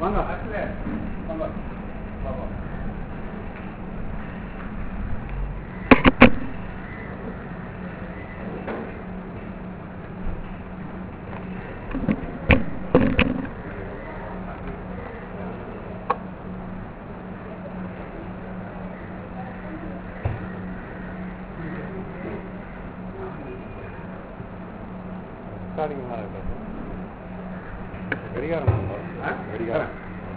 வாங்க கடிகாரம் கடிகாரம்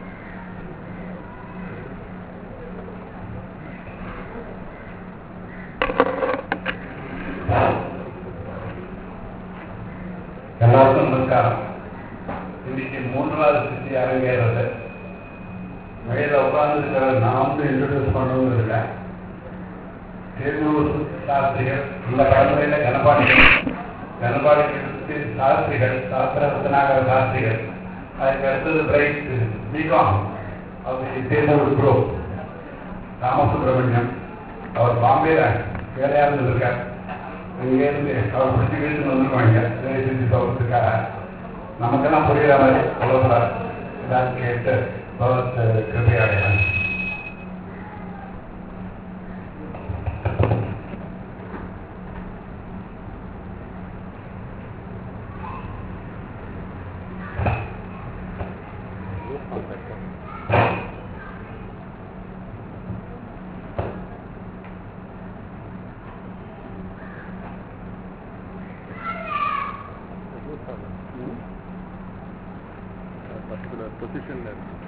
எல்லாருக்கும் நமஸ்காரம். இன்னைக்கு 3வது சித்தி அரங்கேறது. மேல உட்கார்ந்துருக்கிற நான் இன்ட்ரோடியூஸ் பண்ணவும் இல்லை. திருநூறு சாஸ்திரிகள் இந்த பரம்பரையில கனபாடி சாஸ்திரிகள் சாஸ்திரநாகர சாஸ்திரிகள். அதுக்கு அடுத்தது பிரைட் பிகாம் அவர் திருநூறு குரோ ராமசுப்ரமணியம். அவர் பாம்பேல வேலையா இருந்திருக்கார். அங்கேருந்து அவர் பிடிச்சி வீட்டுக்கு வந்துருவாங்க செஞ்சு சொல்றதுக்காக. நமக்கெல்லாம் புரிகிற மாதிரி சொல்லக்கூடாது. இதான் கேட்டு பகவத் கிருபையாடையான். பொசிஷன்ல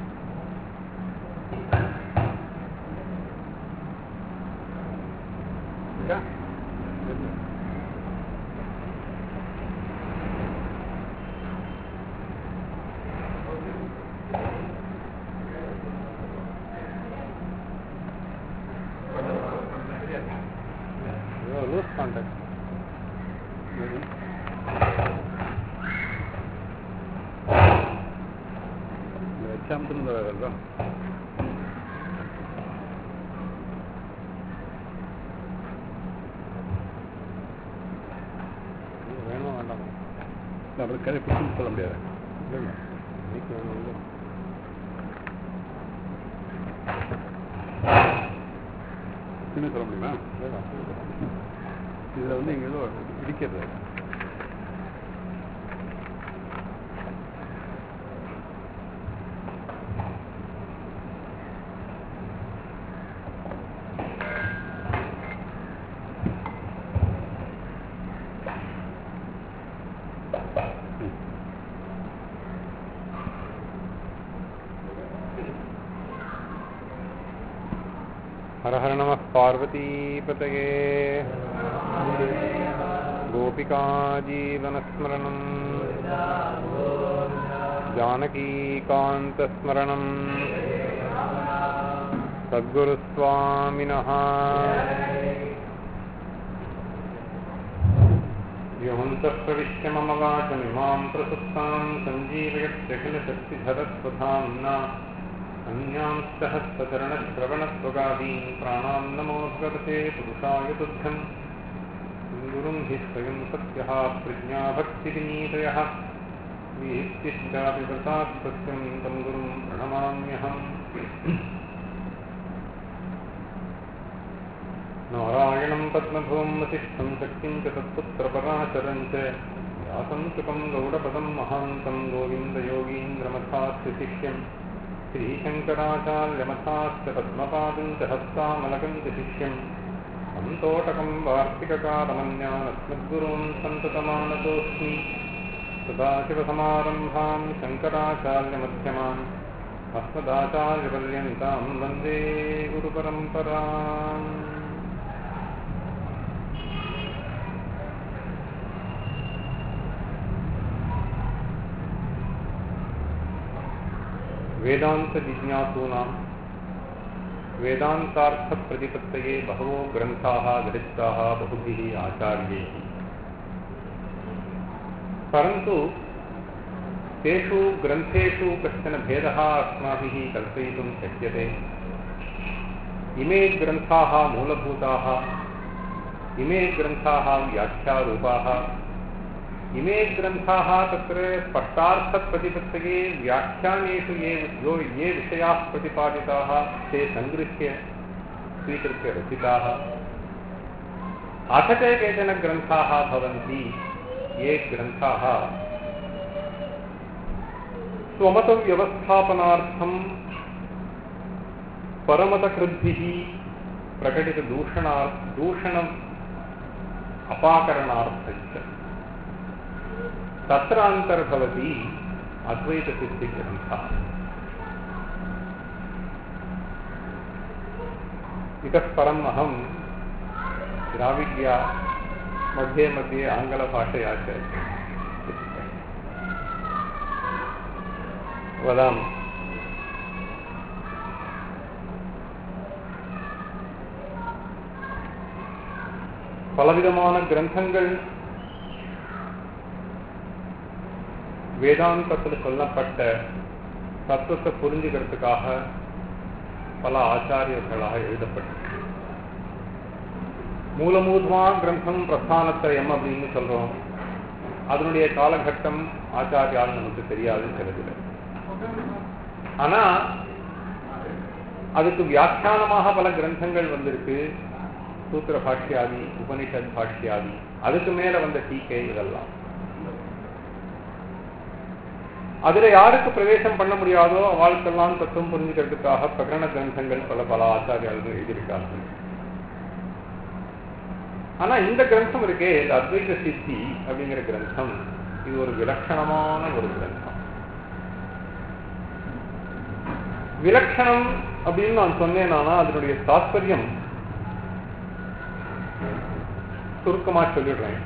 லூஸ் கான்டாக்ட் வச்சாமத்துன்னு வேணும் வேண்டாம் அப்புறம் கதை பிடிச்சி சொல்ல முடியாது. இல்லைங்க இன்னைக்கு வேணும் இல்லை சின்ன சொல்ல முடியுமா? இதில் வந்து இங்கே ஏதோ இடிக்கிறது. हर हर नमः पार्वतीपतये गोपिका जीवनस्मरणं जानकीकान्तस्मरणं सद्गुरुस्वामिनः योऽन्तः प्रविश्य मम वाचमिमां प्रसुप्तां सञ्जीवयत्यखिलशक्तिधरस्वधाम्ना अन्यांश्च हस्तचरणश्रवणत्वगादीन् प्राणान् नमो भगवते पुरुषाय तुभ्यं गुरुं हि स्वयं सत्यः प्रज्ञाभक्तिविनीतयः वीहिश्चापि व्रतात् सत्यं तं गुरुं प्रणमाम्यहम्. नारायणं पद्मभूं वसिष्ठं शक्तिं च तत्पुत्रपराशरं च व्यासं सुखं गौडपदं महान्तं गोविन्दयोगीन्द्रमथास्य शिष्यम् श्रीशङ्कराचार्यमथाश्च पद्मपादं च हस्तामलकं च शिष्यं सन्तोटकं वार्तिककालमन्यानस्मद्गुरून् सन्ततमानतोऽस्मि. सदाशिवसमारम्भां शङ्कराचार्यमध्यमान् अस्मदाचार्यपर्यन्तां वन्दे गुरुपरम्पराम्. वेदांत जिज्ञासूनां वेदांतार्थ प्रतिपत्तये बहवो ग्रंथाः विरचिताः बहुभिः आचार्यैः. परन्तु तेषु ग्रन्थेषु कश्चन भेदः अस्माभिः कल्पयितुं शक्यते. इमे ग्रन्थाः मूलभूताः, इमे ग्रन्थाः व्याख्यारूपाः, इमे ग्रन्थाः तत्र स्पष्टार्थप्रतिपत्तये व्याख्यानेषु ये विषयाः प्रतिपादिताः ते सङ्गृह्य स्वीकृत्य रचिताः अथ च केचन ग्रन्थाः भवन्ति ये ग्रन्थाः स्वमतव्यवस्थापनार्थं परमतकृद्भिः प्रकटितदूषणम् अपाकरणार्थञ्च तत्र अन्तर्भवति अद्वैतसिद्धिग्रन्थः। इतः परम् अहं द्राविड्या मध्ये मध्ये आङ्ग्लभाषया च वदामि। பலவிதமான கிரந்தங்கள் வேதாந்தத்தில் சொல்லப்பட்ட தத்துவத்தை புரிஞ்சுக்கிறதுக்காக பல ஆச்சாரியர்களாக எழுதப்பட்டது. மூலமூலமா கிரந்தம் பிரஸ்தானத்திரயம் அப்படின்னு சொல்றோம். அதனுடைய காலகட்டம் ஆச்சாரியால் நமக்கு தெரியாது சிலதுல. ஆனா அதுக்கு வியாக்கியானமாக பல கிரந்தங்கள் வந்திருக்கு. சூத்திர பாஷ்யாதி, உபனிஷத் பாஷ்யாதி, அதுக்கு மேல வந்த டீகை, இதெல்லாம் அதுல யாருக்கு பிரவேசம் பண்ண முடியாதோ அவளுக்கெல்லாம் தத்துவம் புரிஞ்சுக்கிறதுக்காக பிரகரண கிரந்தங்கள் பல பல ஆச்சாரியாளர்கள் எழுதியிருக்கார்கள். ஆனா இந்த கிரந்தம் இருக்கே, இந்த அத்வைத சித்தி அப்படிங்கிற கிரந்தம், இது ஒரு விலட்சணமான ஒரு கிரந்தம். விலட்சணம் அப்படின்னு நான் சொன்னேன்னா அதனுடைய தாத்பரியம் சுருக்கமா சொல்லிடுறேன்.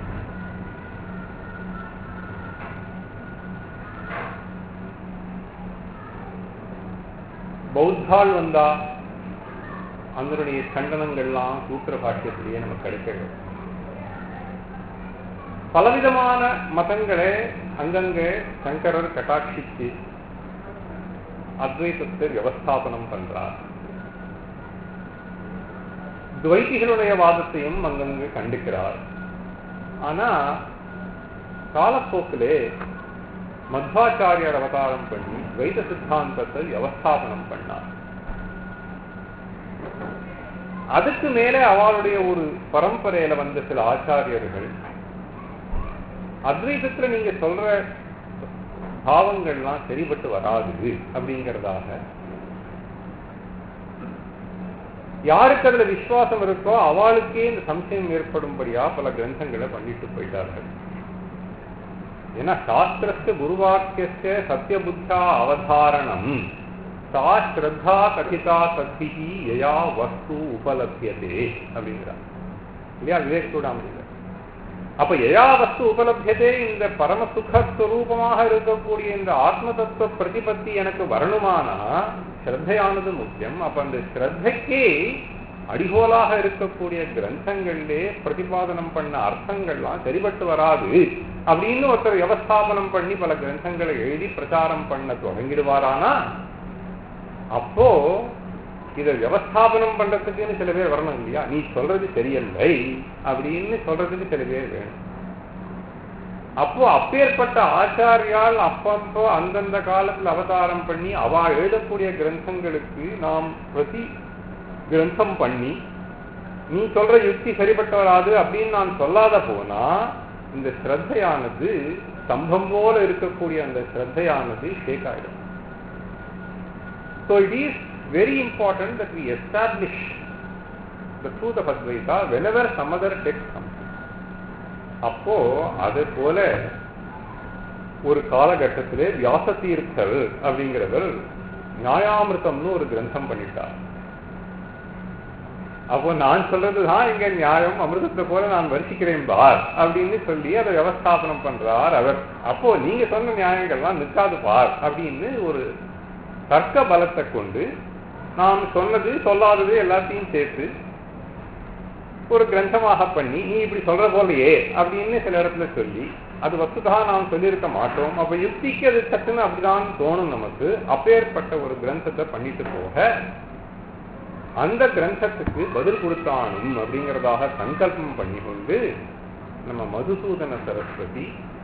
பௌத்தாள் வந்தா அதனுடைய கண்டனங்கள்லாம் சூத்திர பாஷ்யத்திலேயே நமக்கு கிடைக்கிறது. பலவிதமான மதங்களை அங்கங்க சங்கரர் கட்டாட்சித்து அத்வைதத்தை வியவஸ்தாபனம் பண்றார். துவைத்திகளுடைய வாதத்தையும் அங்கங்கு கண்டிக்கிறார். ஆனா காலப்போக்கிலே மத்வாச்சாரியர் அவதாரம் பண்ணி துவைத சித்தாந்தத்தை வியவஸ்தாபனம் பண்ணார். அதுக்கு மேலே அவளுடைய ஒரு பரம்பரையில வந்த சில ஆச்சாரியர்கள் அத்வைதத்துல நீங்க சொல்ற பாவங்கள்லாம் சரிபட்டு வராது அப்படிங்கிறதாக, யாருக்கு அதுல விசுவாசம் இருக்கோ அவளுக்கே இந்த சம்சயம் ஏற்படும்படியா பல கிரந்தங்களை பண்ணிட்டு போயிட்டார்கள். ஏன்னா சாஸ்திரஸ்ய குருவாக்கிய சத்தியபுத்தா அவதாரணம் சா ஸ்ரத்தா கதிதா சத்பிஹி யயா வஸ்து உபலப்யதே அப்படிங்கிறார் இல்லையா விவேக் சூடாமணி. அப்ப யயா வஸ்து உபலப்யதே, இந்த பரம சுகஸ்வரூபமாக இருக்கக்கூடிய இந்த ஆத்ம தத்துவ பிரதிபத்தி எனக்கு வரணுமானா ஸ்ரத்தையானது முக்கியம். அப்ப அந்த ஸ்ரத்தைக்கே அடிகோலாக இருக்கக்கூடிய கிரந்தங்களிலே பிரதிபாதனம் பண்ண அர்த்தங்கள்லாம் சரிபட்டு வராது அப்படின்னு ஒருத்தர் வியவஸ்தாபனம் பண்ணி பல கிரந்தங்களை எழுதி பிரச்சாரம் பண்ண தொடங்கிடுவாரானா அப்போ இதை வியவஸ்தாபனம் பண்றதுக்குன்னு சில பேர் வரணும் இல்லையா. நீ சொல்றது சரியில்லை அப்படின்னு சொல்றதுக்கு சில பேர் வேணும். அப்போ அப்பேற்பட்ட ஆச்சாரியால் அப்பப்போ அந்தந்த காலத்தில் அவதாரம் பண்ணி அவ எழுதக்கூடிய கிரந்தங்களுக்கு நாம் பிரதி கிரந்தம் பண்ணி நீ சொல்ற யுக்தி சரிபட்டு வராது அப்படின்னு நான் சொல்லாத போனா இந்த ஸ்ரத்தையானது ஸ்தம்பம் போல இருக்கக்கூடிய அந்த ஸ்ரத்தையானது ஷேக் ஆயிடும். So it is very important that we establish the truth of Advaita whenever some other text comes. அப்போ அது போல ஒரு காலகட்டத்திலே வியாச தீர்த்தர் அப்படிங்கிறவர் நியாயாமிருத்தம்னு ஒரு கிரந்தம் பண்ணிட்டார். அப்போ நான் சொல்றதுதான் இங்க நியாயம், அமிர்தத்தை போல நான் வர்ஷிக்கிறேன் பார் அப்படின்னு சொல்லி அதை வியவஸ்தாபனம் பண்றார் அவர். அப்போ நீங்க சொன்ன நியாயங்கள்லாம் நிற்காது பார் அப்படின்னு ஒரு தர்க்க பலத்தை கொண்டு நாம் சொன்னது சொல்லாதது எல்லாத்தையும் சேர்த்து ஒரு கிரந்தமாக பண்ணி நீ இப்படி சொல்ற போலையே அப்படின்னு சில இடத்துல சொல்லி அது வஸ்துதா நாம் சொல்லியிருக்க மாட்டோம். அப்ப யுக்திக்கு அது சட்டுன்னு அப்படிதான் தோணும் நமக்கு. அப்பேற்பட்ட ஒரு கிரந்தத்தை பண்ணிட்டு போக அந்த கிரந்தத்துக்கு பதில் கொடுத்தானும் அப்படிங்கிறதாக சங்கல்பம் பண்ணி கொண்டு நம்ம மதுசூதன சரஸ்வதி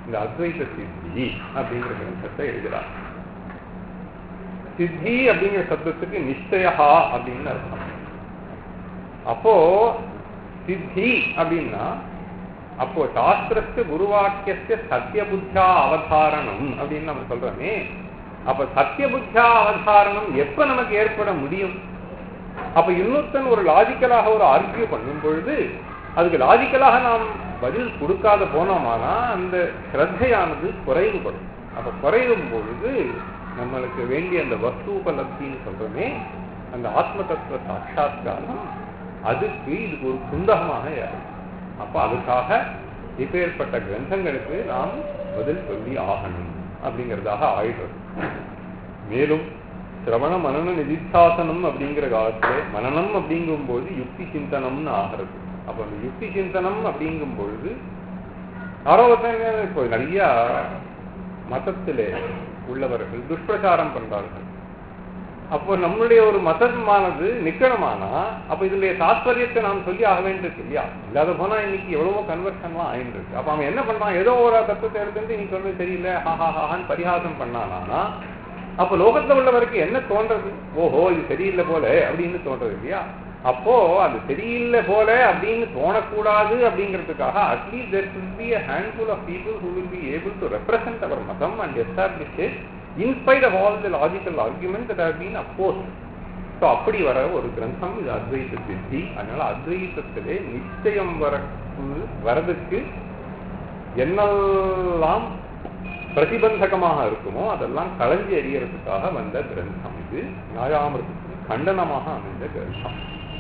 இந்த அத்வைத சித்தி அப்படிங்கிற கிரந்தத்தை எழுதுறார். சித்தி அப்படிங்கிற சப்தத்துக்கு நிச்சயா அப்படின்னு அர்த்தம். அப்போ சித்தி அப்படின்னா அப்போ சாஸ்திரத்து குருவாக்கிய சத்திய புத்தியா அவதாரணம் அப்படின்னு நம்ம சொல்றோமே, அப்ப சத்திய புத்தியா அவதாரணம் எப்ப நமக்கு ஏற்பட முடியும்? அப்ப இன்னொருத்தன் ஒரு லாஜிக்கலாக ஒரு ஆர்கியூ பண்ணும் பொழுது அதுக்கு லாஜிக்கலாக நாம் பதில் கொடுக்காத போனோமானா அந்த ஸ்ரத்தையானது குறைவுபடும். அப்ப குறையும் பொழுது நம்மளுக்கு வேண்டிய அந்த வஸ்தூபலப்தின்னு சொல்றோமே, அந்த ஆத்ம தத்துவ சாட்சாத்காரம் அதுக்கு இதுக்கு ஒரு குந்தகமாக ஏறும். அப்ப அதுக்காக இப்பேற்பட்ட கிரந்தங்களுக்கு நாம் பதில் சொல்லி ஆகணும் அப்படிங்கிறதாக ஆயிடுறது. மேலும் சிரவண மனன நிதித்தாசனம் அப்படிங்கிற காலத்துல மனநம் அப்படிங்கும் போது யுக்தி சிந்தனம்னு ஆகிறது. அப்ப அந்த யுக்தி சிந்தனம் அப்படிங்கும் பொழுது ஆரோக்கிய இப்போ நிறைய மதத்திலே உள்ளவர்கள் துஷ்பிரச்சாரம் பண்றார்கள். அப்போ நம்மளுடைய ஒரு மதமானது நிக்கணுமானா அப்ப இதனுடைய தாத்பரியத்தை நாம் சொல்லி ஆக வேண்டியிருக்கு இல்லையா? இல்லாத போனா இன்னைக்கு எவ்வளவோ கன்வர்ஷன்லாம் ஆயிட்டு இருக்கு. அப்ப அவன் என்ன பண்றான், ஏதோ ஒரு தத்துவத்தை எடுத்துட்டு நீ சொல்றது தெரியல ஹாஹாஹான்னு பரிகாசம் பண்ணானா அப்ப லோகத்துல உள்ளவருக்கு என்ன தோன்றது? ஓஹோ இது சரியில்லை போல அப்படின்னு தோன்றது இல்லையா? அப்போ அது சரியில்லை போல அப்படின்னு தோணக்கூடாது அப்படிங்கிறதுக்காக at least there should be a handful of people who will be able to represent our matam and establish it in spite of all the logical arguments that have been opposed. So அப்படி வர ஒரு கிரந்தம் இது அத்வைத சித்தி. அதனால அத்வைதத்திலே நிச்சயம் வரதுக்கு என்னெல்லாம் பிரதிபந்தகமாக இருக்குமோ அதெல்லாம் களைஞ்சி எறியறதுக்காக வந்த கிரந்தம் இது. நியாயாமிர்தத்துக்கு கண்டனமாக அமைந்த கிரந்தம்.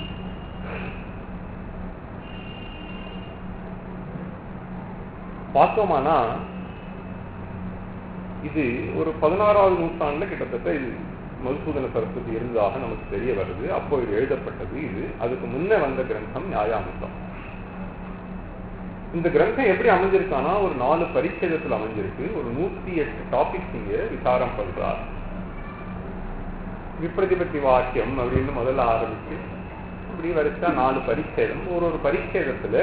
பார்த்தோமானா இது ஒரு 16வது நூற்றாண்டுல கிட்டத்தட்ட இது மதுசூதன சரஸ்வதி இருந்ததாக நமக்கு தெரிய வருது. அப்போ இது எழுதப்பட்டது. இது அதுக்கு முன்னே வந்த கிரந்தம் நியாயாமிர்தம். இந்த கிரந்தம் எப்படி அமைஞ்சிருக்கானா ஒரு 4 பரிச்சேதத்தில் அமைஞ்சிருக்கு. ஒரு 108 டாபிக்ஸ் இங்க விசாரம் பண்றார். விப்ரதிபத்தி வாக்கியம் அப்படின்னு முதல்ல ஆரம்பிச்சு இப்படி வரிசா 4 பரிச்சேதம். ஒரு பரிச்சேதத்துல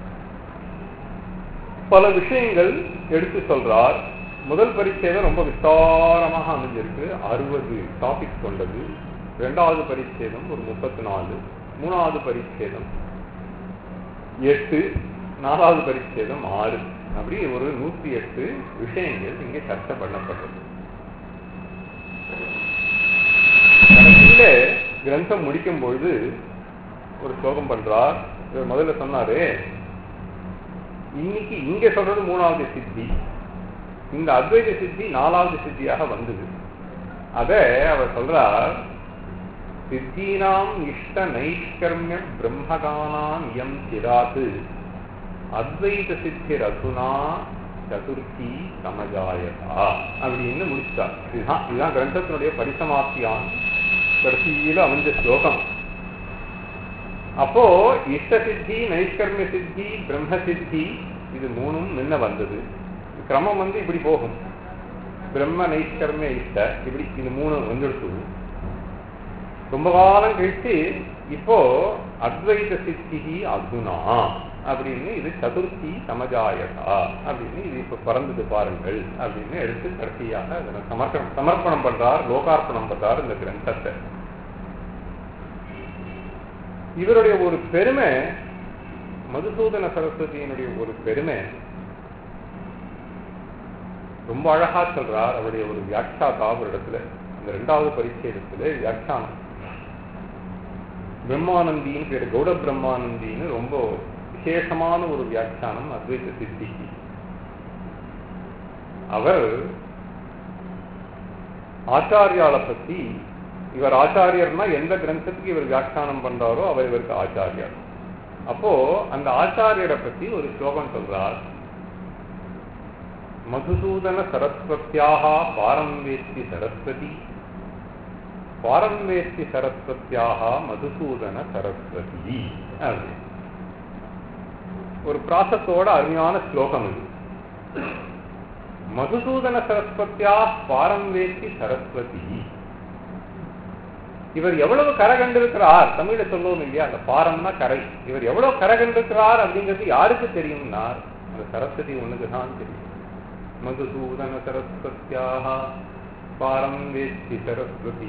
பல விஷயங்கள் எடுத்து சொல்றார். முதல் பரிச்சேதம் ரொம்ப விஸ்தாரமாக அமைஞ்சிருக்கு, 60 டாபிக்ஸ் கொண்டது. 2வது பரிச்சேதம் ஒரு 34, 3வது பரிச்சேதம் 8, 4வது பரிச்சேதம் 6, அப்படி ஒரு 108 விஷயங்கள் இங்கே சர்ச்சை பண்ணப்பட்டது. கடைசியில கிரந்தம் முடிக்கும் பொழுது ஒரு ஸ்லோகம் பண்றார். முதல்ல சொன்னாரு இன்னைக்கு இங்க சொல்றது 3வது சித்தி, இந்த அத்வைத சித்தி 4வது சித்தியாக வந்தது. அத அவர் சொல்றார், சித்தீனாம் இஷ்ட நைஷ்கர்மிய பிரம்மகானாம் எம் சிராது அத்வைத சித்தி ரகுனா சதுர்த்தி சமஜாயதா அப்படின்னு முடிச்சார். இதுதான் கிரந்தத்தினுடைய பரிசமாப்தியான் கடைசியில அமைஞ்ச ஸ்லோகம். அப்போ இஷ்ட சித்தி, நைஷ்கர்மிய சித்தி, பிரம்ம சித்தி இது 3ம் முன்ன வந்தது. கிரமம் இப்படி போகும். பிரம்ம நைஷ்கர்மிய இஷ்ட இப்படி இது 3 வந்துடுச்சு. ரொம்ப காலம் கழிச்சு இப்போ அத்வைத சித்தி அதுனா அப்படின்னு இது சதுர்த்தி சமஜாயதா அப்படின்னு இது இப்ப பறந்தது பாருங்கள் அப்படின்னு எடுத்து கடைசியாக சமர்ப்பணம் பண்றார், லோகார்ப்பணம் பண்றார் இந்த கிரந்தத்தை. இவருடைய ஒரு பெருமை, மதுசூதன சரஸ்வதியினுடைய ஒரு பெருமை ரொம்ப அழகா சொல்றார். அவருடைய ஒரு வியாக்கியாதா ஒரு இடத்துல அந்த 2வது பரிச்சேதத்துல வியாக்கியானம் பிரம்மானந்தின்னு பேரு, கௌட பிரம்மானந்தின்னு ரொம்ப விசேஷமான ஒரு வியாக்கியானம் அத்வைத சித்திக்கு. அவர் ஆச்சாரியால பத்தி, இவர் ஆச்சாரியர்னா எந்த கிரந்தத்துக்கு இவர் வியாக்கியானம் பண்றாரோ அவர் இவருக்கு ஆச்சாரியார். அப்போ அந்த ஆச்சாரியரை பத்தி ஒரு ஸ்லோகம் சொல்றார். மதுசூதன சரஸ்வத்யாக பாரம் வேத்தி சரஸ்வதி, பாரம் வேத்தி சரஸ்வத்யாக மதுசூதன சரஸ்வதி. ஒரு பிராசத்தோட அருமையான ஸ்லோகம் இது. மதுசூதன சரஸ்வத்யா பாரம் வேத்தி சரஸ்வதி. இவர் எவ்வளவு கரை கண்டிருக்கிறார், தமிழ சொல்லுவோம் இல்லையா, அந்த பாரம்னா கரை. இவர் எவ்வளவு கரை கண்டிருக்கிறார் அப்படிங்கிறது யாருக்கு தெரியும்னா அந்த சரஸ்வதி ஒண்ணுக்கு தான் தெரியும். மதுசூதன சரஸ்வத்யாஹ பாரம் வேத்தி சரஸ்வதி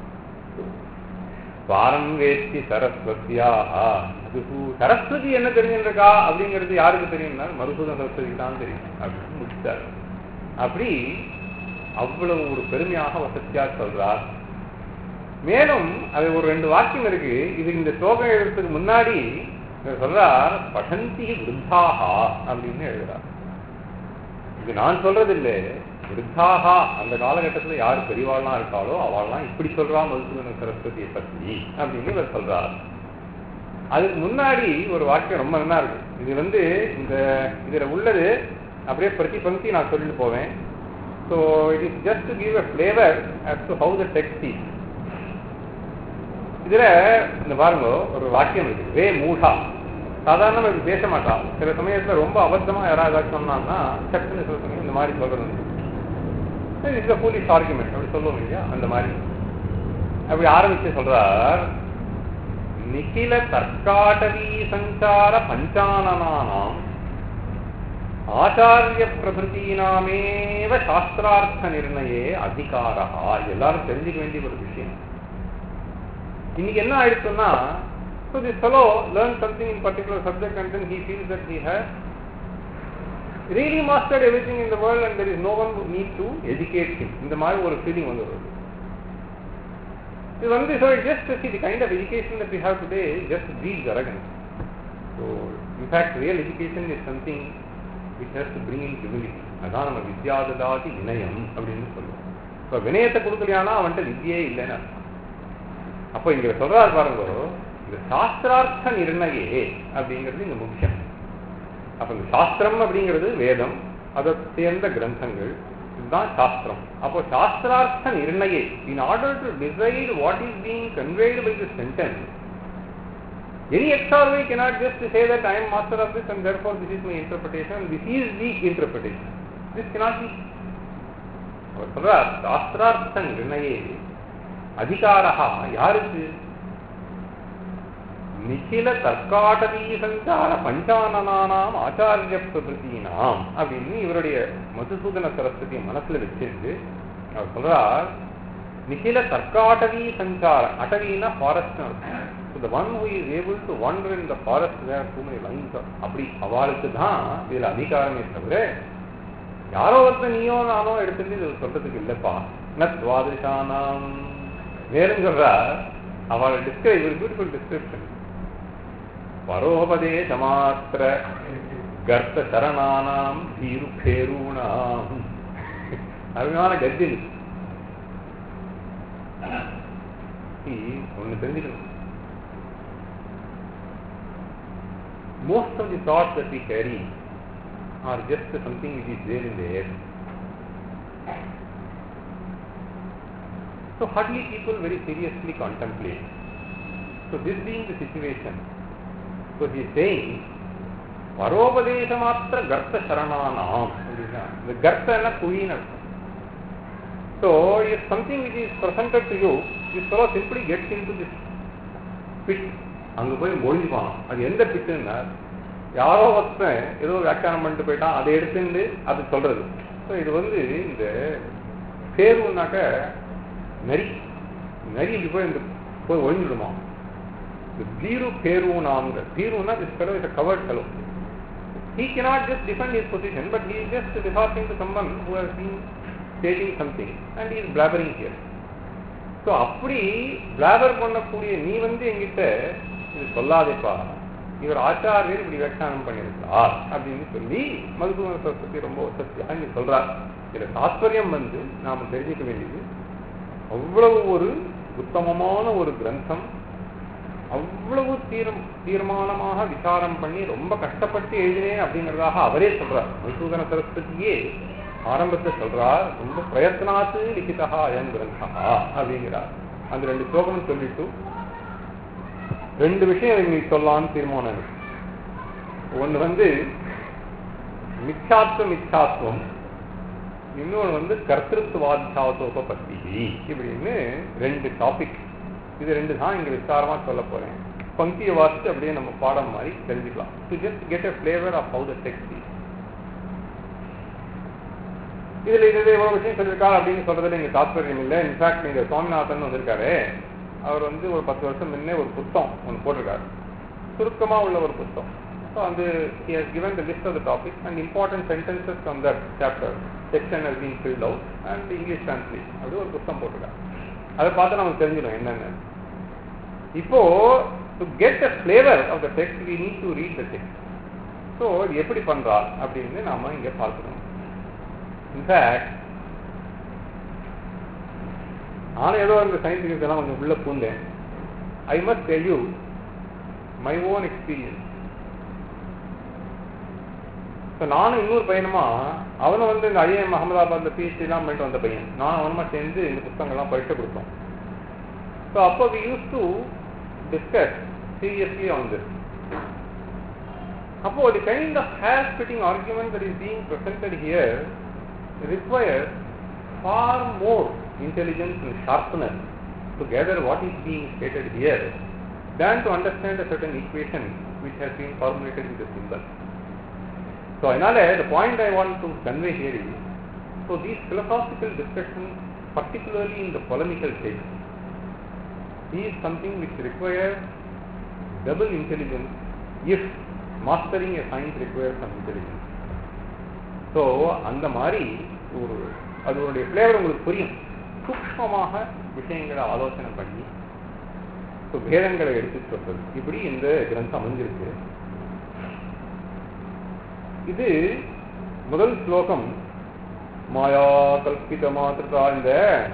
பாரம் வேத்தி சரஸ்வத்யாஹ சரஸ்வதி என்ன தெரிஞ்சிருக்கா அப்படிங்கிறது யாருக்கு தெரியும்னா மதுசூதன சரஸ்வதி தான் தெரியும் அப்படின்னு முடிச்சார். அப்படி அவ்வளவு ஒரு பெருமையாக வசத்தியா சொல்றார். மேலும் அது ஒரு 2 வாக்கியம் இருக்கு. இது இந்த ஸ்லோகம் எழுதுறதுக்கு முன்னாடி சொல்றார் படந்தி விருத்தாகா அப்படின்னு எழுதுறார். இது நான் சொல்றது இல்லை, விருத்தாகா அந்த காலகட்டத்தில் யார் பெரியவாள்லாம் இருக்காளோ அவள்லாம் இப்படி சொல்றா மதுசூதன சரஸ்வதியை பத்தி அப்படின்னு இவர் சொல்றார். அதுக்கு முன்னாடி ஒரு வாக்கியம் ரொம்ப நல்லா இருக்கு. இது இந்த இதுல உள்ளது அப்படியே பிரதி பங்கி நான் சொல்லிட்டு போவேன். So it is just to give a flavour as to how the text is. இதுல இந்த பாருங்க ஒரு வாக்கியம் இருக்கு, வே மூடா. சாதாரண இப்படி பேச மாட்டா. சில சமயத்துல ரொம்ப அபத்தமா யாராவது சொன்னான்னா சட்டுன்னு சில சமயம் இந்த மாதிரி சொல்றது இட்ஸ் அ ஃபூலிஷ் ஆர்குமெண்ட் அப்படி சொல்லுவோம் இல்லையா, அந்த மாதிரி அப்படி ஆரம்பிச்சு சொல்றார். நிகில தர்க்காடவி சஞ்சார பஞ்சானனானாம் ஆச்சாரிய பிரபுத்தீனாமேவ சாஸ்திரார்த்த நிர்ணயே அதிகாரா. எல்லாரும் தெரிஞ்சுக்க வேண்டிய ஒரு விஷயம். இன்னைக்கு என்ன ஆயிடுச்சுன்னா, so this fellow learned something in particular subject and then he feels that he has really mastered everything in the world and there is no one who needs to educate him. இந்த மாதிரி ஒரு feeling வருது. So it just see the kind of education that we have today just breeds arrogance. So in fact real education is something which has to bring in humility. அதான் நம்ம வித்யாததாதி வினயம் அப்படின்னு சொல்லுவோம். இப்போ வினயத்தை கொடுக்கலையானா அவன்கிட்ட வித்தியே இல்லைன்னு. அப்போ இங்க சொல்றாரு பாருங்க, இந்த சாஸ்திரார்த்த நிர்ணயே அப்படிங்கிறது இங்க முக்கியம். அப்ப இந்த சாஸ்திரம் அப்படிங்கிறது வேதம், அதை சேர்ந்த கிரந்தங்கள், இதுதான் சாஸ்திரம். அப்போ சாஸ்திரார்த்த நிர்ணயே, in order to decide what is being conveyed by this sentence, any XRY cannot just say that I am master of this and therefore this is my interpretation and this is the interpretation. This cannot be. அவர் சொல்றார் சாஸ்திரார்த்த நிர்ணயே அதிகாரா யாருக்கு? நிகில தர்க்காடவி சஞ்சார பஞ்சானனானாம் ஆச்சாரிய பிரபுத்தீனாம் அப்படின்னு இவருடைய மதுசூதன சரஸ்வதியை மனசுல வச்சிருந்து அவர் சொல்றார், நிகில தர்க்காடவி சஞ்சார, அடவினா forest. So the one who is able to wander in the forest where too many lines are, அப்படி அவளுக்கு தான் இதுல அதிகாரமே தவிர யாரோ ஒருத்தர் நீயோ நானோ எடுத்துட்டு இது சொல்றதுக்கு இல்லப்பா. நத்வாதிஷானாம் வேறும் சொல்றா அவளை டிஸ்கிரைப், ஒரு பியூட்டிஃபுல் டிஸ்கிரிப்ஷன். பரோபதேச மாத்திர கர்த்த சரணானாம் தீருபேரூணாம். அருமையான கத்தின் ஒண்ணு தெரிஞ்சுக்கணும். Most of the thoughts that we carry are just something which is there in the air. So hardly people very seriously contemplate. So this being the situation, so he is saying, Paropadesha matra garta sharananam. The garta is a queen. So if something which is presented to you, this fellow simply gets into this pit. அங்கே போய் மொழிஞ்சுப்பான். அது எந்த பிட்டுன்னா, யாரோ ஒருத்தன் ஏதோ வியாக்கியானம் பண்ணிட்டு போயிட்டான், அதை எடுத்துட்டு அது சொல்றது. ஸோ இது இந்த பேருனாக்க நரி இப்படி போய் ஒழிஞ்சிடுமா. இந்த பீரு பேருனாங்க. பீருனா this fellow is a covered fellow. He cannot just defend his position, but he is just resorting to someone who has been stating something and he is blabbering here. So அப்படி பிளாபர் பண்ணக்கூடிய நீ எங்கிட்ட இது சொல்லாதேப்பா, இவர் ஆச்சாரியர் இப்படி வியாக்கியானம் பண்ணியிருக்கார் அப்படின்னு சொல்லி மதுசூதன சரஸ்வதி ரொம்ப சத்தியாக இங்க சொல்றார். இதுல தாத்பரியம் நாம தெரிஞ்சுக்க வேண்டியது, அவ்வளவு ஒரு உத்தமமான ஒரு கிரந்தம், அவ்வளவு தீர்மானமாக விசாரம் பண்ணி ரொம்ப கஷ்டப்பட்டு எழுதினேன் அப்படிங்கிறதாக அவரே சொல்றார். மதுசூதன சரஸ்வதியே ஆரம்பத்தை சொல்றார், ரொம்ப பிரயத்னாத்து லிখিதா அயம் கிரந்தா அப்படிங்கிறார். அந்த 2 ஸ்லோகம் சொல்லிட்டு 2 விஷயம் இன்னைக்கு சொல்லலான்னு தீர்மானம். ஒன்று மிச்சாத்துவம், இன்னொன்று கர்த்திருவாதிசாவத்தோக பத்தி இப்படின்னு 2 டாபிக். இது 2 தான் இங்க விசாரமா சொல்ல போறேன். பங்கியை வாசித்து அப்படியே நம்ம பாடம் மாதிரி தெரிஞ்சுக்கலாம். To just get a flavor of how the text is. இதுல இது எவ்வளவு விஷயம் சொல்லியிருக்காரு அப்படின்னு சொல்றதுல எங்க தாத்பரியம் இல்லை. இன்ஃபேக்ட் நீங்க சுவாமிநாதன் வந்திருக்காரு, அவர் வந்து ஒரு 10 வருஷம் முன்னே ஒரு புத்தகம் ஒன்று போட்டிருக்காரு, சுருக்கமா உள்ள ஒரு புத்தகம். ஸோ வந்து he has given the list of the topics and important sentences from that chapter section has been filled out and English translation அப்படி ஒரு புத்தகம் போட்டிருக்காரு. அதை பார்த்து நமக்கு தெரிஞ்சிடும் என்னென்ன. இப்போ to get the flavor of the text we need to read the text. So இது எப்படி பண்றார் அப்படின்னு நாம இங்க பார்க்கணும். இன்ஃபேக்ட் நானும் ஏதோ இந்த சயின்டிஃபிக் எல்லாம் கொஞ்சம் உள்ள பூந்தேன். I must tell you my own experience. So நானும் இன்னொரு பையனுமா, அவனும் வந்து இந்த ஐஏஎம் அகமதாபாத்ல பிஹெச்டி எல்லாம் பண்ணிட்டு வந்த பையன், நான் அவனுமா சேர்ந்து இந்த புத்தகங்கள்லாம் படிக்க கொடுத்தோம். ஸோ அப்போ we use to discuss seriously on this. அப்போ the kind of hair-splitting argument that is being presented here requires far more intelligence and sharpness to gather what is being stated here than to understand a certain equation which has been formulated with a symbol. So, the point I want to convey here is, so these philosophical discussions, particularly in the polemical text, is something which requires double intelligence if mastering a science requires some intelligence. So, அந்த மாதிரி ஒரு அதனுடைய flavour உங்களுக்கு புரியும். சூக்ஷ்மமாக விஷயங்களை ஆலோசனை பண்ணி வேதங்களை எடுத்து சொல்றது, இப்படி இந்த கிரந்தம் அமைஞ்சிருக்கு. இது முதல் ஸ்லோகம் மாயா கல்பித மாத்திரா. இந்த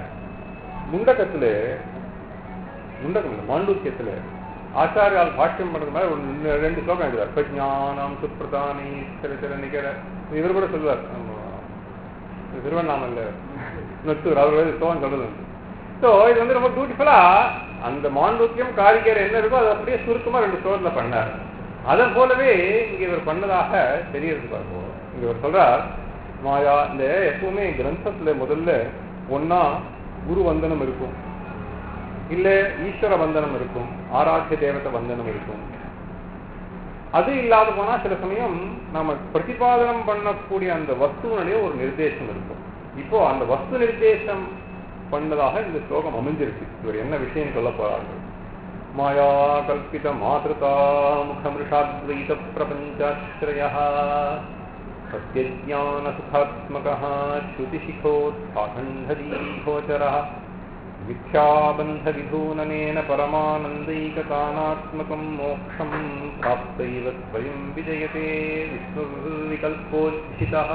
மாண்டூக்கியத்துல ஆச்சாரியால் பாஷ்யம் பண்றது மாதிரி ஒரு 2 ஸ்லோகம் எழுதுவார். பிரஜானம் சுப்ரதானி சில நிகர, இவர் கூட சொல்லுவார், திருவண்ணாமல்ல நொத்தூர் அவர் ஸ்லோகம் சொல்றது. ஸோ இது வந்து ரொம்ப பியூட்டிஃபுல்லா அந்த மாண்டூக்கியம் காரிகர் என்ன இருக்கோ அதை அப்படியே சுருக்கமா 2 ஸ்லோகத்துல பண்ணார். அதை போலவே இங்க இவர் பண்ணதாக தெரியறது பார்ப்போம். இங்க இவர் சொல்றார், மாயா இந்த எப்பவுமே கிரந்தத்துல முதல்ல ஒன்னா குரு வந்தனம் இருக்கும், இல்ல ஈஸ்வர வந்தனம் இருக்கும், ஆராத்திய தேவதை வந்தனம் இருக்கும். அது இல்லாத போனா சில சமயம் நாம பிரதிபாதனம் பண்ணக்கூடிய அந்த வஸ்துவனுடைய ஒரு நிர்தேசம் இருக்கும். இப்போ அந்த வஸ்து நிர்தேசம் பண்ணதாக இந்த ஸ்லோகம் அமைஞ்சிருக்கு. இவர் என்ன விஷயம் சொல்ல போறார்கள்? மாயா கல்பித மாத்ருதா முகமிருஷாத்வைத பிரபஞ்சாஸ்ரயः சத்யஜ்ஞான சுகாத்மகः ஸ்ருதிசிகோத்பாகண்டதீகோச்சரः மித்யாபந்த விதூனனேன பரமானந்தைகதானாத்மகம் மோக்ஷம் பிராப்தைவ ஸ்வயம் விஜயதே விஷ்ணுர்விகல்போச்சிதः.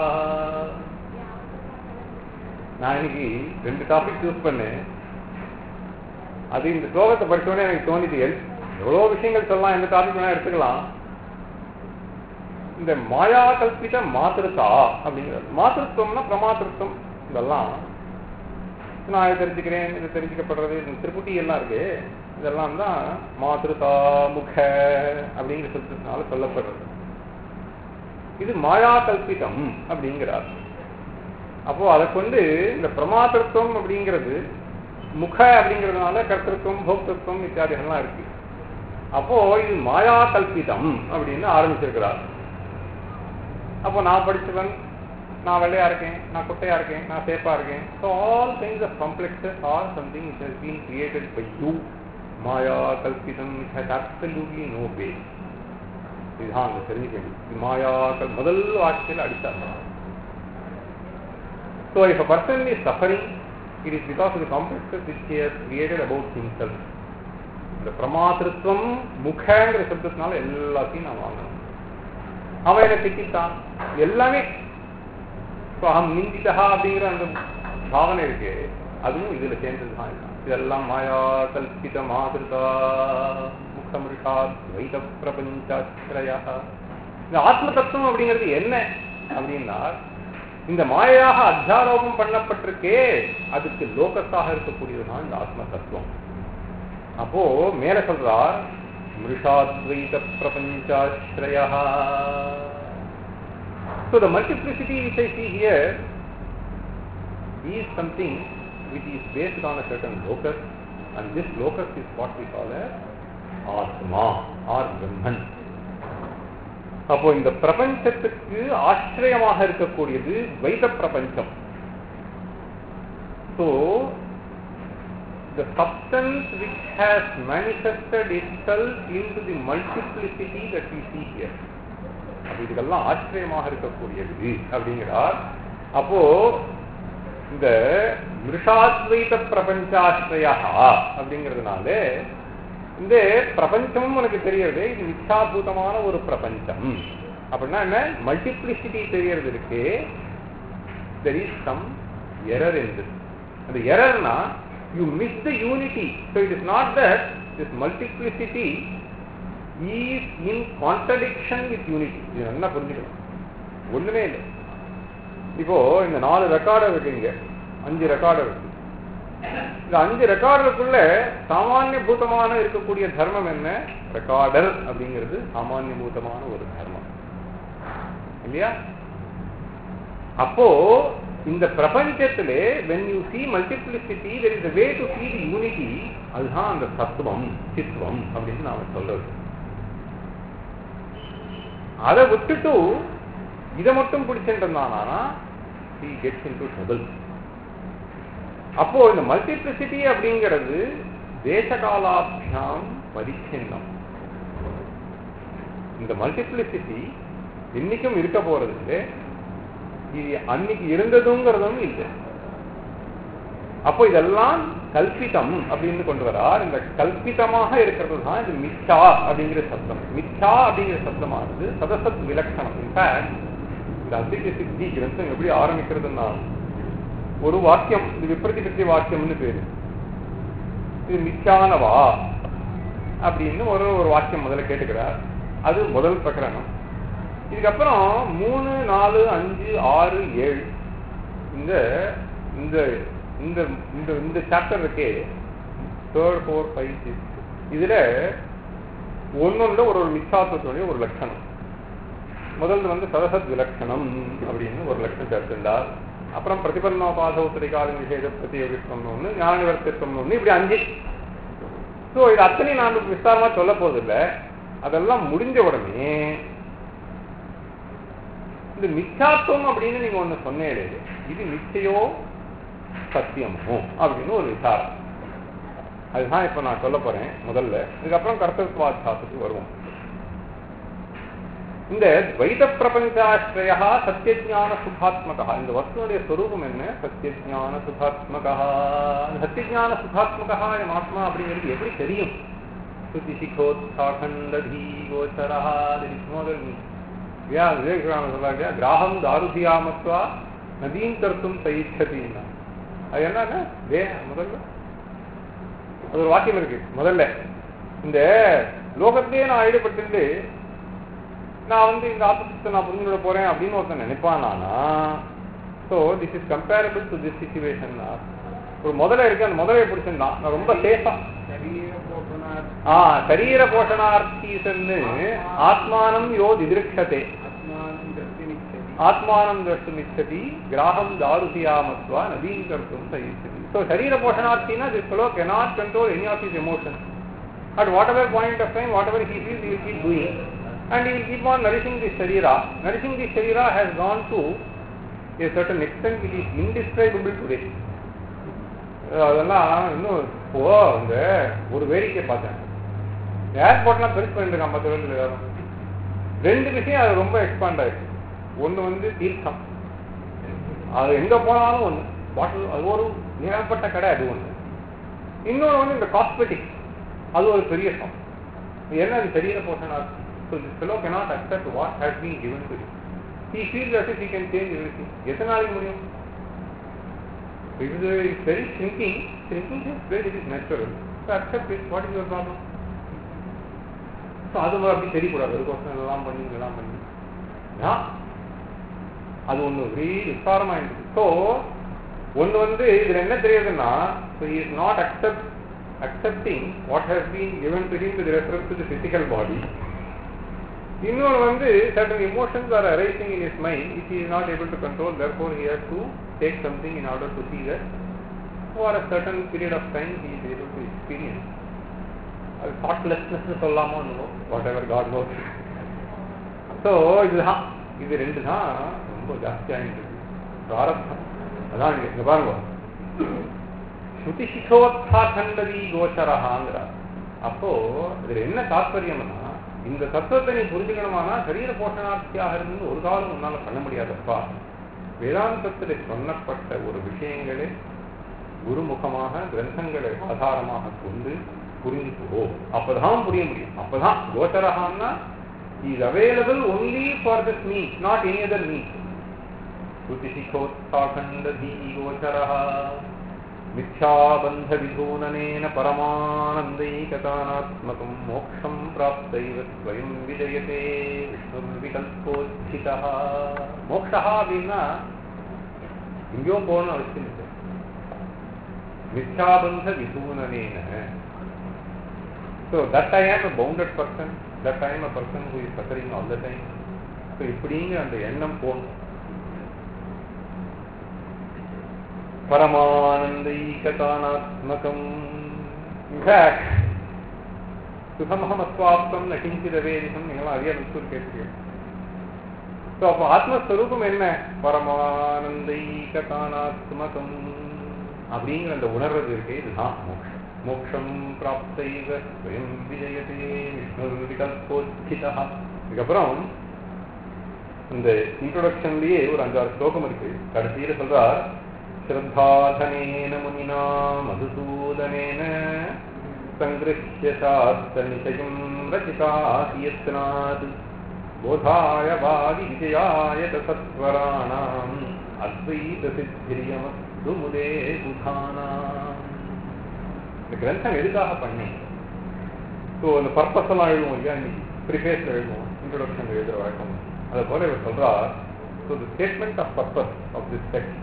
நான் இன்னைக்கு 2 டாபிக் சூஸ் பண்ணேன். அது இந்த ஸ்லோகத்தை படிச்சோடனே எனக்கு தோணிது, எவ்வளோ விஷயங்கள் சொல்லலாம், எந்த டாபிக் வேணா எடுத்துக்கலாம். இந்த மாயா கல்பித மாத்திருத்தா அப்படிங்கிறது, மாத்திருத்தம்னா பிரமாத்திருத்தம், இதெல்லாம் நான் இதை தெரிஞ்சுக்கிறேன், இது தெரிஞ்சுக்கப்படுறது, இந்த திருப்புட்டி எல்லாம் இருக்கு, இதெல்லாம் தான் மாத்திருத்தா முக அப்படிங்கிற சொல்றதுனால சொல்லப்படுறது. இது மாயா கல்பிதம் அப்படிங்கிறார். அப்போ அதை கொண்டு இந்த பிரமாத்திருத்தம் அப்படிங்கிறது முக அப்படிங்கிறதுனால கர்த்திருவம் போக்திருவம் இத்தியாதிகள்லாம் இருக்கு. அப்போ இது மாயா கல்பிதம் அப்படின்னு ஆரம்பிச்சிருக்கிறார். அப்போ நான் படிச்சவன், நான் வெள்ளையா இருக்கேன், நான் குட்டையா இருக்கேன், நான் சேப்பா இருக்கேன். So all kinds of complexes are something which has been created by you. மாயா கல்பிதம் it has absolutely no base. இதுதான் அங்கே தெரிஞ்சுக்க வேண்டியது. மாயா முதல் வாக்கியில் அடித்தார். So if a person is suffering, it is because of the complexes which he has created about himself. இந்த பிரமாத்திருவம் முகங்கிற சப்தத்தினால எல்லாத்தையும் நான் வாங்கணும். அவன் என்ன திட்டான் எல்லாமே நிந்திதா அப்படிங்கிற அந்த பாவனை இருக்கு, அதுவும் இதுல சேர்ந்ததுதான் இருக்கான். இதெல்லாம் மாயா கல்பித மாதிருதா முகமிருஷாத் வைத பிரபஞ்சாஸ்ரயா. இந்த ஆத்ம தத்துவம் அப்படிங்கிறது என்ன அப்படின்னா, இந்த மாயாக அத்தியாரோபம் பண்ணப்பட்டிருக்கே அதுக்கு லோகத்தாக இருக்கக்கூடியதுதான் இந்த ஆத்ம தத்துவம். அப்போ மேல சொல்றார் மிருஷாத்வைத பிரபஞ்சாஸ்ரயா. So the multiplicity which I see here is something which is based on a certain locus, and this locus is what we call as Atma or Brahman. அப்போ இந்த பிரபஞ்சத்துக்கு ஆசிரியமாக இருக்கக்கூடியது துவைத பிரபஞ்சம். So the substance which has manifested itself into the multiplicity that we see here, இதுக்கெல்லாம் ஆச்சரியமாக இருக்கக்கூடியது அப்படிங்கிறார். அப்போ இந்த மிருஷாத்வைத பிரபஞ்சாஸ்ரயா அப்படிங்கிறதுனால இந்த பிரபஞ்சமும் உனக்கு தெரியறது, இது மித்யாபூதமான ஒரு பிரபஞ்சம். அப்படின்னா என்ன, மல்டிப்ளிசிட்டி தெரியறது இருக்கு. there is some error in this. அந்த எரர்னா you miss the unity. So it is not that this multiplicity is in contradiction with unity. இது நல்லா புரிஞ்சுக்கணும். ஒண்ணுமே இல்லை. இப்போ இந்த 4 ரெக்கார்டர் இருக்குங்க, 5 ரெக்கார்டர் இருக்கு. இந்த 5 ரெக்கார்டருக்குள்ள சாமானிய பூதமான இருக்கக்கூடிய தர்மம் என்ன? ரெக்கார்டர் அப்படிங்கிறது சாமானிய பூதமான ஒரு தர்மம் இல்லையா? அப்போ இந்த பிரபஞ்சத்திலே when you see multiplicity there is a way to see the unity. அதுதான் அந்த தத்துவம், சித்வம் அப்படின்னு நாம சொல்றது. அதை விட்டுட்டு இதை மட்டும் பிடிச்சிருந்தானா he gets into trouble. அப்போ இந்த மல்டிப்ளிசிட்டி அப்படிங்கிறது தேசகாலாபியாம் பரிச்சின்னம். இந்த மல்டிப்ளிசிட்டி இன்னைக்கும் இருக்க போறது இல்லை, இது அன்னைக்கு இருந்ததுங்கிறதும் இல்லை. அப்போ இதெல்லாம் கல்பிதம் அப்படின்னு கொண்டு வரார். இந்த கல்பிதமாக இருக்கிறது தான் இது மித்யா அப்படிங்கிற சப்தம். மித்யா அப்படிங்கிற சப்தமானது சதசத் விலட்சணம். இன்ஃபேக்ட் இந்த அத்வைத சித்தி கிரந்தம் எப்படி ஆரம்பிக்கிறதுன்னா ஒரு வாக்கியம், இது விப்ரதிபத்தி வாக்கியம்னு பேரு. இது மித்யானவா அப்படின்னு ஒரு வாக்கியம் முதல்ல கேட்டுக்கிறார். அது முதல் பிரகரணம். இதுக்கப்புறம் 3, 4, 5, 6, 7 இந்த இந்த இந்த இந்த சாப்டர் இருக்கே 3, 4, 5, 6 இதுல ஒன்னொன்று ஒரு மித்யாத்துவத்துடைய ஒரு லட்சணம். முதல்ல சதசத் விலட்சணம் அப்படின்னு ஒரு லட்சணம் சேர்த்துண்டார். அப்புறம் பிரதிபன்னோபாதோத்தரிகால நிஷேத பிரதியோகித்துவம் ஒன்று, ஞான நிவர்த்தித்துவம் ஒன்று, இப்படி 5. ஸோ இது அத்தனை நான் விஸ்தாரமா சொல்ல போதில்லை. அதெல்லாம் முடிஞ்ச உடனே இந்த மித்யாத்துவம் அப்படின்னு நீங்க ஒண்ணு சொன்னீங்களே, இது நிச்சயோ சத்தியமோ அப்படின்னு ஒரு விசாரம். அதுதான் இப்ப நான் சொல்ல போறேன் முதல்ல. இதுக்கப்புறம் கர்த்தத்வாத்சாத்துக்கு வருவோம். இந்த துவைத பிரபஞ்சாஸ்ரயா சத்தியஜான சுகாத்மகா. இந்த வஸ்துனுடைய ஸ்வரூபம் என்ன? சத்தியஜான சுகாத்மகா. சத்தியஜான சுகாத்மகா ஆத்மா அப்படிங்கிறது எப்படி தெரியும்? சுத்தி சிகோத்சாகண்டீ கோச்சரா. விவேகானந்தர் சொல்றாங்க, கிராகம் தாருதியாமத்வா நதீம் கர்த்தும் சயிச்சதின்னா. அது என்னன்னா முதல்ல அது ஒரு வாக்கியம் இருக்கு. முதல்ல இந்த லோகத்திலேயே நான் ஈடுபட்டு நான் இந்த ஆத்மத்தை நான் புரிஞ்சுட போறேன் அப்படின்னு ஒருத்தன் நினைப்பானா, so this is comparable to this situation. ஒரு முதல்ல இருக்கு, அந்த முதலையை பிடிச்சிருந்தான் நான் ரொம்ப சேஃபா சரீர போஷணார்த்தீசன்னு ஆத்மானம் யோ திதிருக்ஷதே ஆத்மானம் திரஷ்டுமிச்சதி கிராகம் தாருதியாமத்வா நதீம் கர்த்தும் சயிச்சதி. ஸோ சரீர போஷணார்த்தினா this fellow cannot control any of his emotions. At whatever point of time, whatever he feels, he will keep doing. And he will keep on nourishing this sharira. Nourishing this sharira has gone to a certain extent which is indescribable today. அதெல்லாம் இன்னும் இப்போ இந்த ஒரு வேடிக்கை பார்த்தேன். ஏர்போர்ட்லாம் பெருசு பண்ணிட்டு இருக்கான் 10 வருஷத்துல எல்லாரும். 2 விஷயம் அது ரொம்ப எக்ஸ்பாண்ட் ஆயிடுச்சு. ஒன்று தீர்த்தம், அது எங்க போனாலும் ஒன்று பாட்டில், அது ஒரு ஏகப்பட்ட கடை, அது ஒன்று. இன்னொன்று இந்த காஸ்மெட்டிக்ஸ், அது ஒரு பெரிய ஷாப். என்ன அது சரீர போஷணார்த்தி. So this fellow cannot accept what has been given to him. He feels as if he can change everything. எத்தனை நாளைக்கு முடியும்? It is very shrinking is very, it is natural. So accept it. What is your problem? So அது அப்படி தெரியக்கூடாது. அதுக்கோசம் எல்லாம் பண்ணி அது ஒன்று ஒரே விசாரமா இருந்தது. ஸோ ஒன்று இதுல என்ன தெரியுதுன்னா, so he is not accepting what has been given to him with reference to the physical body. இன்னொன்று certain emotions are arising in his mind which he is not able to control. Therefore he has to take something in order to see that for a certain period of time he is able to experience. அது thoughtlessness சொல்லாமோ whatever God knows. So இது 2 தான் ரொம்ப ஜாஸ்தியாக இருக்கு பிராரப்தம். அதான் இங்க பாருங்க, ஸ்ருதி சிகோத்காண்டதி கோச்சரஹாங்கிறார். அப்போ இதுல என்ன தாற்பயம்னா, இந்த தத்துவத்தை நீ புரிஞ்சுக்கணுமானா சரீர போஷணார்த்தியாக இருந்து ஒரு காலம் உன்னால பண்ண முடியாதப்பா. வேதாந்தத்தில் சொல்லப்பட்ட ஒரு விஷயங்களே குருமுகமாக கிரந்தங்களை ஆதாரமாக கொண்டு புரிஞ்சுக்கோ, அப்பதான் புரிய முடியும். அப்பதான் கோச்சரஹான்னா is available only for this me, not any other me. ஸ்ருதிசிகோத்காண்டதி கோச்சரஹ மித்யாபந்த விதூனனேன பரமானந்தைகதானாத்மகம் மோக்ஷம் பிராப்தைவ ஸ்வயம் விஜயதே விஷ்ணுர்விகல்போத்சிதः. மோக்ஷா அப்படின்னா எங்கேயோ போகணும்னு அவசியம் இல்லை. மித்யாபந்த விதூனனேன. So that I am a bounded person, that I am a person who is suffering all the time. So இப்படிங்கிற அந்த எண்ணம் போகணும். பரமானந்தைகதானாத்மகம் சுகமஹமஸ்வாப்தம் நகிஞ்சிதவேதிகம் நீங்களாம் அதிக நுட்பம் கேட்கிறீர்கள். ஸோ அப்போ ஆத்மஸ்வரூபம் என்ன? பரமானந்தைகதானாத்மகம் அப்படிங்கிற அந்த உணர்வது இருக்கே, இதுதான் மோட்சம். மோக்ஷம் பிராப்தைவ ஸ்வயம் விஜயதே விஷ்ணுர்விகல்போத்சிதः. இதுக்கப்புறம் இந்த இன்ட்ரோடக்ஷன்லயே ஒரு 5-6 ஸ்லோகம் இருக்கு. கடைசியில சொல்றார், ஸ்ரத்தாதனேன முனினா மதுசூதனேன சங்கிருஹ்ய சாஸ்திர நிச்சயம் ரசிதாத்யத்னாத் போதாய வாதி விஜயாய சத்வராணாம் அத்வைத சித்திரியமஸ்து முதே புதானாம். இந்த கிரந்தம் எதுக்காக பண்ணி? ஸோ அந்த பர்பஸ் எல்லாம் எழுதுவோம் இல்லையா, இன்னைக்கு ப்ரிஃபேஸ்ல எழுதுவோம், இன்ட்ரோடக்ஷன் எழுதுற வழக்கம். அதை போல இவர் சொல்றார், so the statement of purpose of this text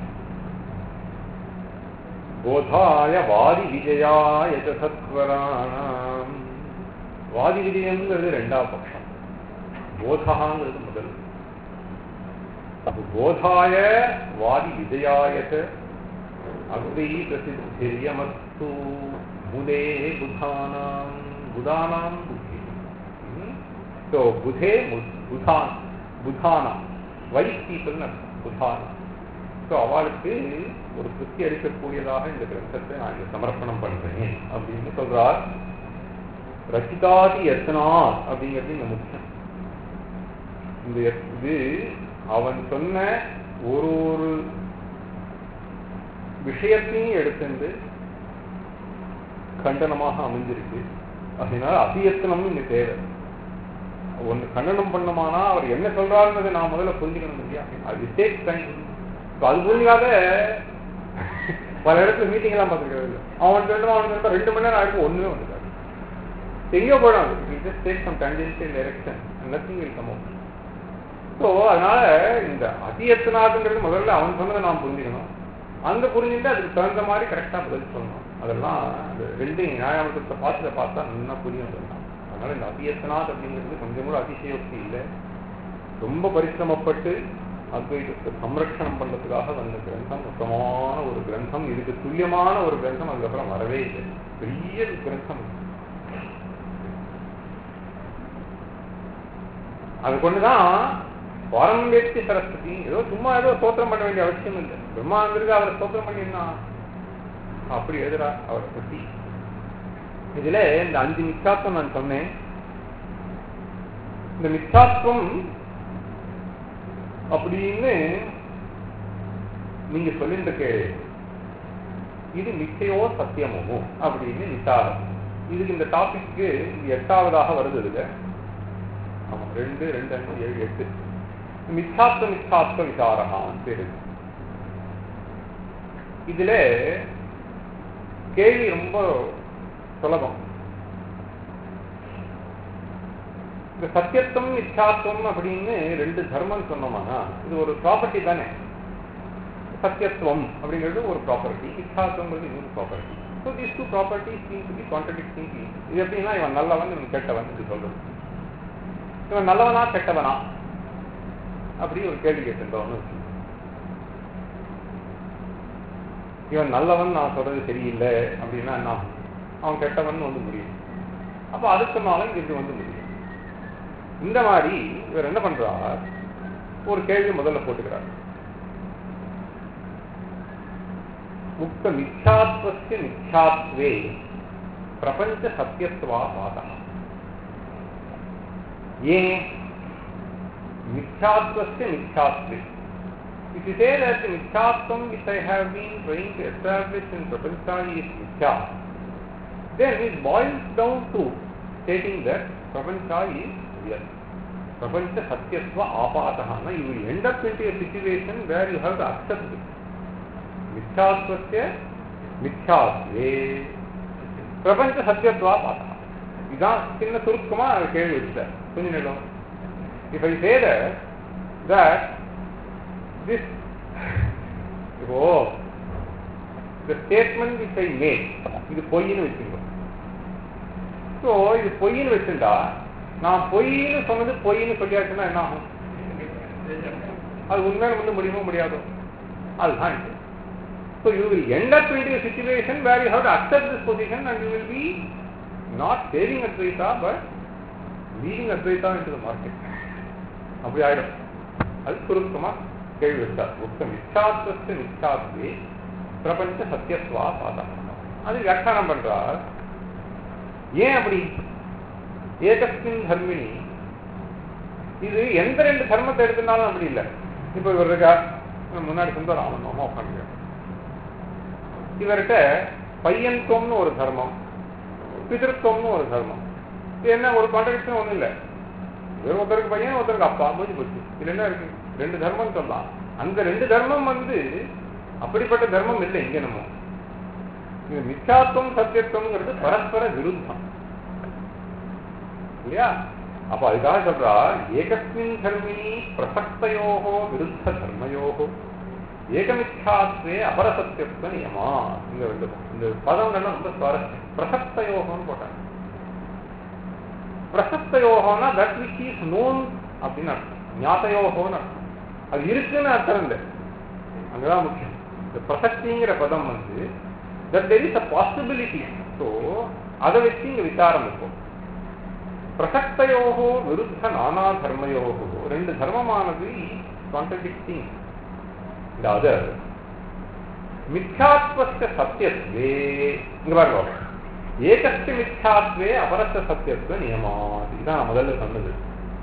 போதாய வாதி விஜயாய சத்வராணாம். வாதி விஜயம்ங்கிறது 2ஆம் பட்சம், போதாங்கிறது முதல். போதாய வாதி விஜயாய அத்வைத சித்திரியமஸ்து புதே புதானாம். புதானாம் புத்தி. ஸோ புதே புதான் புதானாம் வைஸ் பீப்புள் புதானாம். ஸோ அவளுக்கு ஒரு திருப்தி அளிக்கக்கூடியதாக இந்த கிரந்தத்தை நான் இங்க சமர்ப்பணம் பண்றேன் அப்படின்னு சொல்றார். ரசிதாதி யத்னா அப்படிங்கிறது இந்த முக்கியம். இந்த இது அவன் சொன்ன ஒரு ஒரு விஷயத்தையும் எடுத்துட்டு கண்டனமாக அமைஞ்சிருக்கு. அதனால அதியத்தனம்னு இங்க தேவை. ஒன்று கண்டனம் பண்ணமானா அவர் என்ன சொல்றாருன்றதை நான் முதல்ல புரிஞ்சுக்கணும் இல்லையா? அது டேக் டைம். அது புரிஞ்சாத பல இடத்துல மீட்டிங் எல்லாம் பார்த்துருக்கிறது இல்லை. அவன் சொல்றான் 2 மணி நேரம் ஆயிருக்கு, ஒண்ணுமே வந்துருக்காரு. எங்கேயோ போயிடும். Just take some tangential direction and nothing will come out. So அதனால இந்த அதியத்தனாதுங்கிறது முதல்ல அவன் சொன்னதை நாம் புரிஞ்சுக்கணும். அந்த புரிஞ்சுட்டு அதுக்கு தகுந்த மாதிரி கரெக்டாக பதில் சொல்லணும். அதெல்லாம் அந்த 2 நியாயத்தை பார்த்தா நல்லா புரியும். அதனால இந்த அதியத்தனாத் அப்படிங்கிறது கொஞ்சம் கூட அதிசயோக்தி இல்லை. ரொம்ப பரிசிரமப்பட்டு அத்வைதத்தை சம்ரட்சணம் பண்றதுக்காக வந்த கிரந்தம் மொத்தமான ஒரு கிரந்தம். இதுக்கு துல்லியமான ஒரு கிரந்தம் அதுக்கப்புறம் வரவே இல்லை. பெரிய கிரந்தம். அது கொண்டுதான் பாரம்பரிய சரஸ்வதி ஏதோ சும்மா ஏதோ ஸ்தோத்திரம் பண்ண வேண்டிய அவசியம் இல்லை. பிரம்மாந்திருக்கு அவரை ஸ்தோத்திரம் பண்ணிருந்தா அப்படி எழுதுறா அவரை பற்றி. இதுல இந்த 5 மித்யாத்வம் நான் சொன்னேன். இந்த மித்யாத்வம் அப்படின்னு நீங்க சொல்லிட்டு இது மிச்சையோ சத்தியமோ அப்படின்னு விசாரம். இதுக்கு இந்த டாபிக்கு 8ஆவதாக வருது. இதுல ஆமா 2, 2, 5, 7, 8 மித்யாத்வ விசாரகான்னு பேரு. இதுல கேள்வி ரொம்ப சுலபம். இந்த சத்தியத்துவம் மித்யாத்வம் அப்படின்னு 2 தர்மம் சொன்னோம்னா இது ஒரு ப்ராப்பர்ட்டி தானே. சத்தியத்துவம் அப்படிங்கிறது ஒரு ப்ராப்பர்ட்டி, மித்யாத்வங்கிறது இன்னொரு property. So these 2 properties seem to be contradicting. இது எப்படின்னா இவன் நல்லவன் இவன் கெட்டவன் இப்படி சொல்றது. இவன் நல்லவனா கெட்டவனா அப்படி ஒரு கேள்வி கேட்டிருந்தவன்னு வச்சு, இவன் நல்லவன் நான் சொல்றது சரியில்லை அப்படின்னா என்ன, அவன் கெட்டவன் வந்து முடியும். அப்போ அதுக்கு சொன்னாலும் இது வந்து முடியும். இந்த மாதிரி இவர் என்ன பண்றார், ஒரு கேள்வி முதல்ல போட்டுக்கிறார். உக்த மித்யாத்வஸ்ய மித்யாத்வே பிரபஞ்ச சத்யத்வாபாதः. ஏன் மித்யாத்வஸ்ய மித்யாத்வே? If you say that the mithyatvam which I have been trying to establish in prapancha is mithya, then it boils down to stating that prapancha is real. Prapancha satyatva apatah. You will end up into a situation where you have to accept it. Mithyattvasya mithyatve prapancha satyatva apatah. இதான் சின்ன சுருக்கமா கேள்வி வச்சுட்டார் கொஞ்ச நேரம். If I say that this, the statement which I made, இது பொய்ன்னு வச்சுக்கோ. ஸோ இது பொய்ன்னு வச்சுட்டா நான் பொய்ன்னு சொன்னது பொய்ன்னு சொல்லியாச்சுன்னா என்ன ஆகும்? அது உண்மையில வந்து முடியுமோ முடியாதோ? அதுதான். So you will end up into a situation where you have to accept this position and you will be not saving Advaita but leading Advaita into the market. அப்படி ஆயிடும். அது சுருக்கமா கேள்வி வச்சார். உக்த மித்யாத்வஸ்ய மித்யாத்வே பிரபஞ்ச சத்யத்வா பாதம். அது வியாக்கியானம் பண்றார். ஏன் அப்படி? ஏகஸ்மின் தர்மினி, இது எந்த ரெண்டு தர்மத்தை எடுத்துனாலும் அப்படி இல்லை. இப்ப இவர் இருக்கா, முன்னாடி சொந்த ராமன் உட்காந்து இவர்கிட்ட பையன்துவம்னு ஒரு தர்மம், பிதிருத்துவம்னு ஒரு தர்மம். இது என்ன ஒரு கான்ட்ரடிக்ஷன் ஒன்றும் இல்லை. இவர் ஒருத்தருக்கு பையன் ஒருத்தருக்கு அப்பா முடிஞ்சு போச்சு. இது என்ன இருக்கு? ரெண்டு தர்மம் சொல்லலாம். அந்த ரெண்டு தர்மம் வந்து அப்படிப்பட்ட தர்மம் இல்லை. இங்க நம்ம இது மித்யாத்வம் சத்தியத்துவம்ங்கிறது பரஸ்பர விருத்தம் இல்லையா? அப்ப அதுக்காக சொல்றா ஏகஸ்மின் தர்மினி பிரசக்தயோகோ விருத்த தர்மயோகோ ஏகமித்யாத்வே அபரசத்தியத்துவ நியமா. இந்த பதங்கள்லாம் ரொம்ப சுவாரஸ்யம். பிரசக்தயோகம்னு போட்டாங்க. பிரசக்தயோகம்னா தட் விச் இஸ் நோன் அப்படின்னு அர்த்தம். ஞாதயோகம்னு அர்த்தம். அது இருக்குன்னு அர்த்தம் இல்லை, அங்கதான் முக்கியம். இந்த பிரசக்திங்கிற பதம் வந்து that there is a possibility. So அதை வச்சு இங்க விசாரம் இருக்கும். பிரசக்தயோகோ விருத்த நானா தர்மயோகோ, ரெண்டு தர்மமானது கான்ட்ரடிக்டிங் the other. மித்யாத்வஸ்ய சத்யத்வே, இங்க பாருங்க, ஏகஸ்ய மித்யாத்வே அபரஸ்ய சத்யத்வ நியமாத். இதுதான் முதல்ல சொன்னது.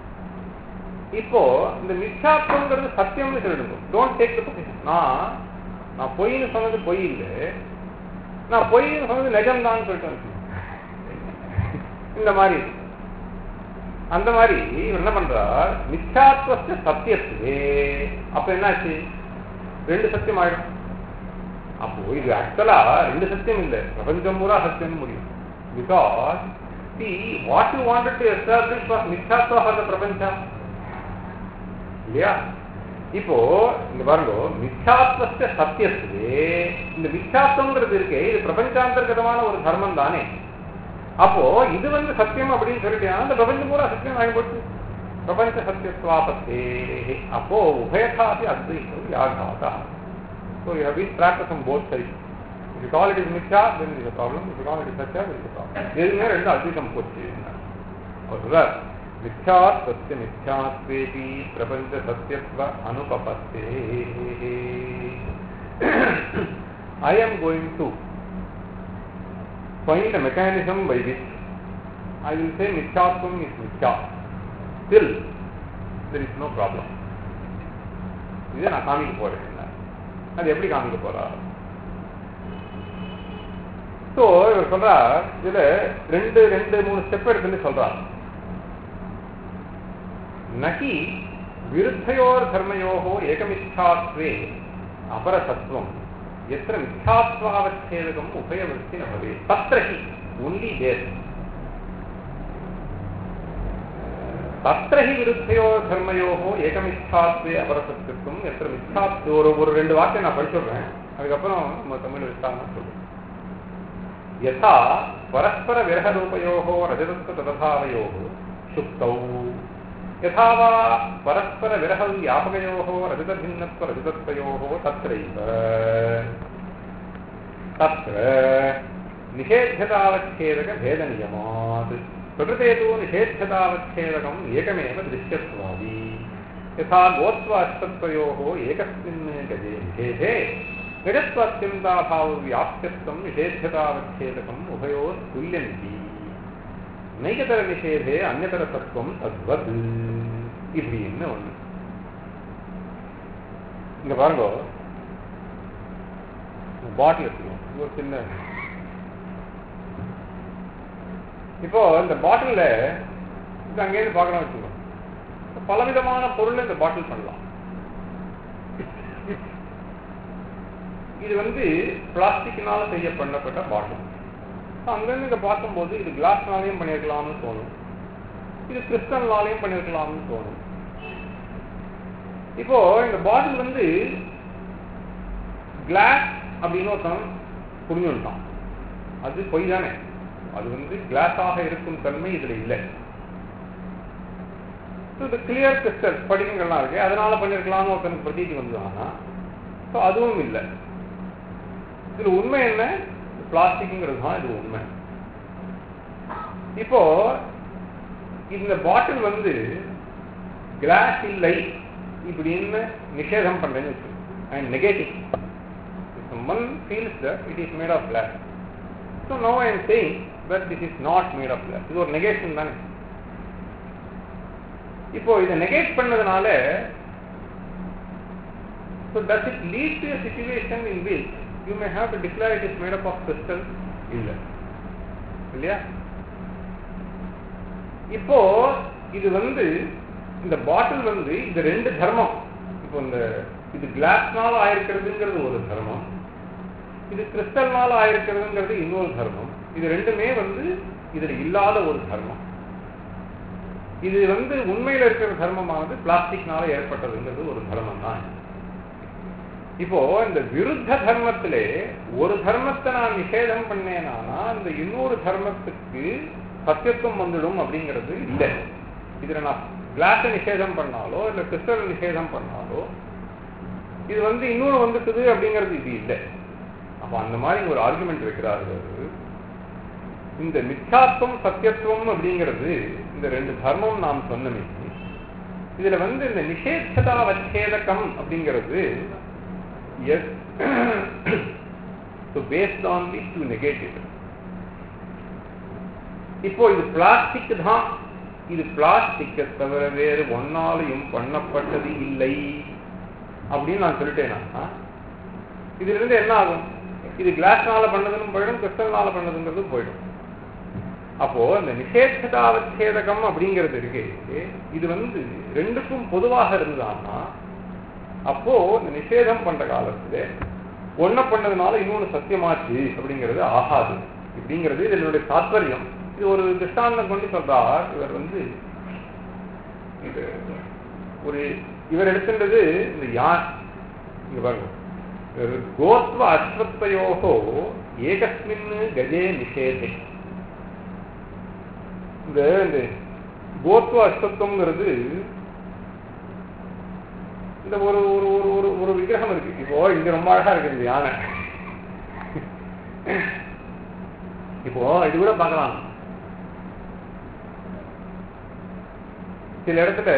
இப்போ இந்த மித்யாத்வங்கிறது சத்தியம்னு சொல்லிடுங்க. Don't take the position. நான் பொய்ன்னு சொன்னது பொய் இல்லை, நான் பொய்ன்னு சொன்னது நிஜம்தான் சொல்லிட்டு இந்த மாதிரி. அந்த மாதிரி இவர் என்ன பண்றார்? மித்யாத்வஸ்ய சத்தியத்வே. அப்ப என்னாச்சு? ரெண்டு சத்தியம் ஆயிடும். அப்போ இது ஆக்சுவலா ரெண்டு சத்தியம் இல்லை, பிரபஞ்சம் பூரா சத்தியம் முடியும். Because what you wanted to establish was மித்யாத்வா ஃபார் தி பிரபஞ்சம் இல்லையா? இப்போ இங்க பாருங்க, மித்யாத்வஸ்ய சத்தியத்வே, இந்த மித்யாத்வங்கிறது இருக்கே இது பிரபஞ்சாந்தர்கதமான ஒரு தர்மம் தானே. அப்போ இது வந்து சத்தியம் அப்படின்னு சொல்லிட்டு அந்த பிரபஞ்சம் பூரா சத்தியம் ஆகி போச்சு. பிரபஞ்ச சத்தியத்வாபத்தே. அப்போ உபயதாபி அத்வைதம் யாகாதா. So you have been practiced on both sides. If you call it as mithya, then there is a problem. If you call it as satya, there is a problem. எதுவுமே ரெண்டு அத்வைதம் போச்சு. அவர் சொல்றார், மித்யாத்வஸ்ய மித்யாத்வேபி பிரபஞ்ச சத்யத்வ அனுபபத்தே. I am going to find a mechanism by which I will say mithyatvam is mithya. Still, there is no problem. இதை நான் காமிக்க போறேன். அது எப்படி காமிக்க போறா? ஸோ இவர் சொல்றார், இதுல ரெண்டு மூணு ஸ்டெப் எடுத்துன்னு சொல்றார். நகி விருத்தயோர் தர்மயோகோ ஏகமித்யாத்வே அபரசத்வம் எத்திர மித்யாத்வாவச்சேதகம் உபயவர்த்தி நபவே தத்ரஹி ஒன்லி தேர். தத்ரஹி விருத்தயோர் தர்மயோகோ ஏகமித்யாத்வே அபரசத்வம் எத்திர மித்யாத். ஒரு ரெண்டு வார்த்தை நான் படிச்சுடுறேன், அதுக்கப்புறம் நம்ம தமிழ் விசாரமா சொல்றேன். யதா பரஸ்பர விரகரூபயோகோ ரஜதத்வ ததபாவயோகோ சுக்தௌ யதா வா பரஸ்பர விரக வியாபகயோகோ ரஜதபின்னத்வ ரஜதத்வயோகோ தத்ரைவ தத்ர நிஷேத்யதாவச்சேதக பேத நியமாத் பிரகிருதே தூ நிஷேத்யதாவச்சேதகம் ஏகமேவ திருஷ்யத்வாதி யதா கோத்வ அஷ்டத்வயோகோ ஏகஸ்மின் கஜே நிஷேதே ஜடத்வாத்யந்தாபாவ வியாப்தியத்துவம் நிஷேத்யதாவச்சேதகம் உபயோர் துல்யந்தி நைகதர நிஷேதே அந்நதர தத்துவம் தத்வத் இப்படின்னு ஒண்ணு. இங்க பாருங்க, பாட்டில் வச்சுக்கோம். ஒரு சின்ன இப்போ இந்த பாட்டில அங்கேயிருந்து பார்க்கணும் வச்சுக்கோங்க. பலவிதமான பொருள் இந்த பாட்டில் பண்ணலாம். இது வந்து பிளாஸ்டிக்னால செய்ய பண்ணப்பட்ட பாட்டில். அங்கிருந்து இதை பார்க்கும்போது இது கிளாஸ்னாலையும் பண்ணியிருக்கலாம்னு தோணும், இது கிறிஸ்டல்னாலையும் பண்ணியிருக்கலாம்னு தோணும். இப்போ இந்த பாட்டில் வந்து கிளாஸ் அப்படின்னு ஒருத்தன் புரிஞ்சுட்டான். அது பொய் தானே. அது வந்து கிளாஸாக இருக்கும் தன்மை இதுல இல்லை. இந்த கிளியர் கிறிஸ்டல் படிகங்கள்லாம் இருக்கு, அதனால பண்ணிருக்கலாம்னு ஒருத்தனுக்கு பிரதீதி வந்தாங்கன்னா அதுவும் இல்லை. இதுல உண்மை என்ன? பிளாஸ்டிக்ங்கிறது தான் இது உண்மை. இப்போ இந்த பாட்டில் வந்து கிளாஸ் இல்லை இப்படின்னு நிஷேதம் பண்றேன்னு வச்சு and negative. Someone feels that it is made of glass. So now I am saying that this is not made of glass. இது ஒரு நெகேஷன் தானே. இப்போ இதை நெகேட் பண்ணதுனால so does it lead to a situation in which you may have to declare it is made up of crystal? இல்லையா? இப்போ இது வந்து இந்த பாட்டில் வந்து இது ரெண்டு தர்மம். இப்போ இந்த இது கிளாஸ்னால ஆயிருக்கிறதுங்கிறது ஒரு தர்மம், இது கிறிஸ்டல்னால ஆயிருக்கிறதுங்கிறது இன்னொரு தர்மம். இது ரெண்டுமே வந்து இதுல இல்லாத ஒரு தர்மம். இது வந்து உண்மையில இருக்கிற தர்மமானது பிளாஸ்டிக்னால ஏற்பட்டதுங்கிறது ஒரு தர்மம் தான். இப்போ இந்த விருத்த தர்மத்திலே ஒரு தர்மத்தை நான் நிஷேதம் பண்ணேனா இந்த இன்னொரு தர்மத்துக்கு சத்தியத்துவம் வந்துடும் அப்படிங்கிறது இல்லை. இதுல நான் கிளாஸ நிஷேதம் பண்ணாலோ இல்ல கிறிஸ்டல் நிஷேதம் பண்ணாலோ இது வந்து இன்னொன்று வந்துட்டுது அப்படிங்கிறது இது இல்லை. அப்ப அந்த மாதிரி ஒரு ஆர்குமெண்ட் வைக்கிறார்கள். இந்த மித்யாத்வம் சத்தியத்துவம் அப்படிங்கிறது இந்த ரெண்டு தர்மம் நாம் சொன்னமே, இதுல வந்து இந்த நிஷேதா வச்சேதகம் அப்படிங்கிறது based on these two negatives. இப்போ இது பிளாஸ்டிக் தான், இது பிளாஸ்டிக்கை தவிர வேறு ஒன்னாலையும் பண்ணப்பட்டது இல்லை அப்படின்னு நான் சொல்லிட்டேன்னா இதுல இருந்து என்ன ஆகும்? இது கிளாஸ்னால பண்ணதுன்னு போயிடும், கிறிஸ்டல்னால பண்ணதுங்கிறது போயிடும். அப்போ இந்த நிஷேதாவச்சேதகம் அப்படிங்கிறது இருக்கு, இது வந்து ரெண்டுக்கும் பொதுவாக இருந்தான்னா அப்போ இந்த நிஷேதம் பண்ற காலத்துல ஒன்ன பண்ணதுனால இன்னொன்னு சத்தியமாச்சு அப்படிங்கிறது ஆகாது அப்படிங்கிறது இதனுடைய தாத்பரியம். இது ஒரு திருஷ்டாந்தம் கொண்டு சொல்றார். இவர் வந்து இது ஒரு இவர் எடுத்துன்றது இந்த யான் இங்க பாருங்க, கோத்வ அஸ்வத்வயோகோ ஏகஸ்மின் கஜே நிஷேதே. இந்த கோத்வ அஸ்வத்வம்ங்கிறது இந்த ஒரு ஒரு ஒரு விக்கிரகம் இருக்கு. இப்போ இங்க ரொம்ப அழகா இருக்கு இந்த யானை. இப்போ இது கூட பார்க்கலாம், சில இடத்துல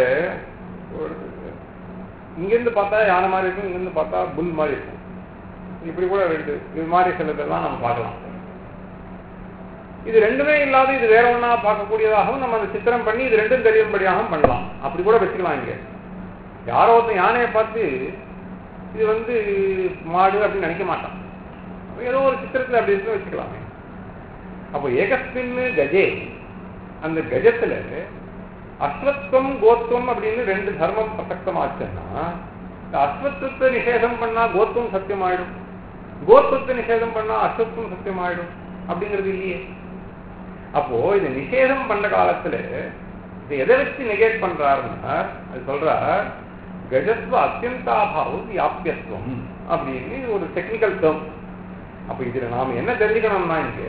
இங்கிருந்து பார்த்தா யானை மாதிரி இருக்கும், இங்கிருந்து பார்த்தா புல் மாதிரி இருக்கும். இப்படி கூட ரெண்டு இது மாதிரி சிலதெல்லாம் நம்ம பார்க்கலாம். இது ரெண்டுமே இல்லாத இது வேற ஒன்னா பார்க்கக்கூடியதாகவும் நம்ம அந்த சித்திரம் பண்ணி இது ரெண்டும் தெரியும்படியாகவும் பண்ணலாம். அப்படி கூட வச்சுக்கலாம். இங்க யாரோ ஒருத்தன் யானையை பார்த்து இது வந்து மாடு அப்படின்னு நினைக்க மாட்டான், ஏதோ ஒரு சித்திரத்துல அப்படி இருக்கு வச்சுக்கலாமே. அப்போ ஏகஸ்மின் கஜே, அந்த கஜத்துல அஸ்வத்வம் கோத்வம் அப்படின்னு ரெண்டு தர்மம் பிரசக்தமாச்சுன்னா இந்த அஸ்வத்வத்தை நிஷேதம் பண்ணா கோத்வம் சத்தியமாயிடும், கோத்வத்தை நிஷேதம் பண்ணா அஸ்வத்வம் சத்தியமாயிடும் அப்படிங்கிறது இல்லையே. அப்போ இதை நிஷேதம் பண்ற காலத்துல இதை எதை வச்சு நெகேட் பண்றாருன்னா அது சொல்றார் கஜத்வ அத்தியந்தாபாவம் வியாபியத்துவம் அப்படின்னு ஒரு டெக்னிக்கல் டேர்ம். அப்ப இதுல நாம என்ன தெரிஞ்சுக்கணும்னா இங்க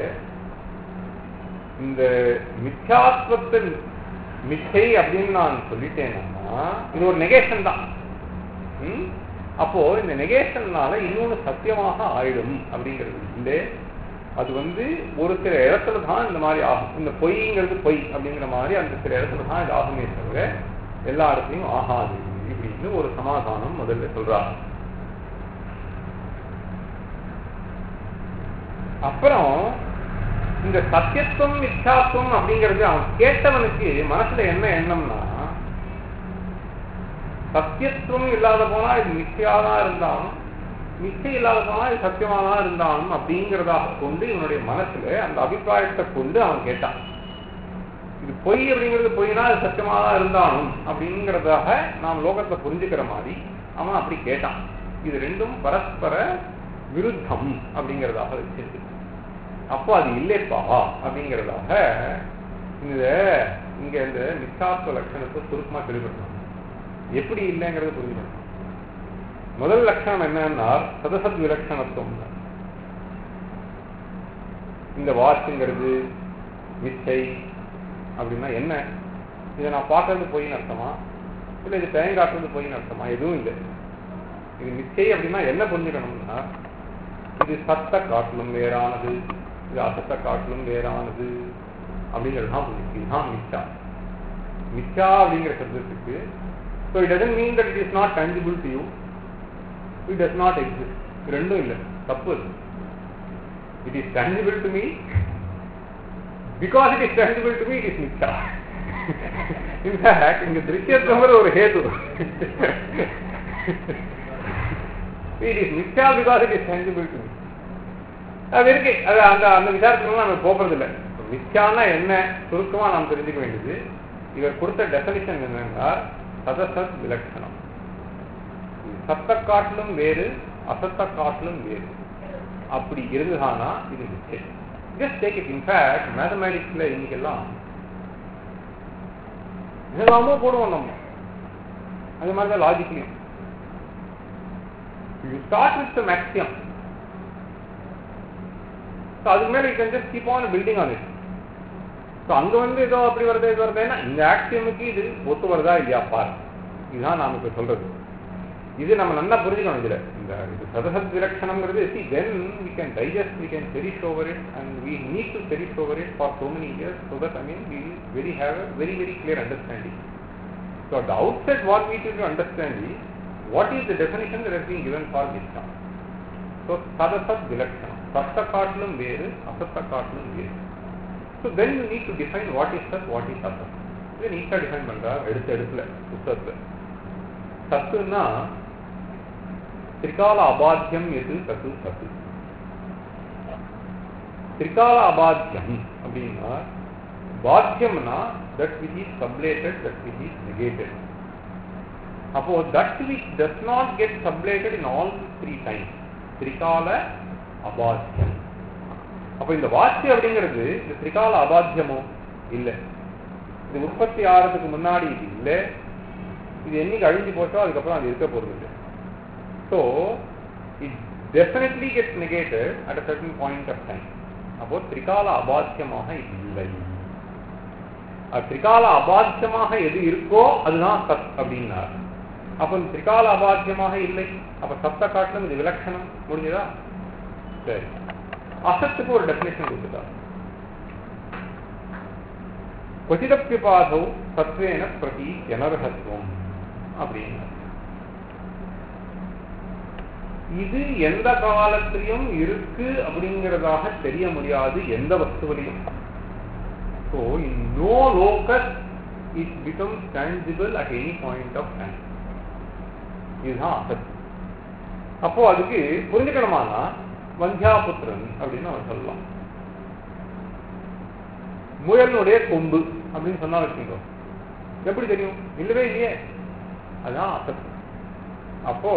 இந்த மித்யாத்வத்தை மிச்சை அப்படின்னு நான் சொல்லிட்டேன்னா இது ஒரு நெகேஷன் தான். அப்போ இந்த நெகேஷன்னால இன்னொன்னு சத்தியமாக ஆயிடும் அப்படிங்கிறது இல்லை. அது வந்து ஒரு சில இடத்துல தான் இந்த மாதிரி ஆகும். இந்த பொய்ங்கிறது பொய் அப்படிங்கிற மாதிரி அந்த சில இடத்துல தான் இது ஆகுமே தவிர எல்லா இடத்துலையும் ஆகாது இப்படின்னு ஒரு சமாதானம் முதல்ல சொல்றாங்க. அப்புறம் இந்த சத்தியத்துவம் மித்யாத்துவம் அப்படிங்கிறது அவன் கேட்டவனுக்கு மனசுல என்ன எண்ணம்னா, சத்தியத்துவம் இல்லாத போனா இது மித்யாதான் இருந்தாலும், மிச்சம் இல்லாத போனா இது சத்தியமாதான் இருந்தாலும் அப்படிங்கிறதாக கொண்டு இவனுடைய மனசுல அந்த அபிப்பிராயத்தை கொண்டு அவன் கேட்டான். இது பொய் அப்படிங்கிறது பொய்னா அது சத்தியமாதான் இருந்தாலும் அப்படிங்கிறதாக நாம் லோகத்தை புரிஞ்சுக்கிற மாதிரி அவன் அப்படி கேட்டான். இது ரெண்டும் பரஸ்பர விருத்தம் அப்படிங்கிறதாக வச்சிருக்கு. அப்போ அது இல்லைப்பா அப்படிங்கிறதாக இங்க இந்த மித்யாத்வ லட்சணத்தை சுருக்கமா தெளிவுபடுத்தணும். எப்படி இல்லைங்கிறத புரிஞ்சுக்கணும். முதல் லட்சணம் என்னன்னா சதசத் விலட்சணத்துவம். இந்த வாட்சுங்கிறது மிச்சை அப்படின்னா என்ன? இதை நான் பார்க்கறது பொய்ன்னு அர்த்தமா, இல்லை இது தேங்காட்டுறது பொய்ன்னு அர்த்தமா? எதுவும் இல்லை. இது மிச்சை அப்படின்னா என்ன புரிஞ்சுக்கணும்னா, இது சத்த காட்டிலும் வேறானது, இது அசத்த காட்டிலும் வேறானது அப்படிங்கிறது தான் புரிஞ்சுக்கு. இதுதான் மிச்சா. மிச்சா அப்படிங்கிற சப்தத்துக்கு so it doesn't mean that it is not tangible to you, it does not exist. ரெண்டும் இல்லை, தப்பு. It is tangible to me. Because it is tangible to me, it is mithya. In fact, இங்க திருஷ்யத்துவங்கிற ஒரு ஹேது. It is mithya because it is tangible to me. அது இருக்கு. அது அந்த விசாரத்துக்கு நம்ம போகிறது இல்லை. மித்யானா என்ன சுருக்கமா நாம் தெரிஞ்சுக்க வேண்டியது, இவர் கொடுத்த டெஃபினிஷன் என்னன்னா சதசத் விலட்சணம். சத்த காட்டிலும் வேறு, அசத்த காட்டிலும் வேறு அப்படி இருந்துதானா இது மிச்சை. Just take it. In fact, mathematicsல இன்னைக்கெல்லாம் எல்லாமோ போடுவோம் நம்ம. அது மாதிரி தான் logically. You start with the axiom. So அதுக்கு மேல you can just keep on building on it. So அங்க வந்து ஏதோ அப்படி வருது இது வருதுன்னா இந்த ஆக்சியமுக்கு இது ஒத்து வருதா இல்லையா பாரு. இதுதான் நாம இப்ப சொல்றது. இது நம்ம நல்லா புரிஞ்சுக்கணும். இதுல இந்த சதசத் விலட்சணம்ங்கிறது see then we can digest, we can cherish over it, and we need to cherish over it for so many years so that we have a very very clear understanding. So at the outset what we need to understand is what is the definition that has been given for mithya. So sadasat vilakshanam, satta kaattilum veru, asatta kaattilum veru. So then you need to define what is sat, what is asat. Idu neat define பண்றா எடுத்துல புத்தகத்துல. சத்துன்னா திரிகால அபாத்தியம் எது சத்து சத்து. திரிகால அபாத்தியம் அப்படின்னா பாத்தியம்னா that which is sublated, that which is negated. அப்போ that which does not get sublated in all three times, திரிகால அபாத்தியம். அப்போ இந்த வாட்சியம் அப்படிங்கிறது இந்த திரிகால அபாத்தியமோ இல்லை, இது உற்பத்தி ஆகிறதுக்கு முன்னாடி இது இல்லை, இது என்னைக்கு அழிஞ்சு போச்சோ அதுக்கப்புறம் அது இருக்க போறது இல்லை. So it definitely gets negated at a certain point of time. அப்போ திரிகால அபாத்தியமாக இது இல்லை. திரிகால அபாத்தியமாக எது இருக்கோ அதுதான் சத் அப்படின்னார். அப்போ திரிகால அபாத்தியமாக இல்லை, அப்ப சப்த காட்டிலும் இது விலட்சணம் முடிஞ்சதா? சரி, அசத்துக்கு ஒரு டெஃபினேஷன் கொடுத்துட்டார். கொச்சிதப்பியபாதோ சத்வேன பிரதி எனர்ஹத்துவம் அப்படின்னு. இது எந்த காலத்திலையும் இருக்கு அப்படிங்கிறதாக தெரிய முடியாது எந்த வஸ்துவிலையும். So in no locus it becomes tangible at any point of time. இதுதான் அசத். அப்போ அதுக்கு புரிஞ்சுக்கணுமானா வந்தியாபுத்திரன் அப்படின்னு அவன் சொல்லலாம். முயலுடைய கொம்பு அப்படின்னு சொன்னா வச்சுக்கோ, எப்படி தெரியும்? இல்லவே இல்லையே, அதுதான் அசத். அப்போ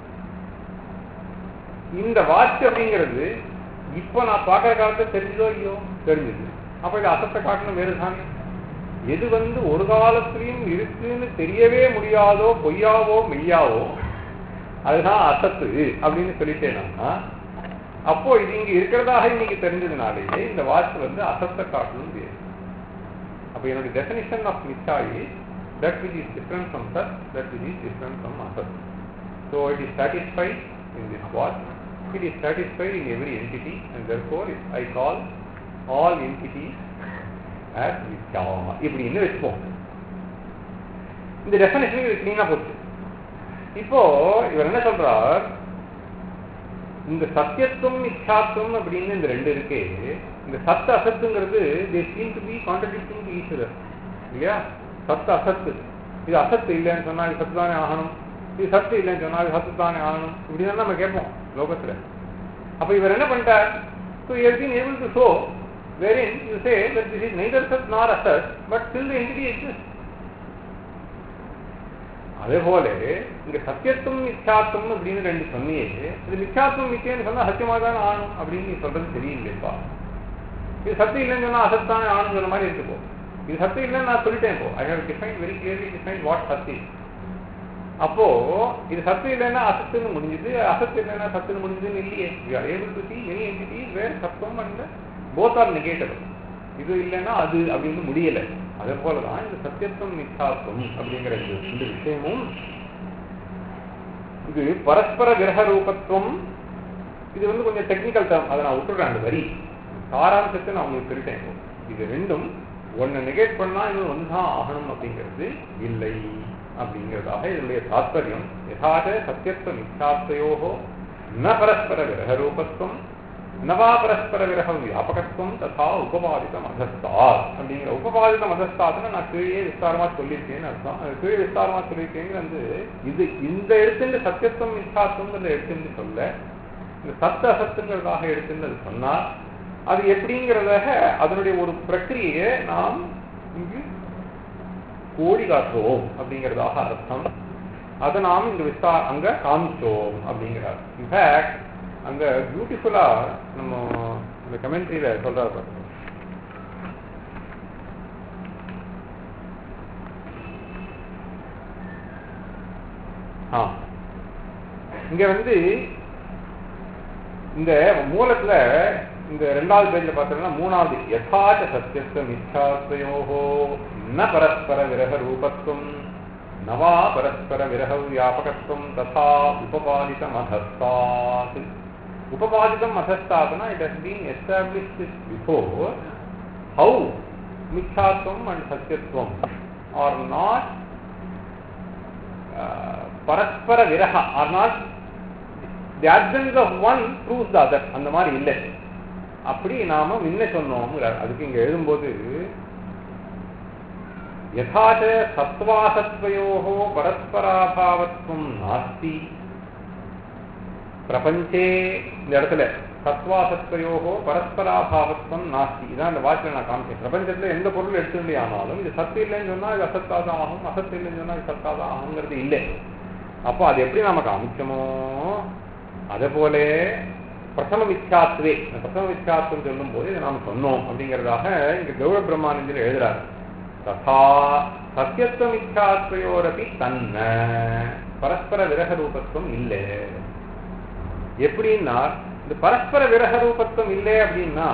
இந்த வாட்ச் அப்படிங்கிறது இப்ப நான் பார்க்கற காலத்தை தெரிஞ்சதோ இல்லையோ தெரிஞ்சது. அப்ப இது அசத்தை காட்டணும் வேறு தானே. எது வந்து ஒரு காலத்திலையும் இருக்குன்னு தெரியவே முடியாதோ, பொய்யாவோ மெய்யாவோ, அதுதான் அசத்து அப்படின்னு சொல்லிட்டேன்னா, அப்போ இது இங்க இருக்கிறதாக இன்னைக்கு தெரிஞ்சதுனாலேயே இந்த வாட்ச் வந்து அசத்தை காட்டணும் வேறு. அப்ப என்னுடைய டெஃபினிஷன் ஆஃப் மித்யா is that which is different from sat, that which is different from asat. So it is satisfied in this watch, it is satisfied in every entity, and therefore I call all entities as mithya. இப்படி இன்னும் வச்சுப்போம். இந்த definition இது கிளீனா போச்சு. இப்போ இவர் என்ன சொல்றார், இந்த சத்தியத்துவம் மித்யாத்துவம் அப்படின்னு இந்த ரெண்டு இருக்கே, இந்த சத்து அசத்துங்கிறது they seem to be contradicting to each other இல்லையா? சத்து அசத்து, இது அசத்து இல்லைன்னு சொன்னா இது சத்து தானே ஆகணும், இது சத்து இல்லைன்னு சொன்னா இது சத்து தானே ஆகணும், இப்படிதான் நம்ம கேட்போம் லோகத்துல. அப்ப இவர் என்ன பண்ணிட்டார்? So he has been able to show wherein you say that this is neither sat nor asat, but still the entity exists. அதே போல இங்க சத்தியத்துவம் மித்யாத்துவம் அப்படின்னு ரெண்டு சொன்னியே, இது மித்யாத்துவம் மித்தியன்னு சொன்னா சத்தியமாக தானே ஆகணும் அப்படின்னு நீ சொல்றது தெரியலைப்பா. இது சத்து இல்லைன்னு சொன்னா அசத்தானே ஆகணுங்கிற மாதிரி இருக்குப்போ. இது சத்து இல்லைன்னு நான் சொல்லிட்டேன். இப்போ I have define very clearly define what சத்து. அப்போ இது சத்து இல்லைன்னா அசத்துன்னு முடிஞ்சது, அசத்து இல்லைன்னா சத்துன்னு முடிஞ்சதுன்னு இல்லையே. You are able to see many entities where சத்துவம் அண்ட் both are negatable. இது இல்லைன்னா அது அப்படின்னு முடியல. அதே போலதான் இந்த சத்தியத்துவம் மித்யாத்துவம் அப்படிங்கிற இந்த விஷயமும் இது பரஸ்பர விரக ரூபத்துவம். இது கொஞ்சம் டெக்னிக்கல் டேர்ம், அதை நான் விட்டுறேன். அந்த வரி சாராம்சத்தை நான் உங்களுக்கு சொல்லிட்டேன். இது ரெண்டும் ஒன்னு நெகேட் பண்ணா இன்னும் ஒன்றுதான் ஆகணும் அப்படிங்கிறது இல்லை அப்படிங்கிறதாக இதனுடைய தாத்பரியம். யதாத சத்தியத்துவ மித்யாத்வயோஹோ ந பரஸ்பர விரக ரூபத்துவம் நவா பரஸ்பர விரகம் வியாபகத்துவம் ததா உபபாதிதம் அதஸ்தாத் அப்படிங்கிற உபபாதிதம் அதஸ்தாத்னா நான் கீழே விஸ்தாரமா சொல்லியிருக்கேன்னு அர்த்தம். கீழே விஸ்தாரமா சொல்லியிருக்கேங்கிறது இது இந்த எடுத்துட்டு சத்தியத்துவம் மித்யாத்துவம் எடுத்துட்டு சொல்ல, இந்த சத்த அசத்துங்கிறதாக எடுத்துட்டு அது சொன்னா அது எப்படிங்கிறதாக அதனுடைய ஒரு பிரக்கிரியை நாம் இங்கு கோடி காட்டுவோம் அப்படிங்கிறதாக அர்த்தம். அதை நாம் இந்த அங்க காமிச்சோம் அப்படிங்கிறார். இன்ஃபேக்ட் அங்க பியூட்டிஃபுல்லா நம்ம இந்த கமெண்ட்ரியில சொல்றாரு. இங்க இந்த மூலத்துல இந்த ரெண்டாவது பேஜ்ல பார்த்தோம்னா மூணாவது யதாச்ச சத்தியத்துவ மித்யாத்வயோஹோ ந பரஸ்பர விரக ரூபத்துவம் நவா பரஸ்பர விரக வியாபகத்துவம் ததா உபபாதிதம் அதஸ்தாத். உபபாதிதம் அதஸ்தாத்னா it has been established before how மித்யாத்வம் and சத்தியத்துவம் are not பரஸ்பர விரக are not the absence of one proves the other. அந்த மாதிரி இல்லை. அப்படி நாம முன்ன சொன்னோம். அதுக்கு இங்க எழுதும்போது யதாச்ச சத்வாசத்வயோஹோ பரஸ்பராபாவத்வம் நாஸ்தி பிரபஞ்சே. இந்த இடத்துல சத்வாசத்வயோஹோ பரஸ்பராபாவத்வம் நாஸ்தி, இதான் அந்த வாக்கில நான் காமிச்சேன். பிரபஞ்சத்துல எந்த பொருள் எடுத்துட்டே ஆனாலும் இது சத்து இல்லைன்னு சொன்னா இது அசத்தாதான் ஆகும், அசத்து இல்லைன்னு சொன்னா இது சத்தாதான் ஆகுங்கிறது இல்லை. அப்போ அது எப்படி நாம காமிச்சோமோ அதே போல பிரசம மித்யாத்வே, பிரசம மித்யாத்வம் சொல்லும் போது இதை நாம் சொன்னோம் அப்படிங்கிறதாக இங்க கௌரவ பிரம்மானந்தில் எழுதுறாரு. ததா சத்தியத்துவ மித்யாத்வயோரபி தன்ன பரஸ்பர விரக ரூபத்துவம் இல்லை. எப்படின்னா இந்த பரஸ்பர விரக ரூபத்துவம் இல்லை அப்படின்னா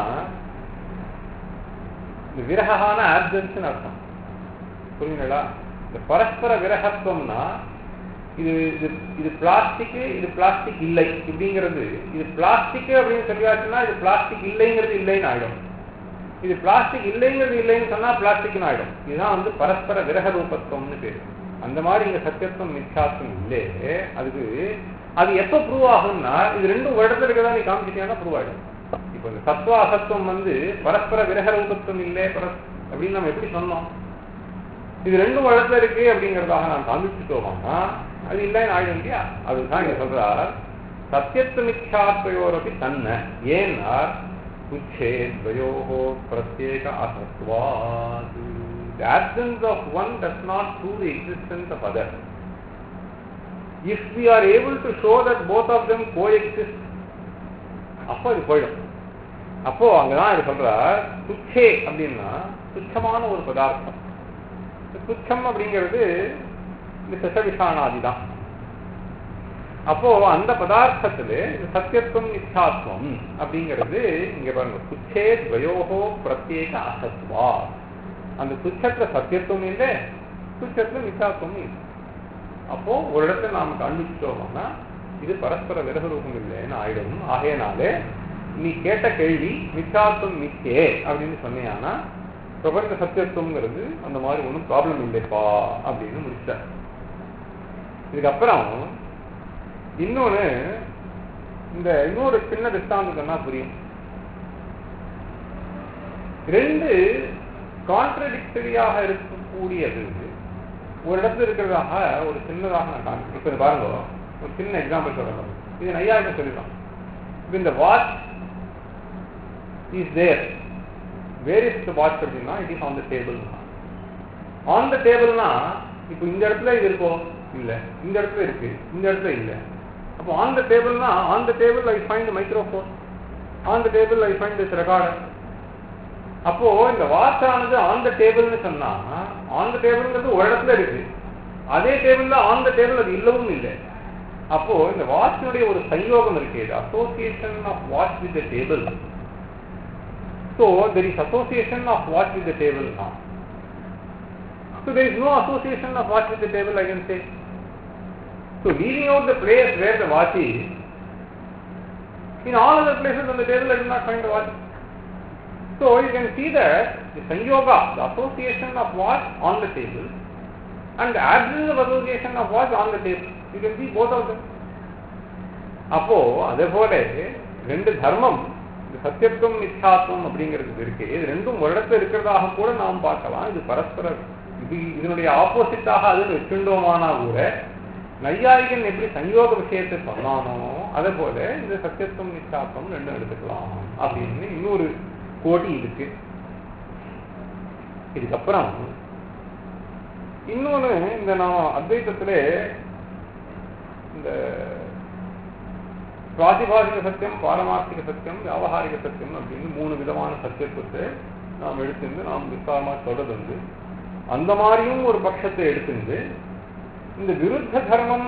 இந்த விரகான ஆப்சன்ஸ் அர்த்தம். புரியுங்களா? இந்த பரஸ்பர விரகத்துவம்னா இது இது பிளாஸ்டிக், இது பிளாஸ்டிக் இல்லை இப்படிங்கிறது. இது பிளாஸ்டிக் அப்படின்னு சொல்லியாச்சுன்னா இது பிளாஸ்டிக் இல்லைங்கிறது இல்லைன்னு ஆயிடும். இது பிளாஸ்டிக் இல்லைங்கிறது இல்லைன்னு சொன்னா பிளாஸ்டிக்னு ஆயிடும். இதுதான் பரஸ்பர விரக ரூபத்துவம்னு பேரு. அந்த மாதிரி இங்க சத்தியத்துவம் மித்யாத்துவம் இல்லை. அதுக்கு அது எப்ப ப்ரூவ் ஆகும்னா இது ரெண்டும் இடத்துல இருக்கதான் நீ காமிச்சிட்டியானா ப்ரூவ் ஆயிடும். இப்போ இந்த சத்துவ அசத்துவம் பரஸ்பர விரக ரூபத்துவம் இல்லை அப்படின்னு நம்ம எப்படி சொன்னோம்? இது ரெண்டும் இடத்துல இருக்கு அப்படிங்கிறதாக நான் காமிச்சுட்டோம்னா அது இல்லைன்னு ஆயிடும் இல்லையா? அதுதான் இங்க சொல்றார் சத்தியத்துவ மித்யாத்வயோரபி தன்ன. ஏன்னா துச்சேத்வயோஹோ பிரத்யேக அசத்வாத். The absence of one does not prove the existence of other. If we are able to show that both of them coexist, அப்போ இது போயிடும். அப்போ அங்கதான் இது சொல்றார் துச்சே அப்படின்னா துச்சமான ஒரு பதார்த்தம். துச்சம் அப்படிங்கிறது இந்த சசவிஷானாதி தான். அப்போ அந்த பதார்த்தத்துல சத்தியத்துவம் மித்யாத்வம் அப்படிங்கிறது இங்க பாருங்க துச்சே துவயோஹோ பிரத்யேக அசத்வா. அந்த துச்சத்துல சத்தியத்துவம் இல்லை, துச்சத்துல மித்யாத்வம் இல்லை. அப்போ ஒரு இடத்துல நாம கண்டுபிடிச்சோம்னா இது பரஸ்பர விரக ரூபம் இல்லைன்னு ஆயிடும். ஆகையனாலே நீ கேட்ட கேள்வி மித்யாத்வம் மித்யே அப்படின்னு சொன்னியானா பிரபஞ்ச சத்தியத்துவங்கிறது அந்த மாதிரி ஒன்றும் ப்ராப்ளம் இல்லைப்பா அப்படின்னு முடிச்சார். இதுக்கப்புறம் இன்னொன்னு இந்த இன்னொரு சின்ன திஷ்டாந்தம் சொன்னா புரியும். ரெண்டு கான்ட்ரடிக்டரியாக இருக்கக்கூடியது ஒரு இடத்துல இருக்கிறதாக ஒரு சின்னதாக நான் காண்பேன். இப்ப பாருங்க, ஒரு சின்ன எக்ஸாம்பிள் சொல்லலாம். இது நையாயிரம் சொல்லிடலாம். இப்ப இந்த watch is there, where is the watch அப்படின்னா it is on the table. ஆன் த டேபிள்னா இப்போ இந்த இடத்துல இது இருக்கோ இல்லை, இந்த இடத்துல இருக்கு, இந்த இடத்துல இல்லை. அப்போ ஆன் த டேபிள்னா on the table I find microphone, on the table I find this recorder. அப்போ இந்த வாட்ச் ஆனது ஆன் த டேபிள்னு சொன்னா ஆன் த டேபிள்ங்கிறது ஒரு இடத்துல இருக்கு, அதே டேபிள்ல ஆன் த டேபிள் அது இல்லவும் இல்லை. அப்போ இந்த வாட்சினுடைய ஒரு சயோகம் இருக்கு, association of watch with the table. So there is association of watch with the table now. So there is no association of watch with the table, I can say. So leaving out the place where the watch is, in all other places on the table I do not find the watch. So you can see that the sanyoga, the association of watch on the table, and the absence of association of watch on the table. You can see both of them. அப்போ அதே போல ரெண்டு தர்மம், சத்தியத்துவம் மித்யாத்வம் அப்படிங்கிறது இருக்கு. இது ரெண்டும் ஒரு இடத்துல இருக்கிறதாக கூட நாம் பார்க்கலாம். இது பரஸ்பர இதனுடைய ஆப்போசிட்டாக அது வச்சுண்டோமானா கூட நையாயிகன் எப்படி சயோக விஷயத்தை சொன்னானோ அதே போல இந்த சத்தியத்துவம் மித்யாத்வம் ரெண்டும் எடுத்துக்கலாம் அப்படின்னு இன்னொரு கோடி இருக்கு. இதுக்கப்புறம் இன்னொன்னு, இந்த நான் அத்வைத்தத்துல இந்த பிராதிபாசிக சத்தியம், பாரமார்த்திக சத்தியம், வியாவகாரிக சத்தியம் அப்படின்னு மூணு விதமான சத்தியத்துவத்தை நாம் எடுத்துருந்து நாம் விசாரமா சொல்றது. அந்த மாதிரியும் ஒரு பட்சத்தை எடுத்துருந்து இந்த விருத்த தர்மம்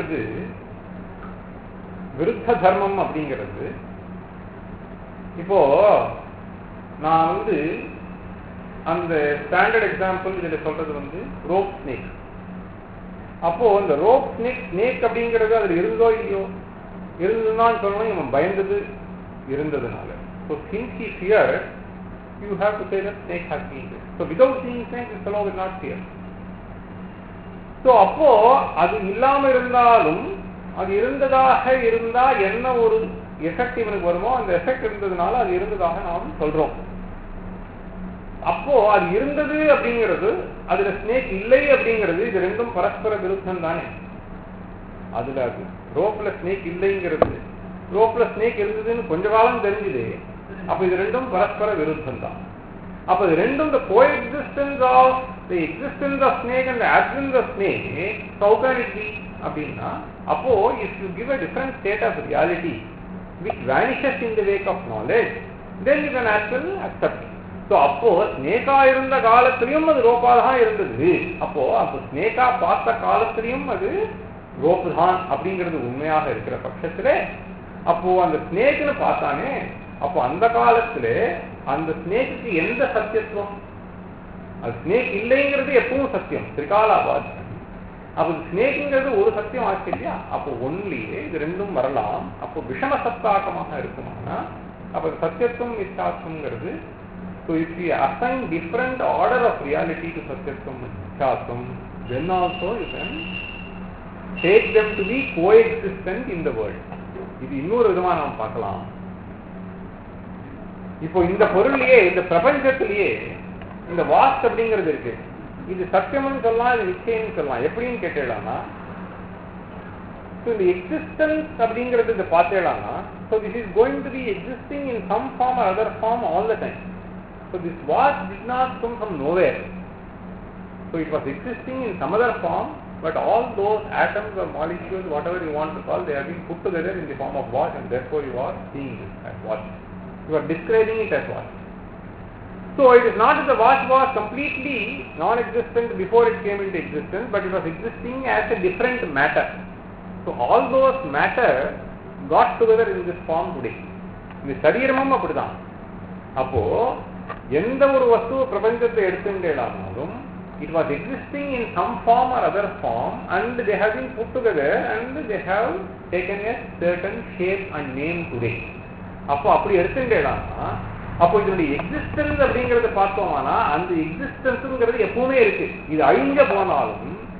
அப்படிங்கிறது இப்போ நான் அந்த ஸ்டாண்டர்ட் எக்ஸாம்பிள் இதுல சொல்றது ரோப் ஸ்னேக். அப்போ இந்த ரோப் ஸ்னேக் அப்படிங்கிறது அதுல இருந்தோ இல்லையோ, இருந்ததுதான் சொல்லணும். இவன் பயந்தது இருந்ததுனால. So since he feared, you have to say that snake has been there. So without seeing snake, this fellow will not fear. So அப்போ அது இல்லாம இருந்தாலும் அது இருந்ததாக இருந்தா என்ன ஒரு எஃபெக்ட் இவனுக்கு வருமோ அந்த எஃபெக்ட் இருந்ததுனால அது இருந்ததாக நாம் சொல்றோம். அப்போ அது இருந்தது அப்படிங்கிறது, அதுல ஸ்னேக் இல்லை அப்படிங்கிறது, இது ரெண்டும் பரஸ்பர விருத்தம் தானே. அதுல அது ரோப்ல ஸ்னேக் இல்லைங்கிறது, ரோப்ல ஸ்னேக் இருந்ததுன்னு கொஞ்ச காலம் தெரிஞ்சுது. அப்ப இது ரெண்டும் பரஸ்பர விருத்தம் தான். அப்ப இது ரெண்டும் the coexistence of the existence of snake and the absence of snake, how can it be அப்படின்னா, அப்போ if you give a different state of reality which vanishes in the wake of knowledge, then you can actually accept it. So அப்போ ஸ்னேகா இருந்த காலத்திலையும் அது ரோப்பாதான் இருந்தது. அப்போ ஸ்னேகா பார்த்த காலத்திலையும் அது ரோப்பு தான் அப்படிங்கிறது உண்மையாக இருக்கிற பட்சத்துல அப்போ அந்த ஸ்னேக்னு பார்த்தானே, அப்போ அந்த காலத்துல அந்த ஸ்னேக்கு எந்த சத்தியத்துவம்? அது ஸ்னேக் இல்லைங்கிறது எப்பவும் சத்தியம், திரிகாலாபாத். அப்போ ஸ்னேக்குங்கிறது ஒரு சத்தியம் ஆச்சு இல்லையா? அப்போ ஒன்லியே இது ரெண்டும் வரலாம். அப்போ விஷம சத்தாக்கமாக இருக்குமானா அப்போ சத்தியத்துவம் மித்யாத்வம்ங்கிறது. So if we assign different order of reality to satyatvam mithyaatvam, then also you can take them to be coexistent in the world. இது இன்னொரு விதமா நாம் பார்க்கலாம். இப்போ இந்த பொருளிலேயே, இந்த பிரபஞ்சத்திலேயே இந்த வாஸ்து அப்படிங்கிறது இருக்கு. இது சத்தியம்னு சொல்லலாம், இது நிச்சயம்னு சொல்லலாம். எப்படின்னு கேட்டேடானா, இந்த எக்ஸிஸ்டன்ஸ் அப்படிங்கிறது இதை பார்த்தேடானா, so this is going to be existing in some form or other form all the time. So this watch did not come from nowhere. So it was existing in some other form, but all those atoms or molecules, whatever you want to call, they have been put together in the form of watch, and therefore you are seeing this as watch. You are describing it as watch. So it is not that the watch was completely non-existent before it came into existence, but it was existing as a different matter. So all those matter got together in this form today. இந்த சரீரமும் அப்படிதான். அப்போ எந்த ஒரு வஸ்து பிரபஞ்சத்தை எடுத்துட்டேனாலும் it was existing in some form or other form, and they have been put together and they have taken a certain shape and name today. அப்போ அப்படி எடுத்துட்டேனா அப்போ இதனுடைய எக்ஸிஸ்டன்ஸ் அப்படிங்கறத பார்த்தோம்னா அந்த எக்ஸிஸ்டன்ஸ்ங்கிறது எப்பவுமே இருக்கு. இது அழிஞ்ச போனாலும்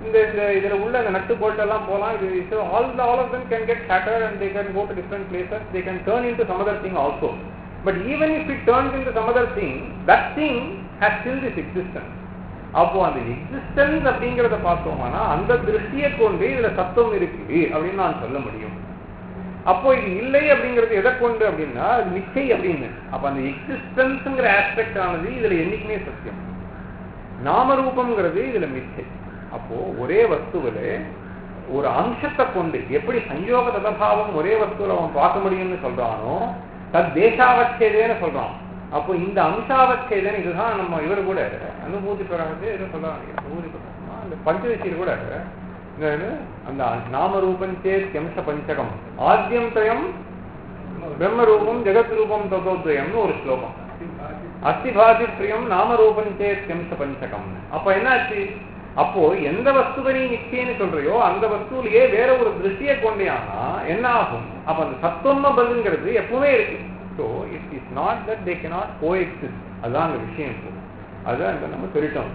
இந்த இதுல உள்ள அந்த நட்டு போல்ட் எல்லாம் போலாம். இது all of them can get shattered and they can go to different places. They can turn into some other thing also. But even if it turns into some other thing, that thing has still this existence. அப்போ அந்த existence அப்படிங்கிறத பார்த்தோம்னா அந்த திருஷ்டியை கொண்டு இதுல சத்துவம் இருக்கு அப்படின்னு நான் சொல்ல முடியும். அப்போ இது இல்லை அப்படிங்கிறது எதை கொண்டு அப்படின்னா அது மிச்சை அப்படின்னு. அப்ப அந்த எக்ஸிஸ்டன்ஸ்ங்கிற ஆஸ்பெக்ட் ஆனது இதுல என்னைக்குமே சத்தியம். நாமரூபம்ங்கிறது இதுல மிச்சை. அப்போ ஒரே வஸ்துவில ஒரு அம்சத்தை கொண்டு எப்படி சஞ்சோக ததபாவம் ஒரே வஸ்துவில அவன் பார்க்க முடியும்னு சொல்றானோ தத் தேசாவச்சேதேன்னு சொல்றான். அப்போ இந்த அம்சாவச்சேதன் இதுதான் நம்ம இவர் கூட அனுபூதி பெறாது எதுவும் சொல்றாங்க. அனுபூதி பெறா அந்த பஞ்சதசியில் கூட அந்த நாமரூபஞ்சே அம்ச பஞ்சகம் ஆத்தியம் திரயம் பிரம்மரூபம் ஜெகத் ரூபம் ததோத்வயம்னு ஒரு ஸ்லோகம். அஸ்திபாதி பிரியம் நாமரூபஞ்சே அம்ச பஞ்சகம். அப்ப என்னாச்சு? அப்போ எந்த வஸ்துவை நீ நிச்சயம்னு சொல்றியோ அந்த வஸ்துவிலேயே வேற ஒரு திருஷ்டியை கொண்டேயானா என்ன ஆகும்? அப்ப அந்த சத்துவம பலுங்கிறது எப்பவுமே இருக்கு. So it is not that they cannot coexist. அதுதான் அந்த விஷயம். அதுதான் நம்ம சொல்லிட்டோம்.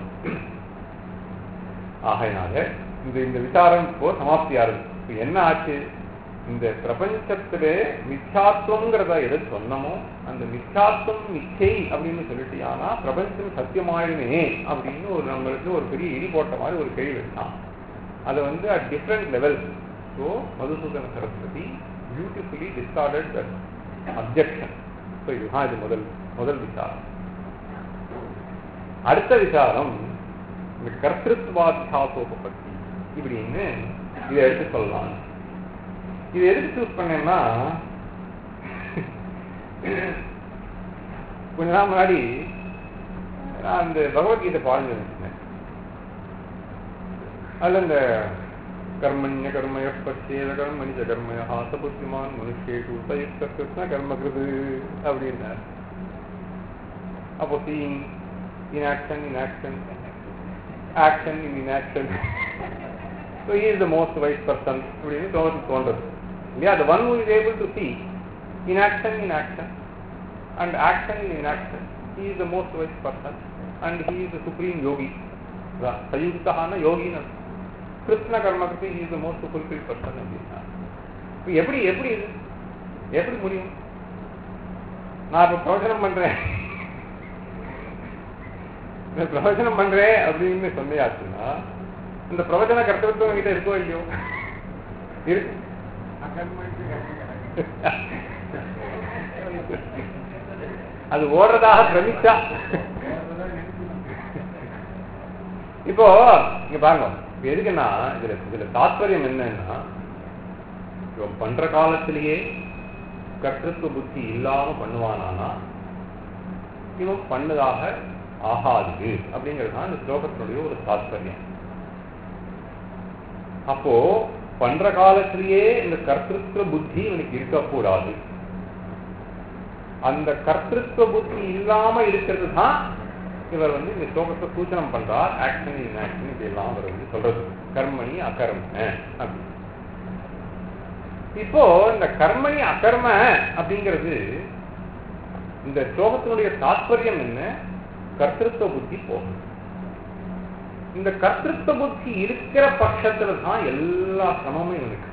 ஆகையினால இந்த விசாரம் இப்போ சமாப்தியாருக்கு என்ன ஆச்சு? இந்த பிரபஞ்சத்திலே மிச்சாத்துவங்கிறத எது சொன்னமோ அந்த மிச்சாத்துவம் மிச்சை அப்படின்னு சொல்லிட்டியானா பிரபஞ்சம் சத்தியமாயுமே அப்படின்னு ஒரு நம்மளுக்கு ஒரு பெரிய இடி போட்ட மாதிரி ஒரு கேள்வி எடுத்தான். அதை at different level. So Madhusudana Saraswati beautifully discarded that objection. So இதுதான் இது முதல் விசாரம். அடுத்த விசாரம் இந்த கர்த்திருத்வாத்யாசோபத்தி இப்படின்னு இதை எடுத்து சொல்லலாம். இது எதுக்கு சூஸ் பண்ணேன்னா கொஞ்ச நாள் முன்னாடி நான் இந்த பகவத்கீதை பாடம் இருந்தேன். அதுல இந்த கர்மண்ய கர்மய பச்சேத கர்மணிஜ கர்மய ஆசபுத்திமான் மனுஷேஷு சயுக்த கிருஷ்ண கர்மகிருது அப்படின்னார். அப்போ seeing in action, action in inaction. So he is the most wise person. அப்படின்னு தோன்றது இல்லையா? The one who is able to see in action and action in inaction, he is the most wise person and he is the supreme yogi. சயுக்தஹான யோகின்னு Krishna கர்மகிருதி, he is the most fulfilled person அப்படின்னா எப்படி முடியும்? நான் இப்ப பிரவச்சனம் பண்றேன் அப்படின்னு சொன்னியாச்சுன்னா இந்த பிரவச்சன கர்த்தத்துவம் கிட்ட இருக்கோ இல்லையோ? இருக்கு. அது ஓடுறதாக பிரமிச்சா இப்போ இங்க பாருங்க, எதுக்குன்னா இதுல தாத்பரியம் என்னன்னா இவன் பண்ற காலத்திலேயே கர்த்தத்துவ புத்தி இல்லாம பண்ணுவானா இவன் பண்ணதாக ஆகாது அப்படிங்கிறதுதான் இந்த ஸ்லோகத்தினுடைய ஒரு தாத்பரியம். அப்போ பண்ற காலத்திலேயே இந்த கர்த்திருவ புத்தி இவனுக்கு இருக்கக்கூடாது. அந்த கர்த்திருவ புத்தி இல்லாம இருக்கிறது தான் இவர் இந்த ஸ்லோகத்தை சூச்சனம் பண்றார். ஆக்ஷன் இன் ஆக்ஷன் இதெல்லாம் அவர் சொல்றது கர்மணி அகர்ம அப்படி. இப்போ இந்த கர்மணி அகர்ம அப்படிங்கிறது இந்த ஸ்லோகத்தினுடைய தாத்பரியம் என்ன? கர்த்திருவ புத்தி போகும். இந்த கர்த்திருவ புத்தி இருக்கிற பட்சத்துல தான் எல்லா சமமும் இவனுக்கு.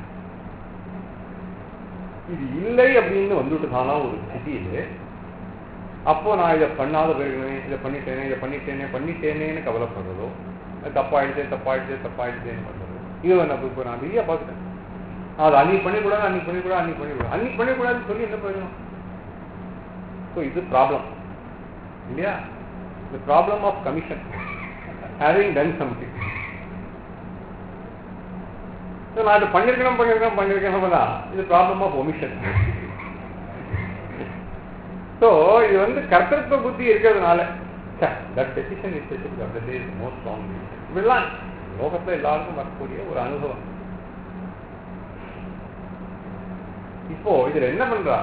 இது இல்லை அப்படின்னு வந்துட்டு தானா ஒரு ஸ்திதியில அப்போ நான் இதை பண்ணாத போயிருக்கேன், இதை பண்ணிட்டேனேன்னு கவலைப்படுறதோ, தப்பாயிடுச்சேன்னு பண்றதோ, இது இப்போ நான் நிறைய பார்த்துட்டேன். அது அன்னைக்கு பண்ணிக்கூடாதுன்னு சொல்லி என்ன பிரயோஜனம்? ஸோ இது ப்ராப்ளம் இல்லையா? The problem of commission, having done something. So நான் அது பண்ணிருக்கணும் தான் இது ப்ராப்ளம் ஆஃப் ஒமிஷன். ஸோ இது கர்த்தத்துவ புத்தி இருக்கிறதுனால that decision is the most strong decision. இப்படிலாம் லோகத்துல எல்லாருக்கும் வரக்கூடிய ஒரு அனுபவம். இப்போ இதுல என்ன பண்றா,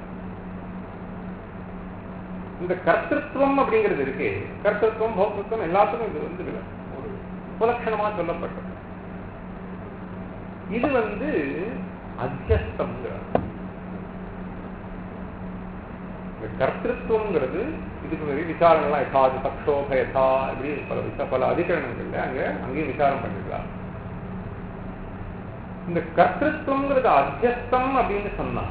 இந்த கர்த்திருவம் அப்படிங்கிறது இருக்கு. கர்த்திருவம் போக்திருவம் எல்லாத்துக்கும் இது ஒரு உபலட்சணமா சொல்லப்பட்டது. இது அத்தியஸ்தம். கர்த்திருவம்ங்கிறது இதுக்கு நிறைய விசாரங்கள்லாம் யதாது பக்ஷோபயதா இப்படி பல அதிகரணங்கள்ல அங்கேயும் விசாரம் பண்ணிருக்கலாம். இந்த கர்த்தத்துவங்கிறது அத்தியஸ்தம் அப்படின்னு சொன்னா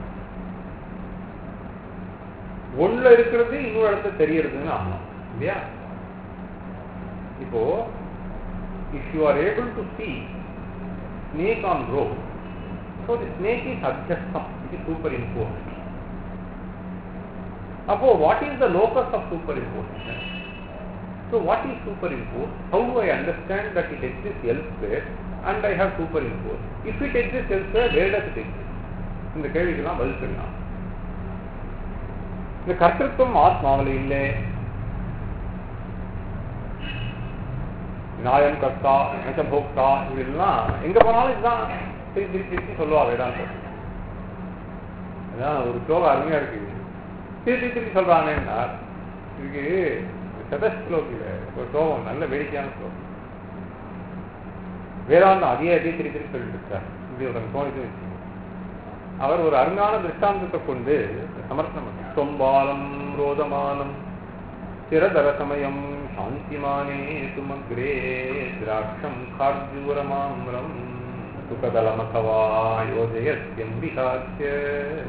ஒண்ணுல இருக்கிறது இன்னொரு இடத்துல தெரியறதுன்னு ஆகணும் இல்லையா? இப்போ if you are able to see snake on rope, so the snake is adhyastam, it is superimposed. Appo what is the locus of superimposition? So what is superimposed? How do I understand that it exists elsewhere and I have superimposed? If it exists elsewhere, where does it exist? இந்த கேள்விக்கெல்லாம் பதில் சொல்லலாம். இந்த கர்த்தத்துவம் ஆத்மாவில் இல்லை. நியாயம் கர்த்தா நச்சபோக்தா இப்படிலாம் எங்க போனாலும் இதுதான் திருப்பி திருப்பி சொல்லுவா வேதாந்தம். அதான் ஒரு ஸ்லோகம் அருமையா இருக்கு. திருப்பி திருப்பி சொல்றாங்கன்னா இதுக்கு சதஸ்லோகில ஒரு ஸ்லோகம் நல்ல வேடிக்கையான ஸ்லோகம். வேதாந்தம் அதே திருப்பி திருப்பி சொல்லிட்டு இருக்கார். இப்படி ஒரு தோணிட்டு வச்சு அவர் ஒரு அருமையான திருஷ்டாந்தத்தை கொண்டு சமர்ப்பணம் சொம்பாலம் ரோதமானம் சிரதர சமயம் சாந்திமானே சுமக்ரே திராட்சம் கார்ஜூரமாம்ரம் சுகதலமகவா யோஜயத்யம்பிகாஸ்ய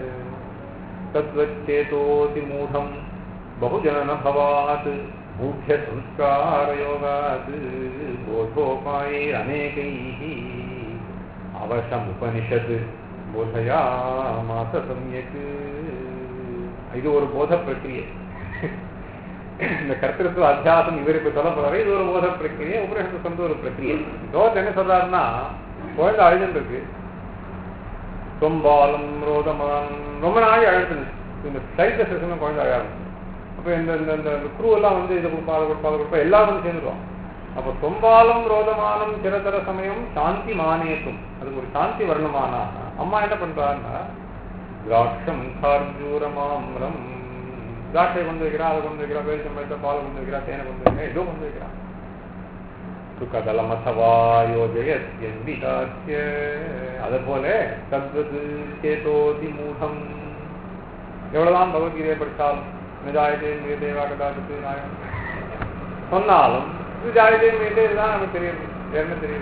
தத்வச்சேதோதி மூடம் பகுஜனன பவாத் மூಢ்ய சம்ஸ்காரயோகாத் போதோபாயே அநேகைः அவசம் உபனிஷத் போதயாமாச சம்யக். இது ஒரு போத பிரக்கிரியை. இந்த கர்த்தத்துவ அத்தியாசம் இவருக்கு சொல்ல போறாரு. இது ஒரு போத பிரக்கிரியை. உபனிஷத்து சொந்த ஒரு பிரக்கிரியை. லோகத்தை என்ன சொல்றாருன்னா குழந்தை அழுதுன்னு இருக்கு. சொம்பாலம் ரோதமான் ரொம்ப நாளை அழுதுன்னு இந்த சைத்த செஷன் குழந்தை அழகாது. அப்போ இந்த குரூ எல்லாம் வந்து இதை கொடுப்பா அதை கொடுப்பா அதை கொடுப்பா எல்லாரும் சேர்ந்துருவோம். அப்போ சொம்பாலம் ரோதமானம் சிரதர சமயம் சாந்தி மானேத்தும் அதுக்கு ஒரு சாந்தி வரணுமானா அம்மா என்ன பண்றாருன்னா திராட்சம் கார்ஜூரமாம்ரம் திராட்சை கொண்டு வைக்கிறா, அதை கொண்டு வைக்கிறா, பேரிச்சம்பழத்தை பால் கொண்டு வைக்கிறா, தேனை கொண்டு வைக்கிறா, ஏதோ கொண்டு வைக்கிறா. சுகதலமசவா யோஜயத்யம்பிகாஸ்ய அதை போல தத்வது சேதோதி மூடம் எவ்வளவுதான் பகவத்கீதையை படித்தாலும் நிஜாயதே மீதேவா கதாபத்து நாயம் சொன்னாலும் நிஜாயதே மீதே இதுதான் நமக்கு தெரியுது, என்ன தெரியுது.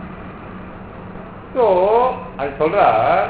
ஸோ அது சொல்ற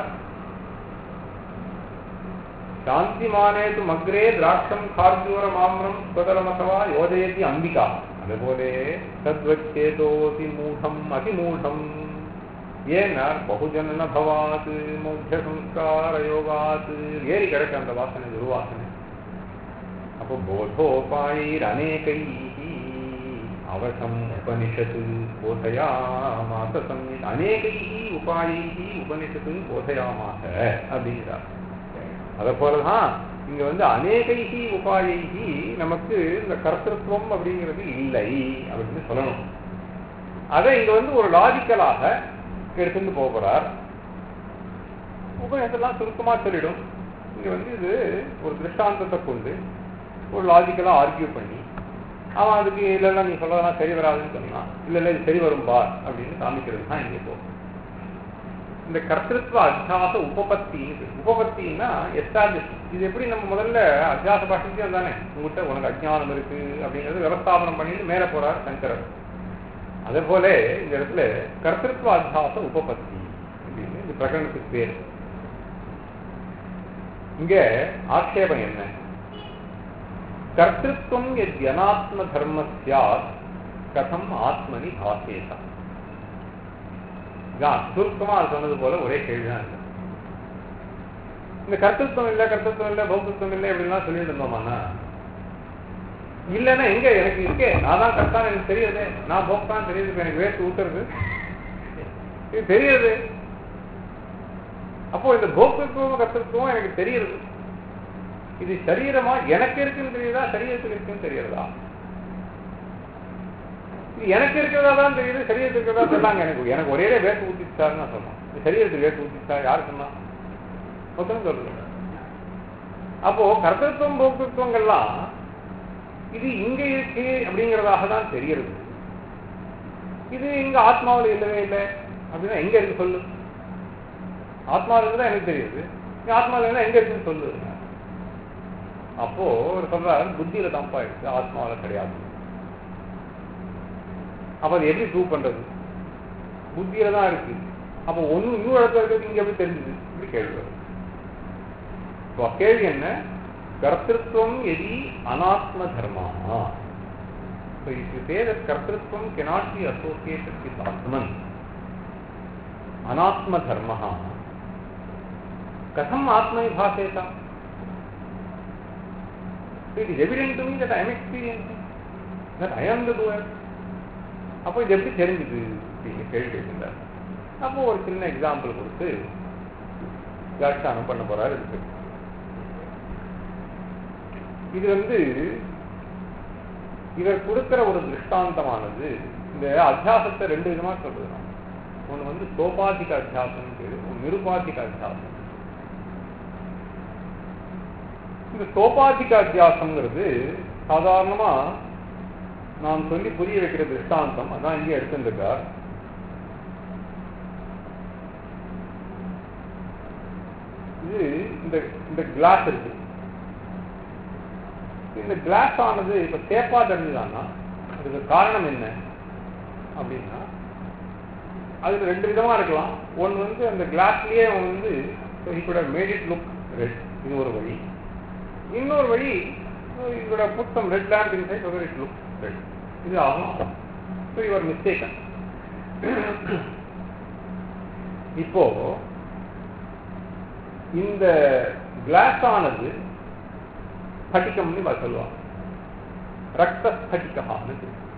சாந்திமானேது மக்ரே திராட்சம் கார்ஜூர மாம்ரம் ஸ்வதலமசவா யோஜயதி அம்பிகா அதுபோலே தத்வச்சேதோதி மூடம் அதிமூடம் ஏன்னா பகுஜன பவாத் மூಢ்ய சம்ஸ்கார யோகாத் ஏறி கிடக்க அந்த வாசனை துர்வாசனை. அப்போ போதோபாயைர் அநேகைஹி அவசம் உபனிஷத்து போதயாமாச சம்யக் அநேகைஹி உபாயைஹி உபனிஷத்து போதயாமாச அப்படிங்கிறார். அதை போலதான் இங்க வந்து அநேகைஹி உபாயைஹி நமக்கு இந்த கர்த்தத்துவம் அப்படிங்கிறது இல்லை அப்படின்னு சொல்லணும். அதை இங்க வந்து ஒரு லாஜிக்கலாக எடுத்துட்டு போகிறார். உபநிஷத்தெல்லாம் சுருக்கமா சொல்லிடும். இங்க வந்து இது ஒரு திருஷ்டாந்தத்தை கொண்டு ஒரு லாஜிக்கலா ஆர்கியூ பண்ணி அவன் அதுக்கு இல்லைன்னா நீ சொல்லலாம் சரி வராதுன்னு சொன்னா இல்ல இது சரி வரும் பார் அப்படின்னு காமிக்கிறது தான் இங்கே போகும். இந்த கர்த்தத்துவ அத்தியாச உபபத்தின்னா எஸ்டாப்ளிஷ். இது எப்படி நம்ம முதல்ல அத்தியாச பாஷைக்கே தானே உங்கள்கிட்ட உனக்கு அஜ்ஞானம் இருக்கு அப்படிங்கிறது விவஸ்தாபனம் பண்ணிட்டு மேல போறார் சங்கரர். அதே போல இந்த இடத்துல கர்த்தத்துவ அத்தியாச உபபத்தி அப்படின்னு இந்த பிரகடனத்துக்கு பேர். இங்க ஆட்சேபம் என்ன? கர்த்தத்துவம் எத் அனாத்ம தர்ம ஸ்யாத் கதம் ஆத்மனி பாசேதா. சுருக்கமா அது சொன்னது போல ஒரே கேள்விதான் இருக்கு. இந்த கர்த்தத்துவம் இல்லை பௌத்தத்துவம் இல்லை அப்படின்லாம் சொல்லிட்டு இருந்தோமாண்ணா இல்லைன்னா எங்க எனக்கு இருக்கே நான் தான் கர்த்தான் எனக்கு தெரியுது, நான் போக்தான் தெரியுது, எனக்கு வேர்த்து ஊத்துறது இது தெரியுது. அப்போ இந்த போக்தத்துவம் கர்த்தத்துவம் எனக்கு தெரியுது. இது சரீரமா எனக்கு இருக்குன்னு தெரியுதா சரீரத்துக்கு இருக்குன்னு தெரியுறதா? இது எனக்கு இருக்கிறதா தான் தெரியுது சரீரத்துக்கு இருக்கிறதா சொன்னாங்க. எனக்கு ஒரே வேர்த்து ஊத்திச்சாருன்னு நான் சொன்னேன். சரீரத்துக்கு வேர்த்து ஊத்திச்சா யாரு சொன்னா? மொத்தம் சொல்றது. அப்போ கர்த்தத்துவம் போக்தத்துவங்கள்லாம் இது இங்க இருக்கு அப்படிங்கிறதாக தான் தெரிகிறது. இது இங்க ஆத்மாவில் இல்லவே இல்லை அப்படின்னா எங்க இருக்கு சொல்லு. ஆத்மாவில் இருந்தா எனக்கு தெரியுது, ஆத்மாவில் இருந்தா எங்க இருக்குன்னு சொல்லு. அப்போ ஒரு சொல்றாரு புத்தியில தான்ப்பா இருக்கு, ஆத்மாவில் கிடையாது. அப்ப அது எப்படி ப்ரூவ் பண்றது? புத்தியில தான் இருக்கு, அப்போ ஒன்று இன்னொரு இடத்துல இருக்கிறது இங்கே எப்படி தெரிஞ்சுது? இப்படி கேள்வி வரும். இப்போ கேள்வி என்ன? கர்த்திருவம் எதி அனாத்ம தர்மா. So if you say that kartrutvam cannot be associated with Atman, anatma dharma, katham atma bhaseta? So it is evident to me that I am experiencing, that I am the doer. அப்போ இது எப்படி தெரிஞ்சுது அப்படின்னு கேள்வி கேட்கின்றார். அப்போ ஒரு சின்ன எக்ஸாம்பிள் கொடுத்து வியாக்கியானம் பண்ண போறாரு. இது இவர் கொடுக்கிற ஒரு திருஷ்டாந்தமானது இந்த அத்தியாசத்தை ரெண்டு விதமா சொல்றது. ஒன்று சோபாதிக அத்தியாசம், நிருபாதிக அத்தியாசம். இந்த சோபாதிக அத்தியாசம்ங்கிறது சாதாரணமா நான் சொல்லி புரிய வைக்கிற திருஷ்டாந்தம். அதான் இங்கே எடுத்துருக்கார். இது இந்த கிளாஸ் இருக்கு. இந்த கிளாஸ் ஆனது இப்ப சேப்பா தெரிஞ்சுதான்னா அதுக்கு காரணம் என்ன அப்படின்னா, அதுல ரெண்டு விதமா இருக்கலாம். ஒன்று அந்த கிளாஸ்லயே he could have made it look red. இது ஒரு வழி. இன்னொரு வழி, you could have put some red lamp inside so that it looks red. இது ஆகும். So you are mistaken. இப்போ இந்த கிளாஸ் ஆனது ஸ்படிகம்னு சொல்லுவாங்க. ரத்த ஸ்படிகமானது.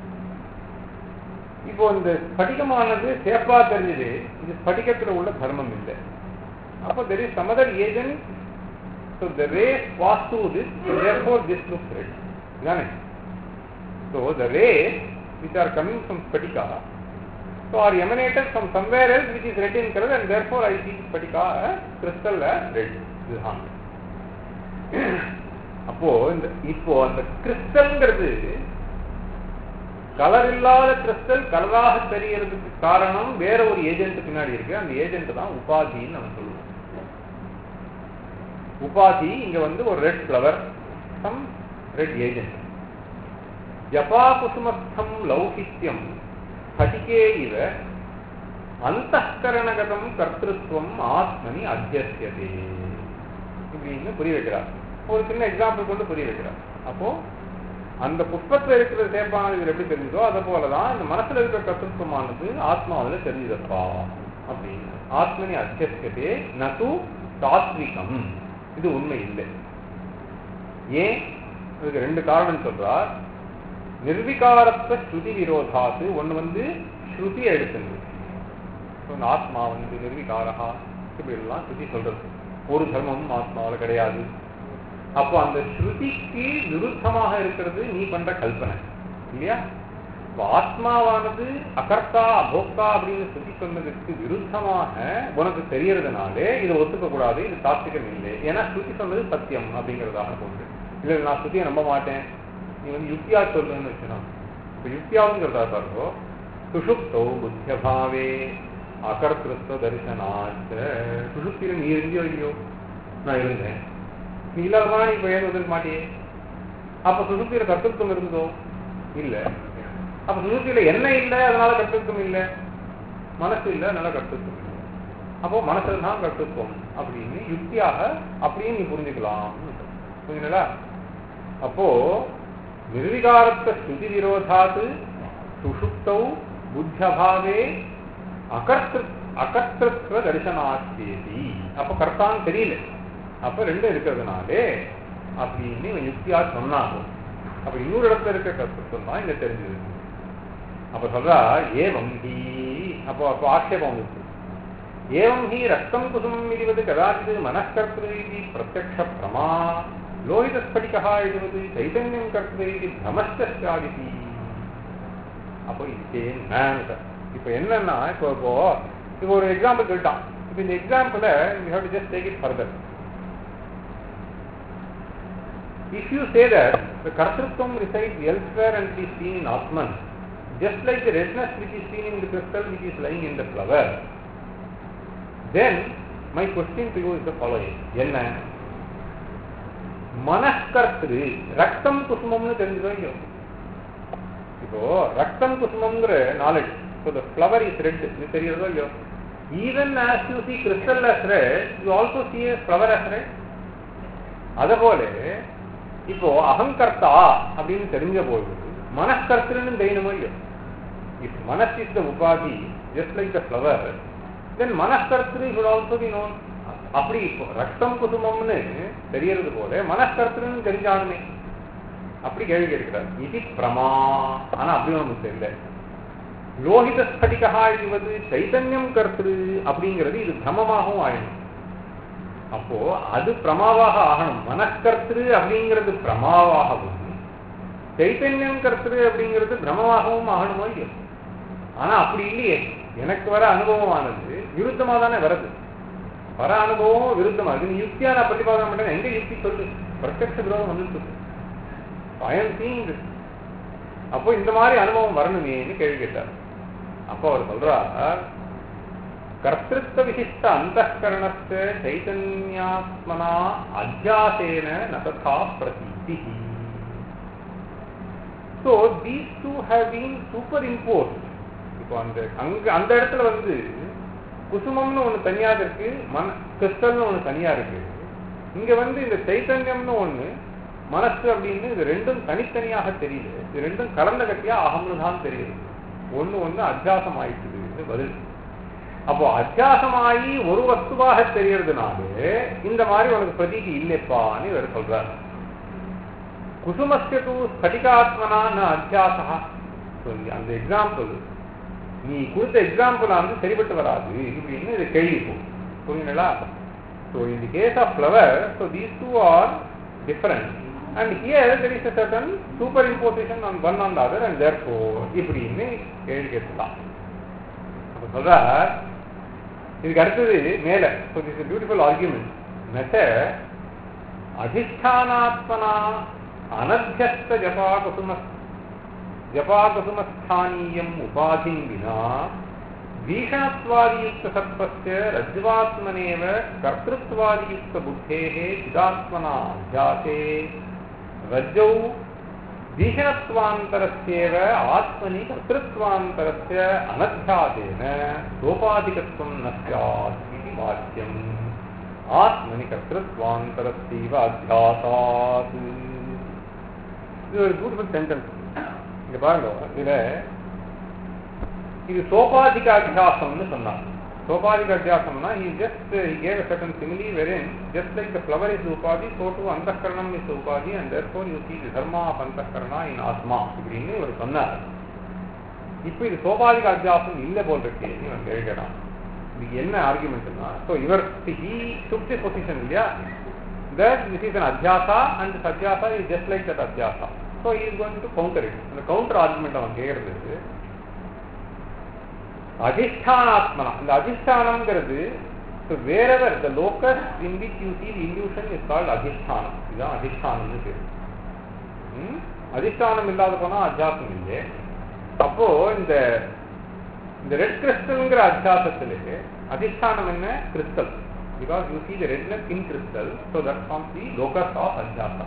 இப்போ இந்த ஸ்படிகமானது சேப்பா தெரிஞ்சது. இது ஸ்படிகத்தில் உள்ள தர்மம் இல்லை. அப்போ there is some other agent, so the rays pass through this, therefore this looks red. Isn't it? So the rays which are coming from Spatika so are emanated from somewhere else which is red in color, and therefore I see Spatika as crystal as red. அப்போ இப்போ அந்த கிறிஸ்டல்ங்கிறது colour இல்லாத crystal கலராக தெரியறதுக்கு காரணம் வேற ஒரு agent பின்னாடி இருக்கு. அந்த ஏஜென்ட் தான் உபாதின்னு நம்ம சொல்லுவோம். உபாதி இங்க ஒரு red flower, some red agent. ஜபா குசுமஸ்தம் லௌகித்யம் ஸ்படிகே இவ அந்தఃகரணகதம் கர்த்திருவம் ஆத்மனி அத்தியஸ்யதே இப்படின்னு புரிய வைக்கிறார். ஒரு சின்ன எக்ஸாம்பிள் கொண்டு புரிய வைக்கிறார். அப்போ அந்த புஷ்பத்தில் இருக்கிற சேப்பானது எப்படி தெரிஞ்சதோ அதை போலதான் இந்த மனசுல இருக்கிற கர்த்திருவமானது ஆத்மாவில் தெரிஞ்சதப்பா அப்படின்னு. ஆத்மனி அத்தியஸ்யதே நது தாத்விகம். இது உண்மை இல்லை. ஏன்? இதுக்கு ரெண்டு காரணம் சொல்றார். நிர்விகாரத்த ஸ்ருதி விரோதாத்து. ஒன்று ஸ்ருதி எடுத்துங்க. ஆத்மா நிர்விகாரா இப்படி எல்லாம் ஸ்ருதி சொல்றது. ஒரு தர்மமும் ஆத்மாவில் கிடையாது. அப்போ அந்த ஸ்ருதிக்கு விருத்தமாக இருக்கிறது நீ பண்ற கல்பனை இல்லையா? ஆத்மாவானது அகர்த்தா அபோக்தா அப்படின்னு ஸ்ருதி சொன்னதுக்கு விருத்தமாக உனக்கு தெரியறதுனாலே இதை ஒத்துக்க கூடாது, இது சாத்விகம் இல்லை. ஏன்னா ஸ்ருதி சொன்னது சத்தியம் அப்படிங்கிறதாக போட்டு இல்லை நான் ஸ்ருதியை நம்ப மாட்டேன் நீ யுக்தியா சொல்றேன்னு வச்சுனா. இப்போ யுக்தியாவுங்கிறதா பாருங்கோ. சுஷுப்தோ புத்தியபாவே அகர்த்திருத்த தரிசனாச்ச. சுஷுப்தியில நீ இருந்தியோ இல்லையோ? நான் இருந்தேன். நீ இல்லாதமா நீ இப்போ ஏன் ஒதுக்க மாட்டியே? அப்ப சுஷுப்தியில கர்த்தத்துவம் இருந்ததோ? இல்ல. அப்ப சுஷுப்தியில என்ன இல்லை அதனால கர்த்தத்துவம் இல்லை, மனசு இல்லை அதனால கர்த்தத்துவம் இல்லை. அப்போ மனசுல தான் கர்த்தத்துவம் அப்படின்னு யுக்தியாக அப்படியே நீ புரிஞ்சுக்கலாம். புரிஞ்சுங்களா? அப்போ நிர்விகாரத்த ஸ்ருதி விரோதாத்து சுஷுப்தௌ புத்தியபாவே அகர்த்திருத்வ தரிசனாச்சேதி. அப்ப கர்த்தான்னு தெரியல. அப்ப ரெண்டு இருக்கிறதுனாலே அப்படின்னு இவன் யுக்தியா சொன்னாங்க. அப்ப இன்னொரு இடத்துல இருக்க கர்த்தத்துவம் தான் இங்க தெரிஞ்சது. அப்ப சொல்றா ஏவம் ஹி. அப்போ அப்போ ஆட்சேபம் இருக்கு. ஏவம் ஹி ரத்தம் குசுமம் இதுவது கதாச்சிது மனக்கர்த்திரு பிரத்யக்ஷ பிரமா லோகித ஸ்படிகா இதுவது சைதன்யம் கர்த்திரு பிரமஸ்டாதிதி. அப்போ இது இப்ப என்னன்னா இப்போ ஒரு எக்ஸாம்பிள் சொல்லிட்டான். இப்ப இந்த எக்ஸாம்பிள you have to just take it further. If you say that the kartrutvam resides elsewhere and is seen in Atman, just like the redness which is seen in the crystal which is lying in the flower, then my question to you is the following. என்ன மனக்கர்த்திரு ரத்தம் குசுமம்னு தெரிஞ்சுக்கோ. இப்போ ரத்தம் குசுமம்ங்கிற knowledge, so the flower is red, இது தெரியுறதோ இல்லையோ? Even as you see crystal as red, you also see a flower as red. அதுபோல இப்போ அகங்கர்த்தா அப்படின்னு தெரிஞ்ச போது மனக்கர்த்தன்னு தெரியணுமோ இல்லையோ. If manas is the upadi, just like the flower, then மனக்கர்த்தரு should also be known. அப்படி இப்போ ரத்தம் குசுமம்னு தெரியறது போல மனக்கர்த்தன்னு தெரிஞ்சாலுமே அப்படி கேள்வி கேட்கிறார். இது பிரமா, ஆனா அப்படி ஒன்றும் தெரியல. லோகித ஸ்படிகா இதுவது சைத்தன்யம் கர்த்தரு அப்படிங்கிறது இது பிரமமாகவும் ஆயிடும். அப்போ அது பிரமாவாக ஆகணும். மனக்கர்த்தரு அப்படிங்கிறது பிரமாவாகவும் சைத்தன்யம் கர்த்தரு அப்படிங்கிறது பிரமமாகவும் ஆகணுமோ இல்லையோ. ஆனா அப்படி இல்லையே. எனக்கு வர அனுபவமானது விருத்தமா தானே வருது. வர அனுபவம் விருத்தமா இருக்கு. யுக்தியா நான் பிரதிபாதனம் பண்றேன். எங்க யுக்தி சொல்லு? பிரத்யட்ச விரோதம் வந்துட்டு இருக்கு. பயம் தீங்கு. அப்போ இந்த மாதிரி அனுபவம் வரணுமேன்னு கேள்வி கேட்டார். அப்போ அவர் சொல்றார், கர்த்திருத்த விசிஷ்ட அந்தఃகரணஸ்ய சைதன்யாத்மனா அத்தியாசேன நததா பிரதீதி. So these two have been superimposed. இப்போ அந்த இடத்துல வந்து குசுமம்னு ஒண்ணு தனியா இருக்கு, கிறிஸ்டல்னு ஒண்ணு தனியா இருக்கு. இங்க வந்து இந்த சைத்தன்யம்னு ஒண்ணு, மனசு அப்படின்னு இது ரெண்டும் தனித்தனியாக தெரியுது. இது ரெண்டும் கலந்த கட்டியா அகம்னு தான் தெரியுது. ஒண்ணு அத்தியாசம் ஆயிடுது பதில். அப்போ அத்தியாசமாயி ஒரு வஸ்துவாக தெரியறதுனாலே இந்த மாதிரி உனக்கு பிரதீதி இல்லைப்பான்னு இவர் சொல்றாரு. குசுமஸ்ய தூ ஸ்படிகாத்மனா ந அத்தியாசா. அந்த எக்ஸாம்பிள் நீ கொடுத்த எக்ஸாம்பிள் வந்து சரிபட்டு வராது இப்படின்னு இது கேள்வி போகும். புரியுங்களா? So in the case of flower, so these two are different and here there is a certain superimposition on one on the other and therefore இப்படின்னு கேள்வி கேட்கலாம். அப்போ சொல்றார், இதுக்கு அடுத்தது மேல. So this is a beautiful argument. நச்ச அதிஷ்டானாத்மனா அனத்யஸ்த ஜபாகுசுமஸ்தானீயம் உபாதிம் வினா வீஷணத்வாதியுக்த சத்வஸ்ய ரஜ்வாத்மனேவ கர்த்திருத்வாதியுக்த புத்தேஹே சிதாத்மனா அத்தியாசே ரஜ்ஜௌ வீஷணத்வாந்தரஸ்யேவ ஆத்மனி கர்த்திருத்வாந்தரஸ்ய அனத்யாசேன சோபாதிகத்வம் ந ஸ்யாத் இதி வாக்கியம். ஆத்மனி கர்த்திருத்வாந்தரஸ்யைவ அத்தியாசாத். இது ஒரு பியூட்டிஃபுல் சென்டென்ஸ். இங்க பாருங்க, இதுல இது சோபாதிக அத்தியாசம்னு சொன்னாங்க. சோபாதிக அத்தியாசம்னா he gave a certain simile wherein just like the flower is the upadi, so too antakaranam is the upadi and therefore you see the dharma of antakarana in atma இப்படின்னு இவர் சொன்னார். இப்போ இது சோபாதிக அத்தியாசம் இல்லை போல் இருக்கு இவன் கேட்கிறான். இதுக்கு என்ன ஆர்குமெண்ட்னா, ஸோ இவர் he took the position இல்லையா, that this is an adhyasa and this adhyasa is just like that adhyasa. So he is going to counter it. அந்த counter argument அவன் கேட்கறது அதிஷ்டானாத்மனா. இந்த அதிஷ்டானம்ங்கிறது wherever the locus in which you see the illusion is called அதிஷ்டானம். இதுதான் அதிஷ்டானம்னு பேரு. அதிஷ்டானம் இல்லாத போனா அத்தியாசம் இல்லை. அப்போ இந்த ரெட் கிறிஸ்டல்ங்கிற அத்தியாசத்திலே அதிஷ்டானம் என்ன? Crystal. Because you see the redness in crystal, so that forms the locus of adhyasa.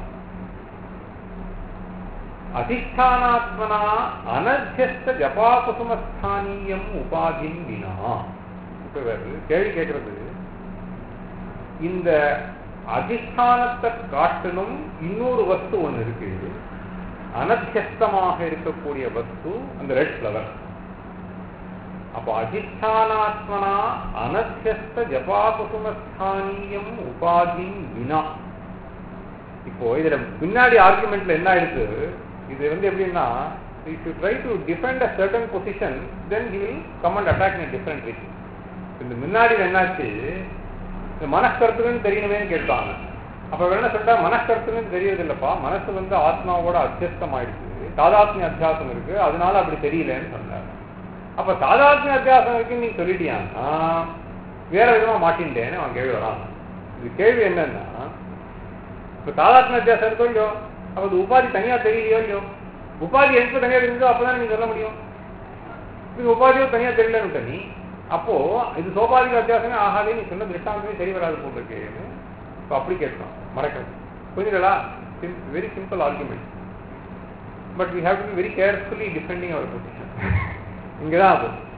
அதிஷ்டானாத்மனா அனத்யஸ்த ஜபாகுசுமஸ்தானீயம் உபாதிம் வினா. இப்ப கேள்வி கேட்கறது, இந்த அதிஷ்டானத்தை காட்டிலும் இன்னொரு வஸ்து ஒன்று இருக்கு, அனத்யஸ்தமாக இருக்கக்கூடிய வஸ்து அந்த ரெட் ஃப்ளவர். அப்போ அதிஷ்டானாத்மனா அனத்யஸ்த ஜபாகுசுமஸ்தானீயம் உபாதிம் வினா. இப்போ இதுல பின்னாடி ஆர்குமெண்ட்ல என்ன ஆயிடுச்சு, இது வந்து எப்படின்னா, if you try to defend a certain position, then he will come and attack in a different way. இந்த முன்னாடி என்னாச்சு, இந்த மனக்கருத்துன்னு தெரியணுமேன்னு கேட்டாங்க. அப்ப என்ன சொல்லிட்டா, மனக்கருத்துன்னு தெரியறது இல்லப்பா, மனசு வந்து ஆத்மாவோட அத்தியஸ்தம் ஆயிடுச்சு, தாதாத்மிய அத்தியாசம் இருக்கு, அதனால அப்படி தெரியலன்னு சொன்னார். அப்ப தாதாத்மிய அத்தியாசம் இருக்குன்னு நீங்க சொல்லிட்டியான்னா வேற விதமா மாட்டின்ட்டேன்னு அவன் கேள்வி வரான். இது கேள்வி என்னன்னா, இப்ப தாதாத்மிய அத்தியாசம் இருக்கோ இல்லையோ, அப்ப அது உபாதி தனியா தெரியலையோ இல்லையோ, உபாதி எனக்கு தனியா தெரிஞ்சோ அப்பதான் நீங்க சொல்ல முடியும். இது உபாதியோ தனியா தெரியலன்னு நீ, அப்போ இது சோபாதிக அத்தியாசமே ஆகாதே, நீ சொன்ன திருஷ்டாந்தமே சரி வராது போட்டிருக்கேன்னு இப்போ அப்படி கேட்கணும். மறக்கிறது புரிஞ்சுங்களா? Very simple argument, but we have to be very carefully defending our position. இங்கதான் அது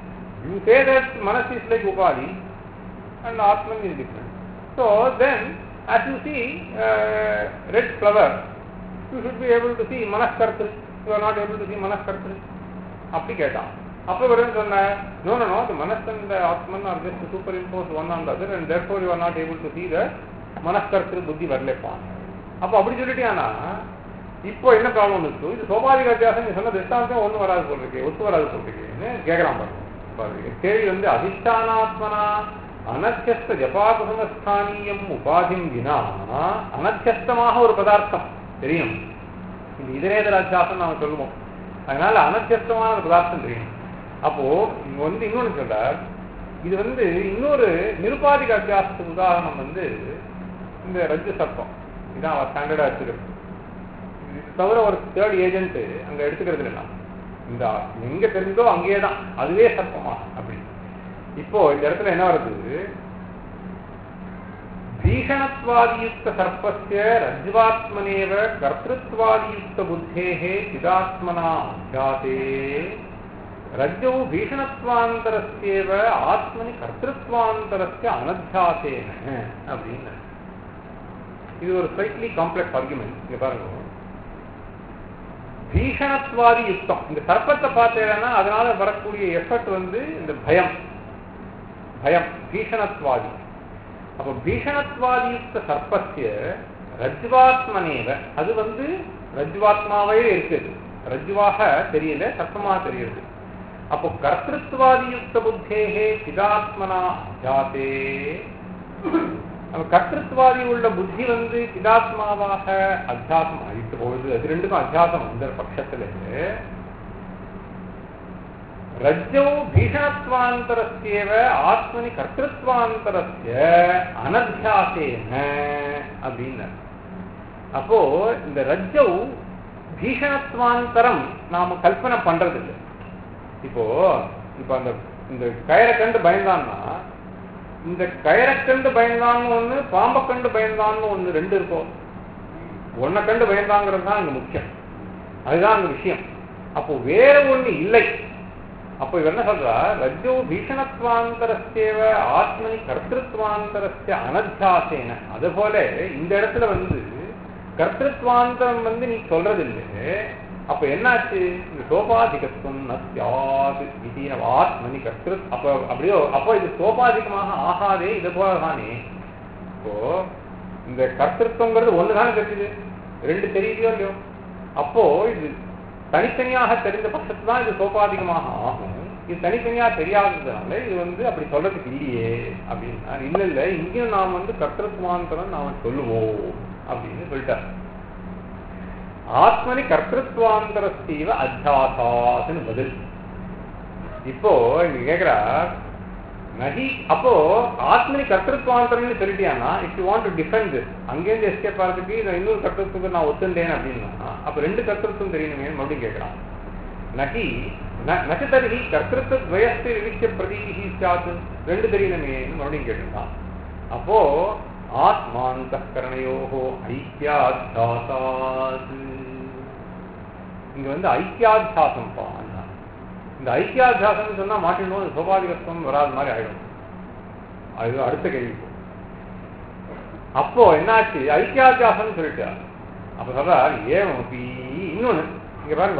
You say that manas is like upadi and Atman is different. So then, as you see red flower, you should be able to see manas kartru. You are not able to see manas kartru. அப்படி கேட்டான். அப்போ வருன்னு சொன்ன, no, the manas and the Atman are just superimposed one on the other and therefore you are not able to see the manas kartru புத்தி வரலைப்பான். அப்போ அப்படி சொல்லிட்டியானா இப்போ என்ன ப்ராப்ளம் இருக்கு? இது சோபாதிக அத்தியாசம் நீ சொன்ன திஷ்டாந்தம் ஒன்றும் வராது போட்டிருக்கு, ஒத்து வராது போட்டிருக்கேன்னு கேட்கறான் பாருங்க. கேள்வி வந்து அதிஷ்டானாத்மனா அனத்தியஸ்த ஜபாகுசமஸ்தானியம் உபாதிம் வினா, அனத்தியஸ்தமாக ஒரு பதார்த்தம் தெரியும். இது இதரேதர அத்தியாசம் நாம சொல்லுவோம். அதனால அனத்தியஸ்தமான ஒரு பதார்த்தம் தெரியும். அப்போ இங்க வந்து இன்னொன்னு சொல்றார், இது வந்து இன்னொரு நிருபாதிக அத்தியாசத்துக்கு உதாரணம் வந்து இந்த ரஜ்ஜு சர்ப்பம். இதான் அவர் ஸ்டாண்டர்டா எடுத்துக்கிறது. இது தவிர ஒரு தேர்ட் ஏஜென்ட் அங்க எடுத்துக்கிறது இல்லை. இந்த எங்க தெரிஞ்சோ அங்கேயே தான், அதுவே சர்ப்பமா அப்படி. இப்போ இந்த இடத்துல என்ன வருது? பீஷணத்வாதியுக்த சர்ப்பஸ்ய ரஜ்வாத்மனேவ கர்த்திருத்வாதியுக்த புத்தேஹே சிதாத்மனா அத்யாதே ரஜ்ஜௌ பீஷணத்வாந்தரஸ்யேவ ஆத்மனி கர்த்திருத்வாந்தரஸ்ய அனத்யாதேன அப்படின்னு. இது ஒரு ஸ்லைட்லி காம்ப்ளெக்ஸ் ஆர்குமெண்ட். இங்க பாருங்க, பீஷணத்வாதி யுக்தம், இந்த சர்ப்பத்தை பார்த்தேன்னா அதனால வரக்கூடிய எஃபெக்ட் வந்து இந்த பயம், பீஷணத்வாதி. அப்போ பீஷணத்வாதி யுக்த சர்ப்பஸ்ய ரஜ்வாத்மனேவ, அது வந்து ரஜ்வாத்மாவே இருக்குது, ரஜ்வாக தெரியல, சர்ப்பமாக தெரியுது. அப்போ கர்த்திருத்வாதி யுக்த புத்தேஹே சிதாத்மனா ஜாதே, கர்த்திருத்வாதி உள்ள புத்தி வந்து சிதாத்மாவாக அத்தியாசம் ஆகிட்டு போகுது. அது ரெண்டுக்கும் அத்தியாசம் இந்த பட்சத்துல ரஜ்ஜௌ பீஷணத்வாந்தரஸ்யேவ ஆத்மனி கர்த்திருத்வாந்தரஸ்ய அனத்யாசேன அப்படின்னு. அப்போ இந்த ரஜ்ஜௌ பீஷணத்வாந்தரம் நாம கல்பனை பண்றது இல்லை. இப்போ அந்த இந்த கயிறை கண்டு பயந்தான்னா, இந்த கயிறை கண்டு பயந்தான்னு ஒண்ணு, பாம்பை கண்டு பயந்தான்னு ஒண்ணு, ரெண்டு இருக்கும். ஒன்னை கண்டு பயந்தாங்கிறது தான் இங்க முக்கியம், அதுதான் அங்க விஷயம். அப்போ வேற ஒண்ணு இல்லை. அப்போ இவர் என்ன சொல்றா, ரஜ்ஜோ பீஷணத்வாந்தரஸ்யேவ ஆத்மனி கர்த்திருத்வாந்தரஸ்ய அனத்யாசேன. அதுபோல இந்த இடத்துல வந்து கர்த்திருத்வாந்தரம் வந்து நீ சொல்றது இல்லை. அப்ப என்னாச்சு? இந்த சோபாதிகத்துவம் நஸ்யாது ஆத்மனி கர்த்திரு. அப்போ இது சோபாதிகமாக ஆகாதே, இது போலதானே. இப்போ இந்த கர்த்திருவங்கிறது ஒண்ணுதானே தெரியுது, ரெண்டு தெரியுதோ இல்லையோ. அப்போ இது தனித்தனியாக தெரிந்த பட்சத்துல தான் இது சோபாதிகமாக ஆகும். இது தனித்தனியா தெரியாததுனால இது வந்து அப்படி சொல்றதுக்கு இல்லையே அப்படின்னா, இல்ல இங்கேயும் நாம் வந்து கர்த்திருவாந்தரம் நாம சொல்லுவோம் அப்படின்னு சொல்லிட்டார். ஆத்மனி கர்த்திருவாந்தரஸ்தீவ அத்தியாசான்னு பதில். இப்போ இங்க கேக்குறா நகி, அப்போ ஆத்மனி கர்த்திருவாந்தரம்னு சொல்லிட்டியானா, if you want to defend this, அங்கேருந்து எஸ்கேப் ஆகிறதுக்கு இன்னொரு கர்த்திருவத்துக்கு நான் ஒத்துண்டேன் அப்படின்னா, அப்ப ரெண்டு கர்த்திருவம் தெரியணுமே மறுபடியும் கேட்கலாம். நகி நகி கர்த்திருவயஸ்து விவிச்ச பிரதீதி சாத்து, ரெண்டு தெரியணுமே மறுபடியும் கேட்டுட்டான். அப்போ ஆத்மாந்தகரணையோகோ ஐக்கியாத்யாசாத், இங்க வந்து ஐக்கியாத்யாசம் பா. இந்த ஐக்கியாத்தியாசம் சொன்னா மாட்டினோம், சோபாதிகத்துவம் வராத மாதிரி ஆயிடும். அது அடுத்த கேள்வி. அப்போ என்னாச்சு? ஐக்கியாத்தியாசம் சொல்லிட்டா. அப்ப சொல்றார் ஏன் இன்னொன்னு இங்க பாருங்க,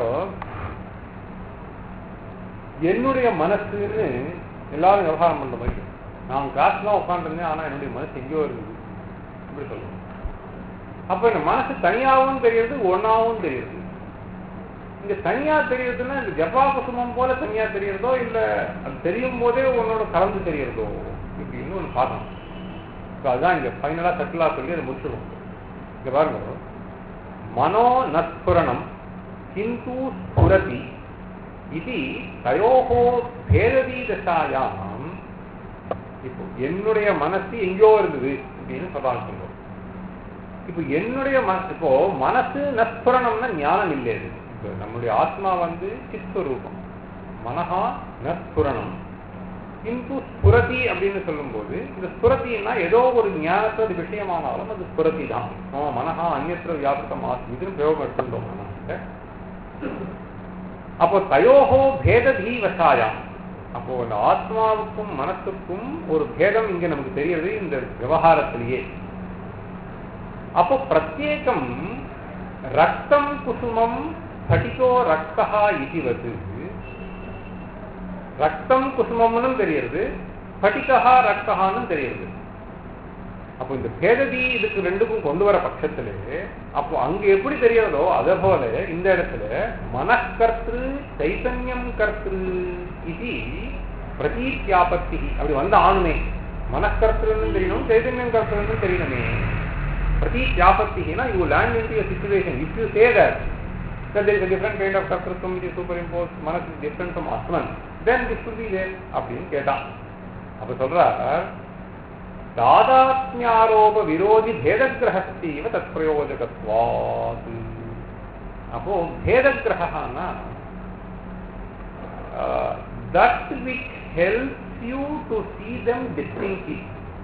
என்னுடைய மனசுன்னு எல்லாரும் விவகாரம் பண்ற மாதிரி, நான் கிளாஸ்லாம் உட்காந்துருந்தேன் ஆனா என்னுடைய மனசு எங்கேயோ இருக்குது இப்படி சொல்லுவோம். அப்ப இந்த மனசு தனியாகவும் தெரியுது, ஒன்னாவும் தெரியுது. இங்க தனியா தெரியறதுன்னா இந்த ஜபா குசுமம் போல தனியா தெரியறதோ, இல்ல அது தெரியும் போதே உன்னோட கலந்து தெரியறதோ, இப்படின்னு ஒண்ணு பார்க்கணும். அதுதான் இங்க ஃபைனலா சட்டிலா சொல்லி அதை முடிச்சிடும். இங்க பாருங்க, மனோ நஸ்புரணம் கிந்து ஸ்புரதி இது தயோகோ பேதவி தசாயாம். இப்போ என்னுடைய மனசு எங்கேயோ இருந்தது அப்படின்னு சொல்றாங்க. இப்போ என்னுடைய இப்போ மனசு நஸ்புரணம்னா ஞானம் இல்லை. இப்போ நம்முடைய ஆத்மா வந்து சித்ஸ்வரூபம், மனஹா நஸ்புரணம். கிந்து ஸ்புரதி அப்படின்னு சொல்லும் போது, இந்த ஸ்புரத்தின்னா ஏதோ ஒரு ஞானத்தை அது விஷயமானாலும் அது ஸ்புரதி தான். மனஹா அந்நியத்திர வியாபித்தம் இதுன்னு பிரயோகம் எடுத்துட்டோம். அப்போ தயோகோ பேததி வசாயாம், அப்போ அந்த ஆத்மாவுக்கும் மனசுக்கும் ஒரு பேதம் இங்க நமக்கு தெரியுது இந்த விவகாரத்திலேயே. அப்போ பிரத்யேகம் ரக்தம் குசுமம் ஸ்படிகோ ரக்தா இதுவது, ரக்தம் குசுமம்னு தெரியுது, ஸ்படிகா ரக்தகான்னு தெரியுது. அப்போ இந்த பேததி இதுக்கு ரெண்டுக்கும் கொண்டு வர பட்சத்திலே அப்போ அங்க எப்படி தெரியறதோ அதே போல இந்த இடத்துல மனக்கர்த்திரு சைத்தன்யம் கர்த்திரு இது பிரதீத்யாபத்தி அப்படி வந்து ஆணுமே. மனக்கர்த்திருன்னு தெரியணும், சைத்தன்யம் கர்த்திருன்னு தெரியணுமே. பிரதீத்யாபத்தினா you land into a situation if you say that there is a different kind of kartrutvam which is superimposed, manas is different from atman, then this will be there அப்படின்னு கேட்டான். அப்ப சொல்றார் தாதாத்மியாரோப விரோதி பேதகிரஹஸ்தீவ தத் பிரயோஜகத்வாத். அப்போ பேதகிரஹனா that which helps you to see them distinctly.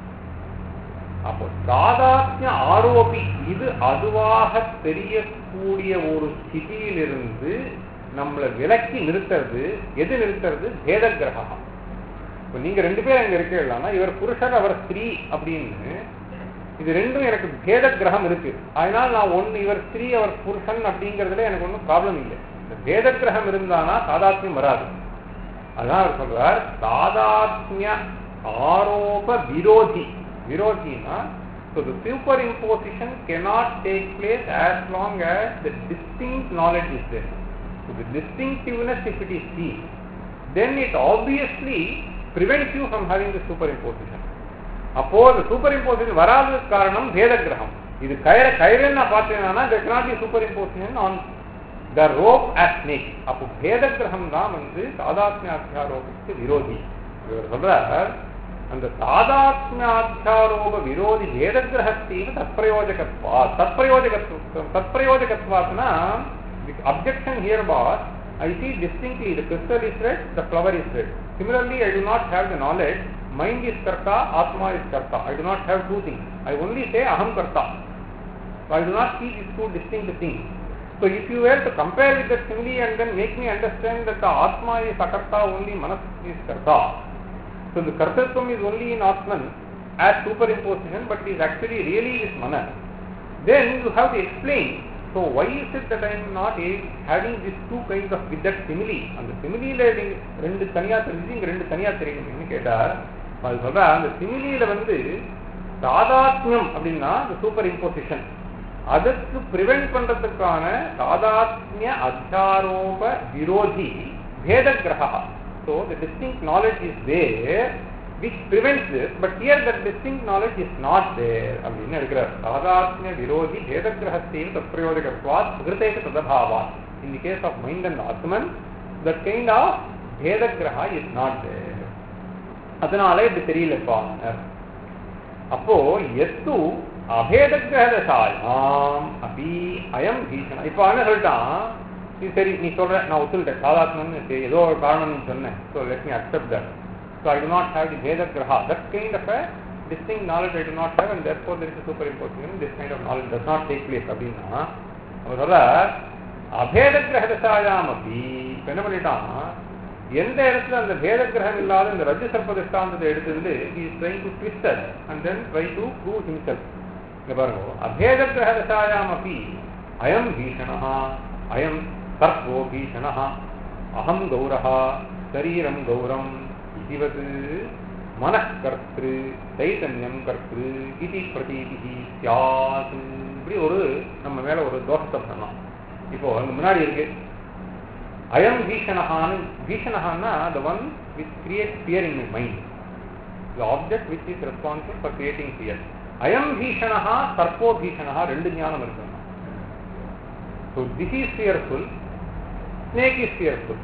அப்போ தாதாத்மிய ஆரோபி இது அதுவாக தெரியக்கூடிய ஒரு ஸ்திதியிலிருந்து நம்மளை விலக்கி நிறுத்துறது. எது நிறுத்துறது? பேதகிரகம். இப்போ நீங்க ரெண்டு பேர் அங்க இருக்கீங்கன்னா இவர் புருஷர் அவர் ஸ்திரீ அப்படின்னு இது ரெண்டும் எனக்கு பேத கிரகம் இருக்கு. அதனால நான் ஒன்னு இவர் ஸ்திரீ அவர் புருஷன் அப்படிங்கிறதுல எனக்கு ஒன்றும் ப்ராப்ளம் இல்லை. இந்த பேத கிரகம் இருந்தானா தாதாத்மியம் வராது. அதான் அவர் சொல்றார் தாதாத்மிய ஆரோப விரோதி. விரோதினா so the superimposition cannot take place as long as the distinct knowledge is there. So the distinctiveness, if it is seen, then it obviously prevents you from having the superimposition. அப்போ the superimposition வராததுக்கு காரணம் பேத கிரகம். இது கயிறுன்னு நான் பார்த்தேன்னா there cannot be superimposition on the rope as snake. அப்போ பேத கிரகம் தான் வந்து தாதாத்மியாத்யாரோபத்துக்கு விரோதி. இவர் சொல்றார் அந்த தாதாத்மியாத்யாரோப விரோதி பேதகிரஹஸ்தீவ தத்பிரயோஜகத்வா. தத்பிரயோஜகத்வாத்னா the objection here was I see distinctly the crystal is red, the flower is red. Similarly, I do not have the knowledge mind is karta, atma is karta. I do not have two things. I only say aham karta. So I do not see these two distinct things. So if you were to compare with that simile and then make me understand that the atma is akarta, only manas is karta. So the kartatvam is only in atman as superimposition, but it is actually really this manas. Then you have to explain. So why is it that I am not having these two kinds of with that simile? And the simile ரெண்டு தனியா தெரிஞ்சு இங்க ரெண்டு தனியா தெரியணும்னு கேட்டார். அது சொல்ற அந்த சிமிலியில வந்து தாதாத்மியம் அப்படின்னா the superimposition அதற்கு prevent பண்றதுக்கான தாதாத்மிய அத்தியாரோப விரோதி பேதகிரஹா. So the distinct knowledge is there which prevents this, but here that distinct knowledge is not there அப்படின்னு இருக்கிறார். தாதாத்மிய விரோதி பேதகிரஹஸ்தீவ தத்பிரயோஜகத்வாத் சுகிருதேக ததபாவாத். In the case of mind and atman, that kind of பேதகிரஹா is not there. அதனால இப்படி தெரியலப்பா. அப்போ எத்து அபேதகிரஹதசாயாம் அபி அயம் பீஷண. இப்போ என்ன சொல்லிட்டான், சரி நீ சொல்ற நான் ஒத்துக்கிட்டேன் தாதாத்மன்னு ஏதோ ஒரு காரணம் சொன்னேன். So let me accept that. So I do not have the பேதகிரஹா. That kind of a distinct knowledge I do not have, and therefore there is a superimposition. This kind of knowledge does not take place அப்படின்னா அவர் சொல்ற அபேதகிரஹதசாயாம் அப்படி. இப்போ என்ன பண்ணிட்டான், எந்த இடத்துல அந்த பேதகிரகம் இல்லாத இந்த ரஜ்ஜு சர்ப்ப திஷ்டாந்தத்தை எடுத்துட்டு he is trying to twist it and then try to prove himself. இங்க பாருங்க, அபேதகிரஹதசாயாம் அப்படி அயம் பீஷணः அயம் சர்ப்போ பீஷணः அகம் கௌரः சரீரம் கௌரம் இதுவது மனக்கர்த்திரு சைதன்யம் கர்த்திரு இது பிரதீதி ஸ்யாத். இப்படி ஒரு நம்ம மேல ஒரு தோஷத்தை பண்ணலாம். இப்போ அங்க முன்னாடி இருக்கு அயம் பீஷணஹான்னு. பீஷணஹான்னா the one which creates fear in my mind, the object which is responsible for creating fear. அயம் பீஷணஹா சர்ப்போ பீஷணஹா ரெண்டு ஞானம் இருக்கு. So this is fearful, snake is fearful.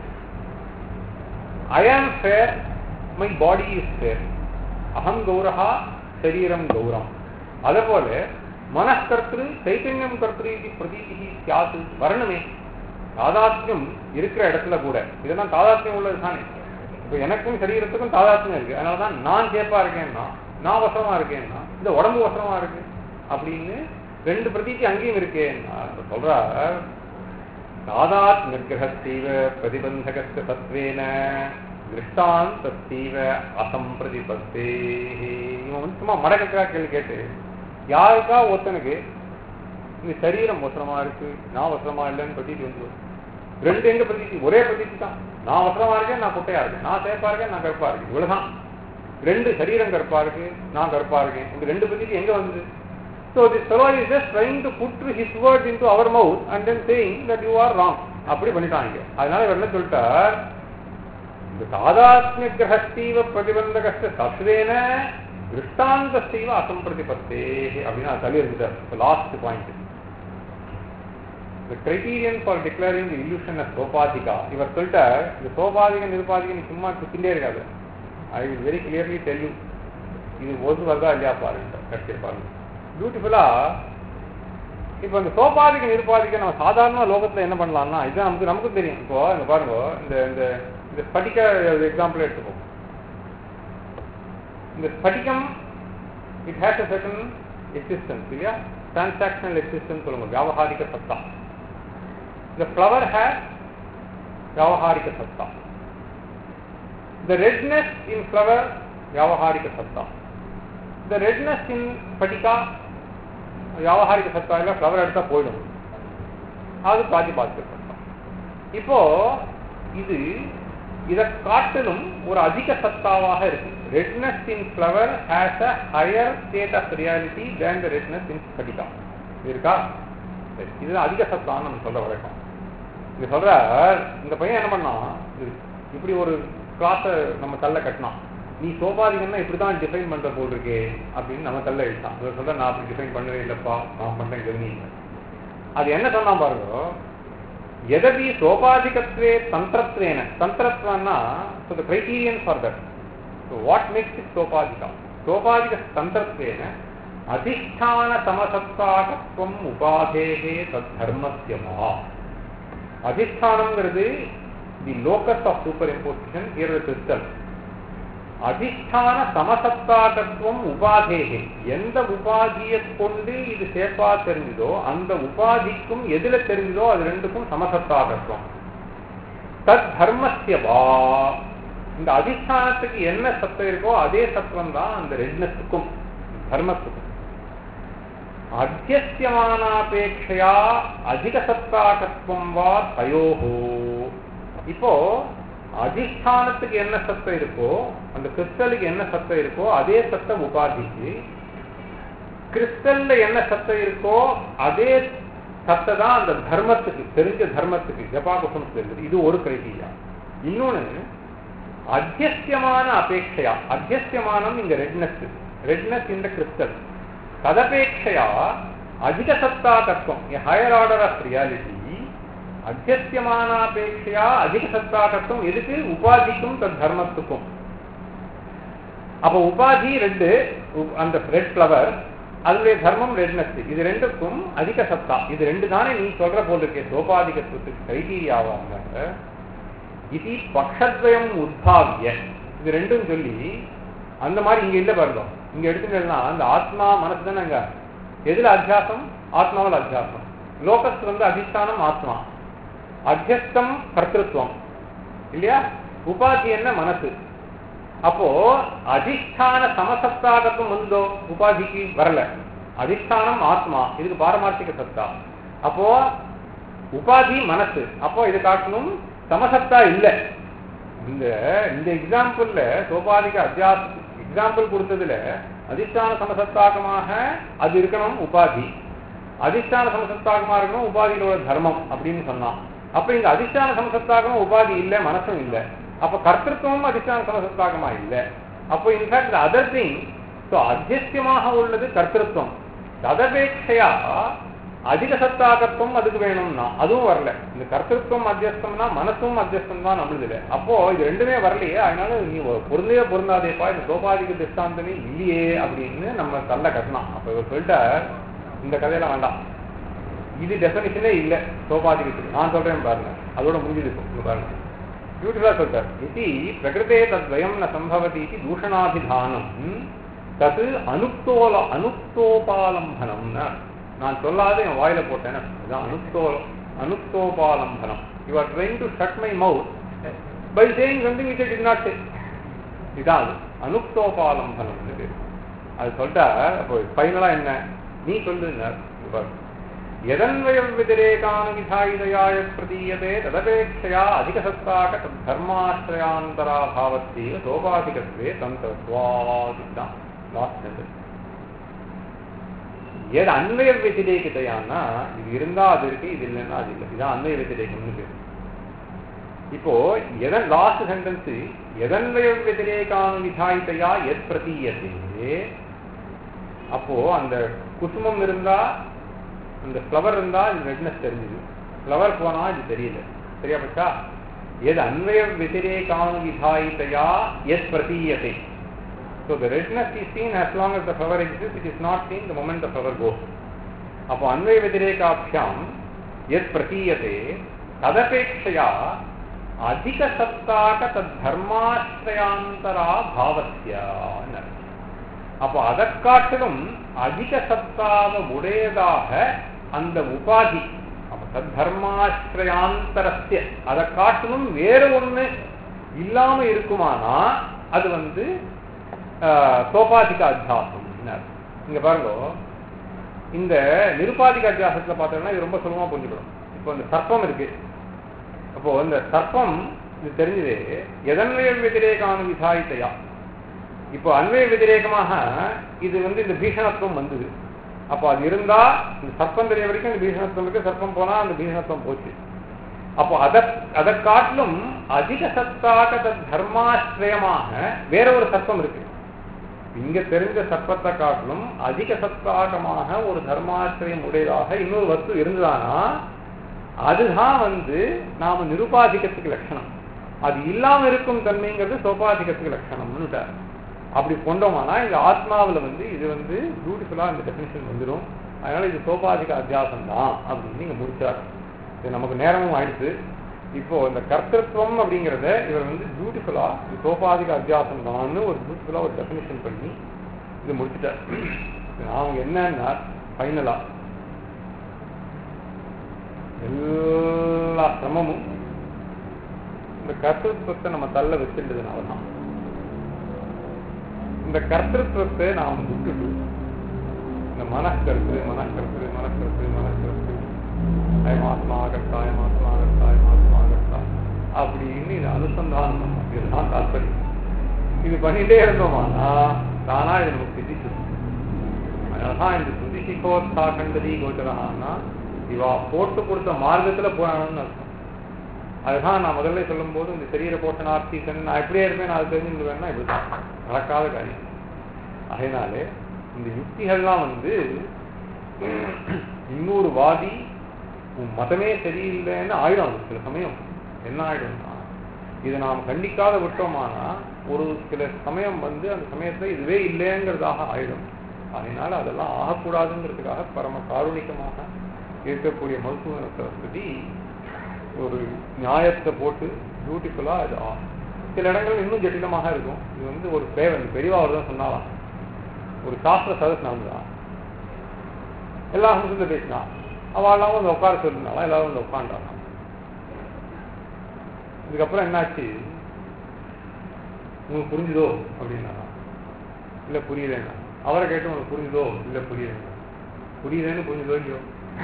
I am fair, my body is fair. aham gauraha shariram gauram. அதேபோல மனக்கர்த்திரு சைத்தன்யம் கர்த்திரு இது பிரதீதி ஸ்யாத் வரணுமே. தாதாத்மியம் இருக்கிற இடத்துல கூட இதெல்லாம் தாதாத்மியம் உள்ளது தானே. இப்போ எனக்கும் சரீரத்துக்கும் தாதாத்மியம் இருக்கு. அதனாலதான் நான் சேப்பா இருக்கேன்னா, நான் வசமா இருக்கேன்னா, இந்த உடம்பு வசமா இருக்கு அப்படின்னு ரெண்டு பிரதீதி அங்கேயும் இருக்கேன்னா சொல்ற தாதாத்மிய கிரகத்தீவ பிரதிபந்தகஸ்ய தத்வேன திருஷ்டாந்தஸ்தீவ அசம்பிரதிபத்தே. இவன் வந்து சும்மா மடக்கா கேள்வி கேட்டு யாருக்கா ஒருத்தனுக்கு இந்த சரீரம் வசனமா இருக்கு, நான் வசனமா இல்லைன்னு பிரதீதி வந்து ரெண்டு எங்க பிரதீதி? ஒரே பிரதீதி தான். நான் வசனமா இருக்கேன், நான் குட்டையா இருக்கேன், நான் சேப்பா இருக்கேன், நான் கருப்பா இருக்கேன், இவ்வளவுதான். ரெண்டு சரீரம் கருப்பா இருக்கு, நான் கருப்பா இருக்கேன், இந்த ரெண்டு பிரதீதி எங்க வந்தது? So this fellow is just trying to put his words into our mouth and then saying that you are wrong. அப்படி பண்ணிட்டாங்க. அதனால இவர் என்ன சொல்லிட்டார், இந்த சாதாத்மிய கிரகஸ்தீவ பிரதிபந்தகஸ்த சத்வேன திருஷ்டாந்தஸ்தீவ அசம்பிரதிபத்தே அப்படின்னு அது தள்ளி இருந்துட்டார். Last point, the criterion for declaring the illusion as sopadika. இவர் சொல்லிட்டார், இந்த சோபாதிக நிருபாதிக நீ சும்மா திண்டே இருக்காது. I will very clearly tell you, இது ஒரு வருதா இல்லையா பாருங்க, கட்சி பாருங்க பியூட்டிஃபுல்லா. இப்போ இந்த சோபாதிக நிருபாதிக நம்ம சாதாரண லோகத்துல என்ன பண்ணலாம்னா, இதுதான் நமக்கு தெரியும். இப்போ இங்க பாருங்க, இந்த ஸ்படிக எக்ஸாம்பிள் எடுத்துப்போம். இந்த ஸ்படிகம் it has a certain existence இல்லையா, டிரான்சாக்ஷனல் எக்ஸிஸ்டன்ஸ் சொல்லுங்க, வியாவகாரிக சத்தா. The flower has வியாவகாரிக சத்தா. The redness in flower வியாவகாரிக சத்தா. The redness in ஸ்படிகா வியாவகாரிக சத்தா இல்லை, ஃப்ளவர் எடுத்தா போயிடும், அது பிராதிபாசிக சத்தா. இப்போ இதை காட்டிலும் ஒரு அதிக சத்தாவாக இருக்கு. Redness in flower has a higher state of reality than the redness in ஸ்படிகா. இருக்கா? சரி, இதுதான் அதிக சத்தான்னு நம்ம சொல்ற வழக்கம். இது சொல்ற இந்த பையன் என்ன பண்ணான், இப்படி ஒரு கிளாஸை நம்ம தள்ள கட்டினான். நீ சோபாதிகன்னா இப்படிதான் டிஃபைன் பண்ற போல் இருக்கே அப்படின்னு நம்ம தள்ள எழுத்தான். இவர் சொல்ற நான் அப்படி டிஃபைன் பண்ணவே இல்லப்பா, நான் பண்றேன் கவனி. அது என்ன சொன்னா பாருங்க, எதபி சோபாதிகத்வே தந்திரத்வேன, தந்திரத்வன்னா so the criterion for that, so what makes it சோபாதிகா, சோபாதிக தந்திரத்வேன அதிஷ்டான சமசத்தாகத்வம் உபாதேகே தத் தர்மஸ்யமா. அதிஷ்டானம்ங்கிறது the locus of superimposition, here the crystal. அதிஷ்டான சமசத்தாகத்துவம் உபாதேகே, எந்த உபாதியை கொண்டு இது சேப்பா தெரிஞ்சதோ அந்த உபாதிக்கும் எதுல தெரிஞ்சதோ அது ரெண்டுக்கும் சமசத்தாகத்துவம். தத் தர்மஸ்யவா, இந்த அதிஷ்டானத்துக்கு என்ன சத்தம் இருக்கோ அதே சத்துவம் தான் அந்த ரெட்னஸுக்கும் தர்மத்துக்கும். அத்தியஸ்யமானாபேட்சையா அதிக சத்தாகத்துவம் வா தயோஹோ. இப்போ அதிஷ்டானத்துக்கு என்ன சத்தம் இருக்கோ, அந்த கிறிஸ்டலுக்கு என்ன சத்தம் இருக்கோ அதே சத்தம் உபாதிக்கு, கிறிஸ்டல்ல என்ன சத்தம் இருக்கோ அதே சத்தை தான் அந்த தர்மத்துக்கு, தெரிஞ்ச தர்மத்துக்கு ஜபாகுசம் தெரிஞ்சது. இது ஒரு கிரைட்டீரியா. இன்னொன்னு அத்தியஸ்யமான அபேட்சையா, அத்தியஸ்யமானம் இங்க ரெட்னஸ், ரெட்னஸ் இந்த கிறிஸ்டல். ததபேட்சையா அதிக சத்தாகத்துவம், ஹையர் ஆர்டர் ஆஃப் ரியாலிட்டி. அத்தியஸ்யமானாபேட்சையா அதிக சத்தாகத்துவம் எதுக்கு? உபாதிக்கும் தத் தர்மத்துக்கும். அப்ப உபாதி ரெண்டு, அந்த ரெட் ஃப்ளவர், அதனுடைய தர்மம் ரெட்னஸ், இது ரெண்டுக்கும் அதிக சத்தா. இது ரெண்டு தானே நீ சொல்ற போல் இருக்கே சோபாதிகத்துவத்துக்கு கிரைட்டீரியாவாங்க. இது பக்ஷத்வயம் உத்பாவிய, இது ரெண்டும் சொல்லி அந்த மாதிரி இங்க இல்ல பாருங்க. இங்க எடுத்துட்டா அந்த ஆத்மா மனசு தானே அங்க, எதுல அத்தியாசம்? ஆத்மாவில் அத்தியாசம். லோகஸ் வந்து அதிஷ்டானம் ஆத்மா, அத்தியஸ்தம் கர்த்திருவம் இல்லையா, உபாதி என்ன மனசு. அப்போ அதிஷ்டான சமசத்தாகத்துவம் வந்தோ உபாதிக்கு வரல, அதிஷ்டானம் ஆத்மா, இதுக்கு பாரமார்த்திக சத்தா. அப்போ உபாதி மனசு, அப்போ இது காட்டணும் சமசத்தா இல்லை. இந்த எக்ஸாம்பிள்ல சோபாதிக அத்தியாச எக்ஸாம்பிள் கொடுத்ததுல அதிஷ்டான சமசத்தாகமாக அது இருக்கணும் உபாதி, அதிஷ்டான சமசத்தாகமா இருக்கணும் உபாதியிலோட தர்மம் அப்படின்னு சொன்னான். அப்ப இங்க அதிஷ்டான சமசத்தாகமா உபாதி இல்லை, மனசும் இல்லை. அப்ப கர்த்திருவமும் அதிஷ்டான சமசத்தாகமா இல்லை. அப்போ இன்ஃபேக்ட் அதர் திங், அத்தியஸ்யமாக உள்ளது கர்த்திருவம். ததபேட்சையா அதிக சத்தாகத்துவம் அதுக்கு வேணும்னா அதுவும் வரல. இந்த கர்த்திருவம் அத்தியஸ்தம்னா மனசும் அத்தியஸ்தம் தான் நம்மளுது. அப்போ இது ரெண்டுமே வரலையே, அதனால நீ பொருந்தே பொருந்தாதேப்பா, இந்த சோபாதிக திஷ்டாந்தமே இல்லையே அப்படின்னு நம்ம தள்ள கட்டலாம். அப்ப இவர் சொல்லிட்ட இந்த கதையெல்லாம் வேண்டாம், இது டெஃபினிஷனே இல்லை சோபாதிகத்துக்கு, நான் சொல்றேன் பாருங்க, அதோட முடிஞ்சிருக்கும் பாருங்க. பியூட்டிஃபுல்லா சொல்றார். இது பிரகிருதே தத்வயம் ந சம்பவதி இது தூஷணாபிதானம் தது அனுக்தோபாலம்பனம்னா, நான் சொல்லாத என் வாயில போட்டேன், அனுக்தோபாலம்பனம். You are trying to shut my mouth by saying something which I did not say. இதான் அது அனுக்தோபாலம்பனம். அது சொல்லிட்டா அப்போ ஃபைனலா என்ன நீ சொல்லுங்க. எதன்வயம் விதிரேகானுவிதாயிதயாய பிரதீயதே ததபேட்சையா அதிகசத்தாக தர்மாஸ்ரயாந்தராபாவத்தீவ சோபாதிகத்வே தந்தத்வாதிதான் லாஸ்ட் சென்டென்ஸ். எது அன்வய வத்திரேகிதையான்னா இது இருந்தா அது இருக்கு, இது இல்லைன்னா அது இல்லை. இதுதான் அன்வய வத்திரேகம்னு பேரு. இப்போ எதன் லாஸ்ட் சென்டென்ஸ் எதன்வய வத்திரேகானுவிதாயிதையா எத் பிரதீயதே. அப்போ அந்த குசுமம் இருந்தா அந்த ஃப்ளவர் இருந்தா இது ரெட்னஸ் தெரிஞ்சுது, ஃப்ளவர் போனா இது தெரியல. சரியா பச்சா? எது அன்வய வத்திரேகானுவிதாயிதையா எத் பிரதீயதே. So the redness is seen as long as the flower exists. It is not seen the moment the flower goes. அப்போ அன்வய வத்திரேகாப்யாம் எத் பிரதீயதே ததபேட்சையா அதிக சத்தாக தத் தர்மாஸ்ரயாந்தரா பாவஸ்யா. அப்போ அதற்காட்டிலும் அதிக சத்தாவ உடையதாக அந்த உபாதி, அப்ப தத் தர்மாஸ்ரயாந்தரஸ்ய அதை காட்டிலும் வேற ஒண்ணு இல்லாம இருக்குமானா அது சோபாதிக அத்தியாசம். இங்க பாருங்க, இந்த நிருபாதிக அத்தியாசத்துல பார்த்தோம்னா இது ரொம்ப சுலபமா புரிஞ்சுக்கணும். இப்போ இந்த சர்ப்பம் இருக்கு. அப்போ இந்த சர்ப்பம் இது தெரிஞ்சது எதன்வய வத்திரேகானு விதாயித்தையா. இப்போ அன்வய வத்திரேகமாக இது இந்த பீஷணத்துவம் வந்தது. அப்போ அது இருந்தா இந்த சர்ப்பம் தெரிய வரைக்கும் இந்த பீஷணத்துவம் இருக்கு, சர்ப்பம் போனா அந்த பீஷணத்துவம் போச்சு. அப்போ அதை காட்டிலும் அதிக சத்தாக தர்மாஸ்ரயமாக வேற ஒரு சர்ப்பம் இருக்கு. இங்க தெரிஞ்ச சர்ப்பத்தை காட்டிலும் அதிக சத்தாகமாக ஒரு தர்மாசிரியம் உடையதாக இன்னொரு வஸ்து இருந்ததானா அதுதான் நாம நிருபாதிகத்துக்கு லட்சணம். அது இல்லாம இருக்கும் தன்மைங்கிறது சோபாதிகத்துக்கு லட்சணம்னு. அப்படி கொண்டோமானா இந்த ஆத்மாவில் இது பியூட்டிஃபுல்லா இந்த டெஃபினிஷன் வந்துடும். அதனால இது சோபாதிக அத்தியாசம் தான் அப்படின்னு நீங்க முடிச்சார். இது நமக்கு நேரமும் ஆயிடுச்சு. இப்போ இந்த கர்த்தத்துவம் அப்படிங்கிறத இவர் பியூட்டிஃபுல்லா இது சோபாதிக அத்தியாசம் தான் ஒரு பியூட்டிஃபுல்லா ஒரு டெஃபினிஷன் பண்ணி இது முடிச்சுட்டார். அவங்க என்னன்னா ஃபைனலா எல்லா சிரமமும் இந்த கர்த்தத்துவத்தை நம்ம தள்ள வச்சிருந்ததுனாலதான். இந்த கர்த்தத்துவத்தை நாம் விட்டுட்டு இந்த மனக்கருத்து அப்படின்னு இது அனுசந்தானம் பண்ணணும். இதுதான் தாற்பயம். இது பண்ணிட்டே இருந்தோமானா தானா இது நமக்கு சித்திச்சு. அதனாலதான் இந்த சுதிசிகோத்சா கண்டதி கோச்சரானா இவா போட்டு கொடுத்த மார்க்கத்துல போறான்னு அர்த்தம். அதுதான் நான் முதல்ல சொல்லும் போது இந்த சரீர போஷனார்த்தி நான் எப்படியே இருப்பேன் அது தெரிஞ்சுருவேன்னா இப்படிதான் நடக்காத காரியம். அதனாலே இந்த யுக்திகள்லாம் இன்னொரு வாதி உன் மதமே சரியில்லைன்னு ஆயிடும். சில சமயம் என்ன ஆயிடும்னா இதை நாம் கண்டிக்காத விட்டோமானா ஒரு சில சமயம் அந்த சமயத்துல இதுவே இல்லைங்கிறதாக ஆயிடும். அதனால அதெல்லாம் ஆகக்கூடாதுங்கிறதுக்காக பரம காருணிகமாக இருக்கக்கூடிய மருத்துவ சரஸ்வதி ஒரு நியாயத்தை போட்டு பியூட்டிஃபுல்லா இது சில இடங்கள் இன்னும் ஜட்டிலமாக இருக்கும். இது ஒரு பேவன் பெரியவா அவர் தான் சொன்னாலாம். ஒரு சாஸ்திர சதஸ் நடந்துதான் எல்லா சமயத்துல பேசினா அவெல்லாம் உட்கார சொல்லிருந்தாலும் எல்லாரும் உட்காண்டாங்க. இதுக்கப்புறம் என்னாச்சு, உங்களுக்கு புரிஞ்சுதோ அப்படின்னா இல்ல புரியலன்னா. அவரை கேட்டு உங்களுக்கு புரிஞ்சுதோ இல்ல புரியலன்னா. புரியுதுன்னு புரிஞ்சுதோ இல்லையோ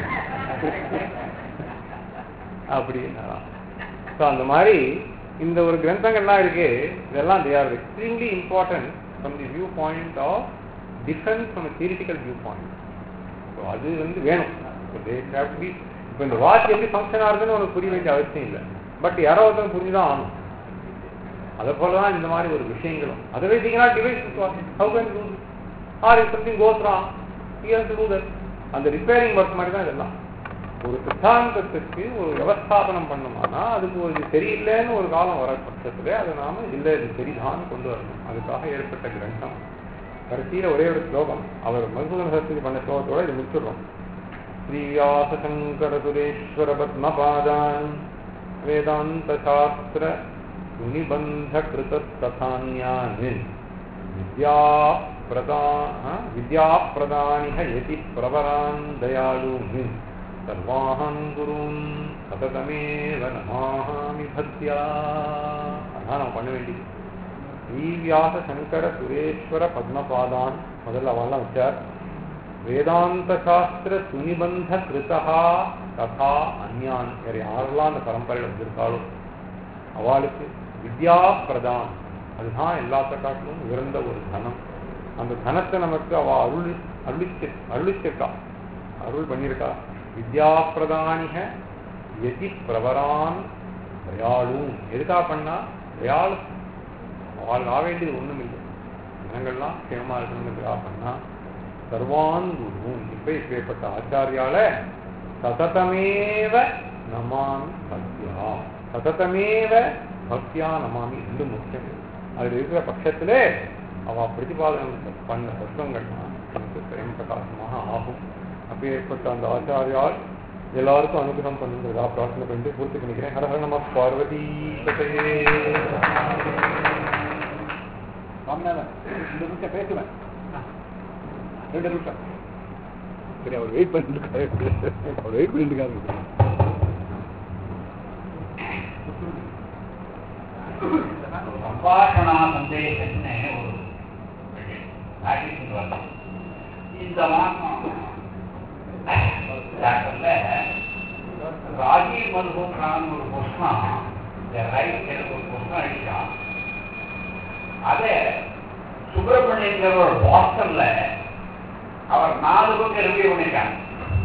அப்படின்னா. அந்த மாதிரி இந்த ஒரு கிரந்தங்கள்லாம் இருக்கு. இதெல்லாம் they are extremely important from the viewpoint of difference from a theoretical viewpoint. So அது வேணும். இப்போ இந்த வாட்ச் எப்படி ஃபங்க்ஷன் ஆகுதுன்னு உனக்கு புரிய வேண்டிய அவசியம் இல்லை. பட் யாரோ ஒருத்தர் புரிஞ்சுதான் ஆகணும். அதை போலதான் இந்த மாதிரி ஒரு விஷயங்களும். Otherwise you cannot devise this watch. How can you do this? Or if something goes wrong, you have to do that. அந்த ரிப்பேரிங் ஒர்க் மாதிரி தான் இதெல்லாம். ஒரு சித்தாந்தத்துக்கு ஒரு விவஸ்தாபனம் பண்ணோம்னா அதுக்கு ஒரு சரியில்லைன்னு ஒரு காலம் வர பட்சத்துல அதை நாம இல்லை இது சரிதான் கொண்டு வரணும். அதுக்காக ஏற்பட்ட கிரந்தம். கடைசியில ஒரே ஒரு ஸ்லோகம் அவர் மதுசூதன சரஸ்வதி பண்ண ஸ்லோகத்தோட இது முடிச்சிடுறோம். ஸ்ரீவியாச சங்கர சுரேஸ்வர பத்மபாதான் வேதாந்த சாஸ்திர துனிபந்த கிருத ததான்யான் வித்யா பிரதானிக யதி பிரபரான் தயாளூன் சர்வாஹம் குருன் சததமேவ நமாமி பக்த்யா. அதான் நம்ம பண்ண வேண்டியது. ஸ்ரீவியாச சங்கர சுரேஸ்வர பத்மபாதான் முதல்ல அவெல்லாம் வச்சார். வேதாந்த சாஸ்திர சுனிபந்த கிருதா கதா அந்யான், வேற யாரெல்லாம் அந்த பரம்பரையில் வந்திருக்காளோ அவளுக்கு வித்யா பிரதான், அதுதான் எல்லாத்த காட்டிலும் உயர்ந்த ஒரு தனம். அந்த தனத்தை நமக்கு அவ அருளிச்சிருக்கா, அருள் பண்ணியிருக்கா. வித்யா பிரதானிக எதி பிரவரான் தயாளும், எதுக்காக பண்ணா தயாளு, அவள் ஆக வேண்டியது ஒண்ணும் இல்லை, ஜனங்கள்லாம் க்ஷேமமா இருக்கணுங்கிறதுக்காக பண்ணா. சர்வான் குரு, இப்ப இப்பேற்பட்ட ஆச்சாரியால சததமேவ நமாமி பக்தியா, சததமேவ பக்தியா நமாமி, ரெண்டு முக்கியம். அதுல இருக்கிற பட்சத்திலே அவ பிரதிபாதனம் பண்ண தத்துவங்கள்லாம் நமக்கு பிரேம பிரகாசமாக ஆகும். அப்பேற்பட்ட அந்த ஆச்சாரியால் எல்லாருக்கும் அனுகிரகம் பண்ணுங்கிறதா பிரார்த்தனை பண்ணிட்டு பூர்த்தி பண்ணிக்கிறேன். ஹர ஹர நம பார்வதி பதையே. சுவாமிநாதன் 2 நிமிஷம் பேசுவேன், 2 நிமிஷம். சரி, அவர் வெயிட் பண்ணிட்டு இருக்காரு, அவர் வெயிட் பண்ணிட்டு இருக்காரு. சம்பாஷணா சந்தேகம்னு ஒரு ஆக்டிவிட்டி வருது. இந்த மாதம் ராஜீவ் மல்ஹோத்ரான்னு ஒரு புஸ்தகம், ஒரு புஸ்தகம் அடிச்சான். அதை சுப்பிரமணியங்கிற பாஸ்டன்ல அவர் 4 பக்கம் ரிவ்யூ பண்ணிருக்காங்க.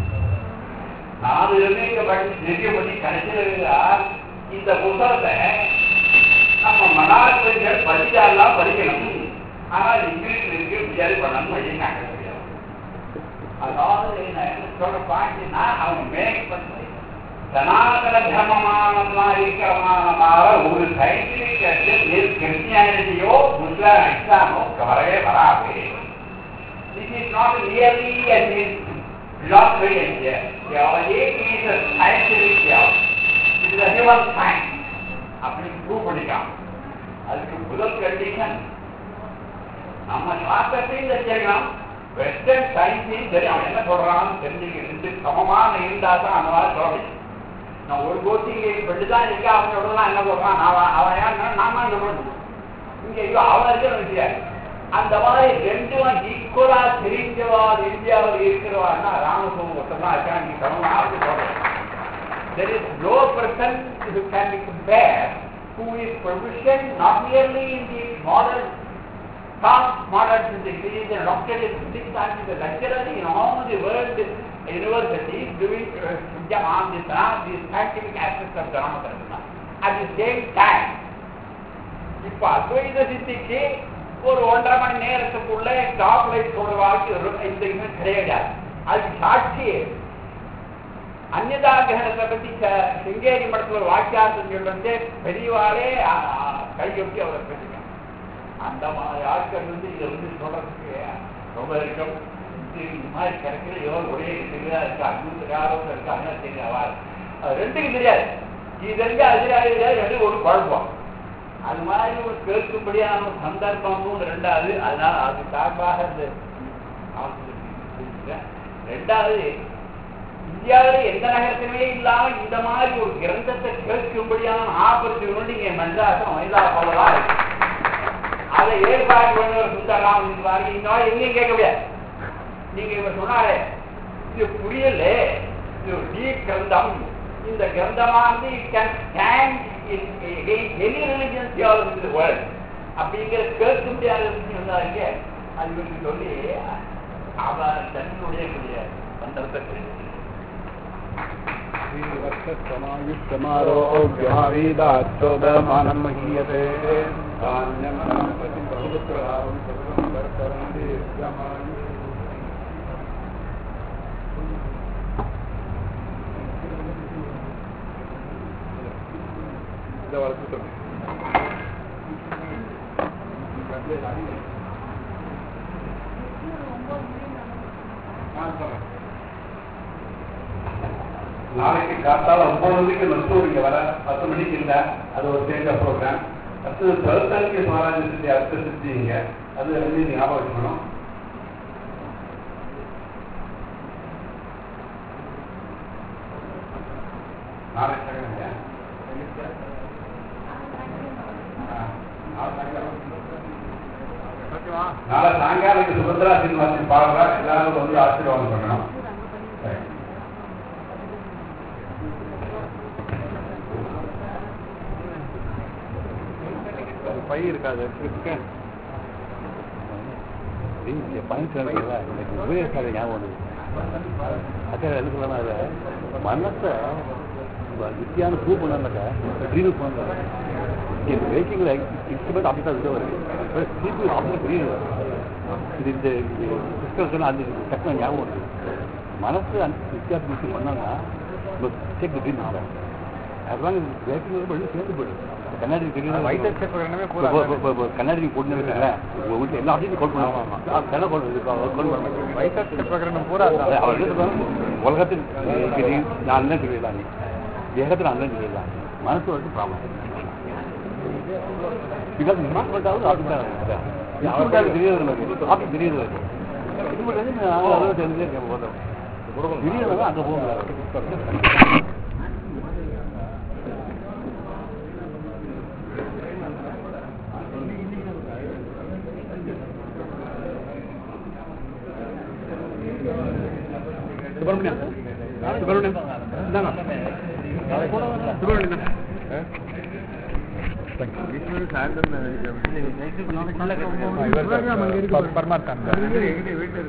4 ரிவ்யூ பண்ணி கடைசியில் இந்த புத்தகத்தை நம்ம மனாதிபதிகள் படிச்சாலாம் படிக்கணும், ஆனால் இங்கிலீஷ் ரிவ்யூ விசாரி பண்ணணும் அப்படின்னு முடியாது. அதாவது என்ன சொல்ற பாயிண்ட்னா, அவங்க மேக் பண்ணி சனாதன தர்மமானமா இருக்கிறமான ஒரு சயின்டிபிக் கிறிஸ்டியானிட்டியோ இஸ்லாமோ வரவே வராது. This is not really a philosophy idea. Theology is a scientific theology. It is a human science. அப்படி ப்ரூவ் பண்ணிக்கலாம். அதுக்கு முதல் கண்டிஷன் நம்ம சாஸ்திரத்தையும் தெரிஞ்சுக்கலாம், வெஸ்டர்ன் சயின்ஸையும் தெரியும். அவன் என்ன சொல்றான்னு தெரிஞ்சுக்கிட்டு சமமான இருந்தா தான் அந்த மாதிரி சொல்ல முடியும். நான் ஒரு கோச்சிங்க இப்படிதான் இருக்கா, அவனோட என்ன சொல்றான், அவன் ஏன் நாம சொல்லணும், இங்க அவன் இருக்க விஷயம். அந்த மாதிரி 2 ஈக்குவலா தெரிஞ்சவா இந்தியாவில் இருக்கிறவான்னா ராமசுவம் ஒருத்ததான் இருக்கான். நீ சமமா அப்படி சொல்றேன். There is no person who can be compared who is proficient not merely in the modern past modern degrees and doctorate in physics and the lecturer in all the world universities doing on the scientific aspects of Dharma. At the same time, இப்போ அத்வைத சித்திக்கு ஒரு 1.5 மணி நேரத்துக்குள்ள top light சொல்றவாக்கு இந்த இன்னும் கிடையாது. அதுக்கு சாட்சி அந்நியதா கிரகணத்தை பத்தி சிங்கேரி மடத்துல ஒரு வாக்கியார்த்தம் சொல்லிட்டு பெரியவாரே கையொட்டி அவரை பேசிக்காங்க. அந்த மாதிரி ஆட்கள் இதை சொல்றதுக்கு ரொம்ப இருக்கும். இந்த மாதிரி கிடைக்கிற எவ்வளவு ஒரே தெரியாதா இருக்கு, 500 இருக்கு, அண்ணா தெரியாதா, அது 2க்கும் தெரியாது. இது தெரிஞ்சு அது தெரியாது, 2 ஒரு குழப்பம். அது மாதிரி ஒரு கேட்கும்படியான சந்தர்ப்பமும் 2வது. அதனால அது சார்பாக ரெண்டாவது, இந்தியாவில் எந்த நகரத்திலுமே இல்லாம இந்த மாதிரி ஒரு கிரந்தத்தை கேட்கும்படியான ஆப்பர்ச்சுனிட்டி இங்க மெட்ராஸ் மயிலாப்பூர்லாம் இருக்கு. அதை ஏற்பாடு பண்ண சுந்தரராமன் இன்னும் எங்கேயும் கேட்க முடியாது. நீங்க இப்ப சொன்னாலே இது புரியல, இது ஒரு டீப் கிரந்தம். இந்த கிரந்தமானது any religion theology in the world அப்படிங்கிற கேட்க முடியாத சொன்னாங்க. அது சொல்லி அவர் தன்னுடைய சந்தர்ப்பத்தை நாளைக்கு காத்தால 9 மணிக்கு மருத்துவம் இங்க வர, 10 மணிக்கு இல்ல, அது ஒரு சேர்ந்த ப்ரோக்ராம். அடுத்தது 12 சுவராஜ சித்தி அடுத்த சித்திங்க, அது 2 ஞாபகம் வச்சுக்கணும். நாளைக்கு நாளை சாயங்காலம் சுபத்ரா சீனிவாசன் பாடுறா, எல்லாரும் வந்து ஆசீர்வாதம் பண்ணணும். பை இருக்காது உபயோகிக்காத ஞாபகம் அக்கா என்ன சொல்லலாம், மனசை வித்தியான ப்ரூவ் பண்ணாக்கா ட்ரீம் பண்ணாங்க வேக்கிங்கில் இன்ஸ்ட்ருமெண்ட் அப்படி தான் இது வருது சீப்பு அப்படி புரியுது. இது இந்த புஸ்தகம் சொன்னால் அந்த டக்குனு ஞாபகம் வருது. மனசு அந்த வித்தியாசம் விஷயம் பண்ணாங்கன்னா டேக் தி ட்ரீம் ஆகும். அதுதான் வேக்கிங் பண்ணி சேர்ந்து போயிடும். கண்ணாடி தெரியும் கண்ணாடி போட்டு வீட்டில் எல்லா ஆஃபீஸும் கால் பண்ணுவாங்க. உலகத்தில் நான் தான் தெரியலாம், நீ தேகத்தில் அந்த தெரியலாம், மனசு வந்து ப்ராப்ளம். பிகாஸ் இன்ஸ்ட்ருமெண்ட்டாவது ஆஃபீஸ் தெரியாது, நமக்கு ஆஃபீஸ் தெரியாது. இன்ஸ்ட்ருமெண்ட் தெரிஞ்சே இருக்கேன் போதும் தெரியாதான் அங்கே போக. பரமாத்தான்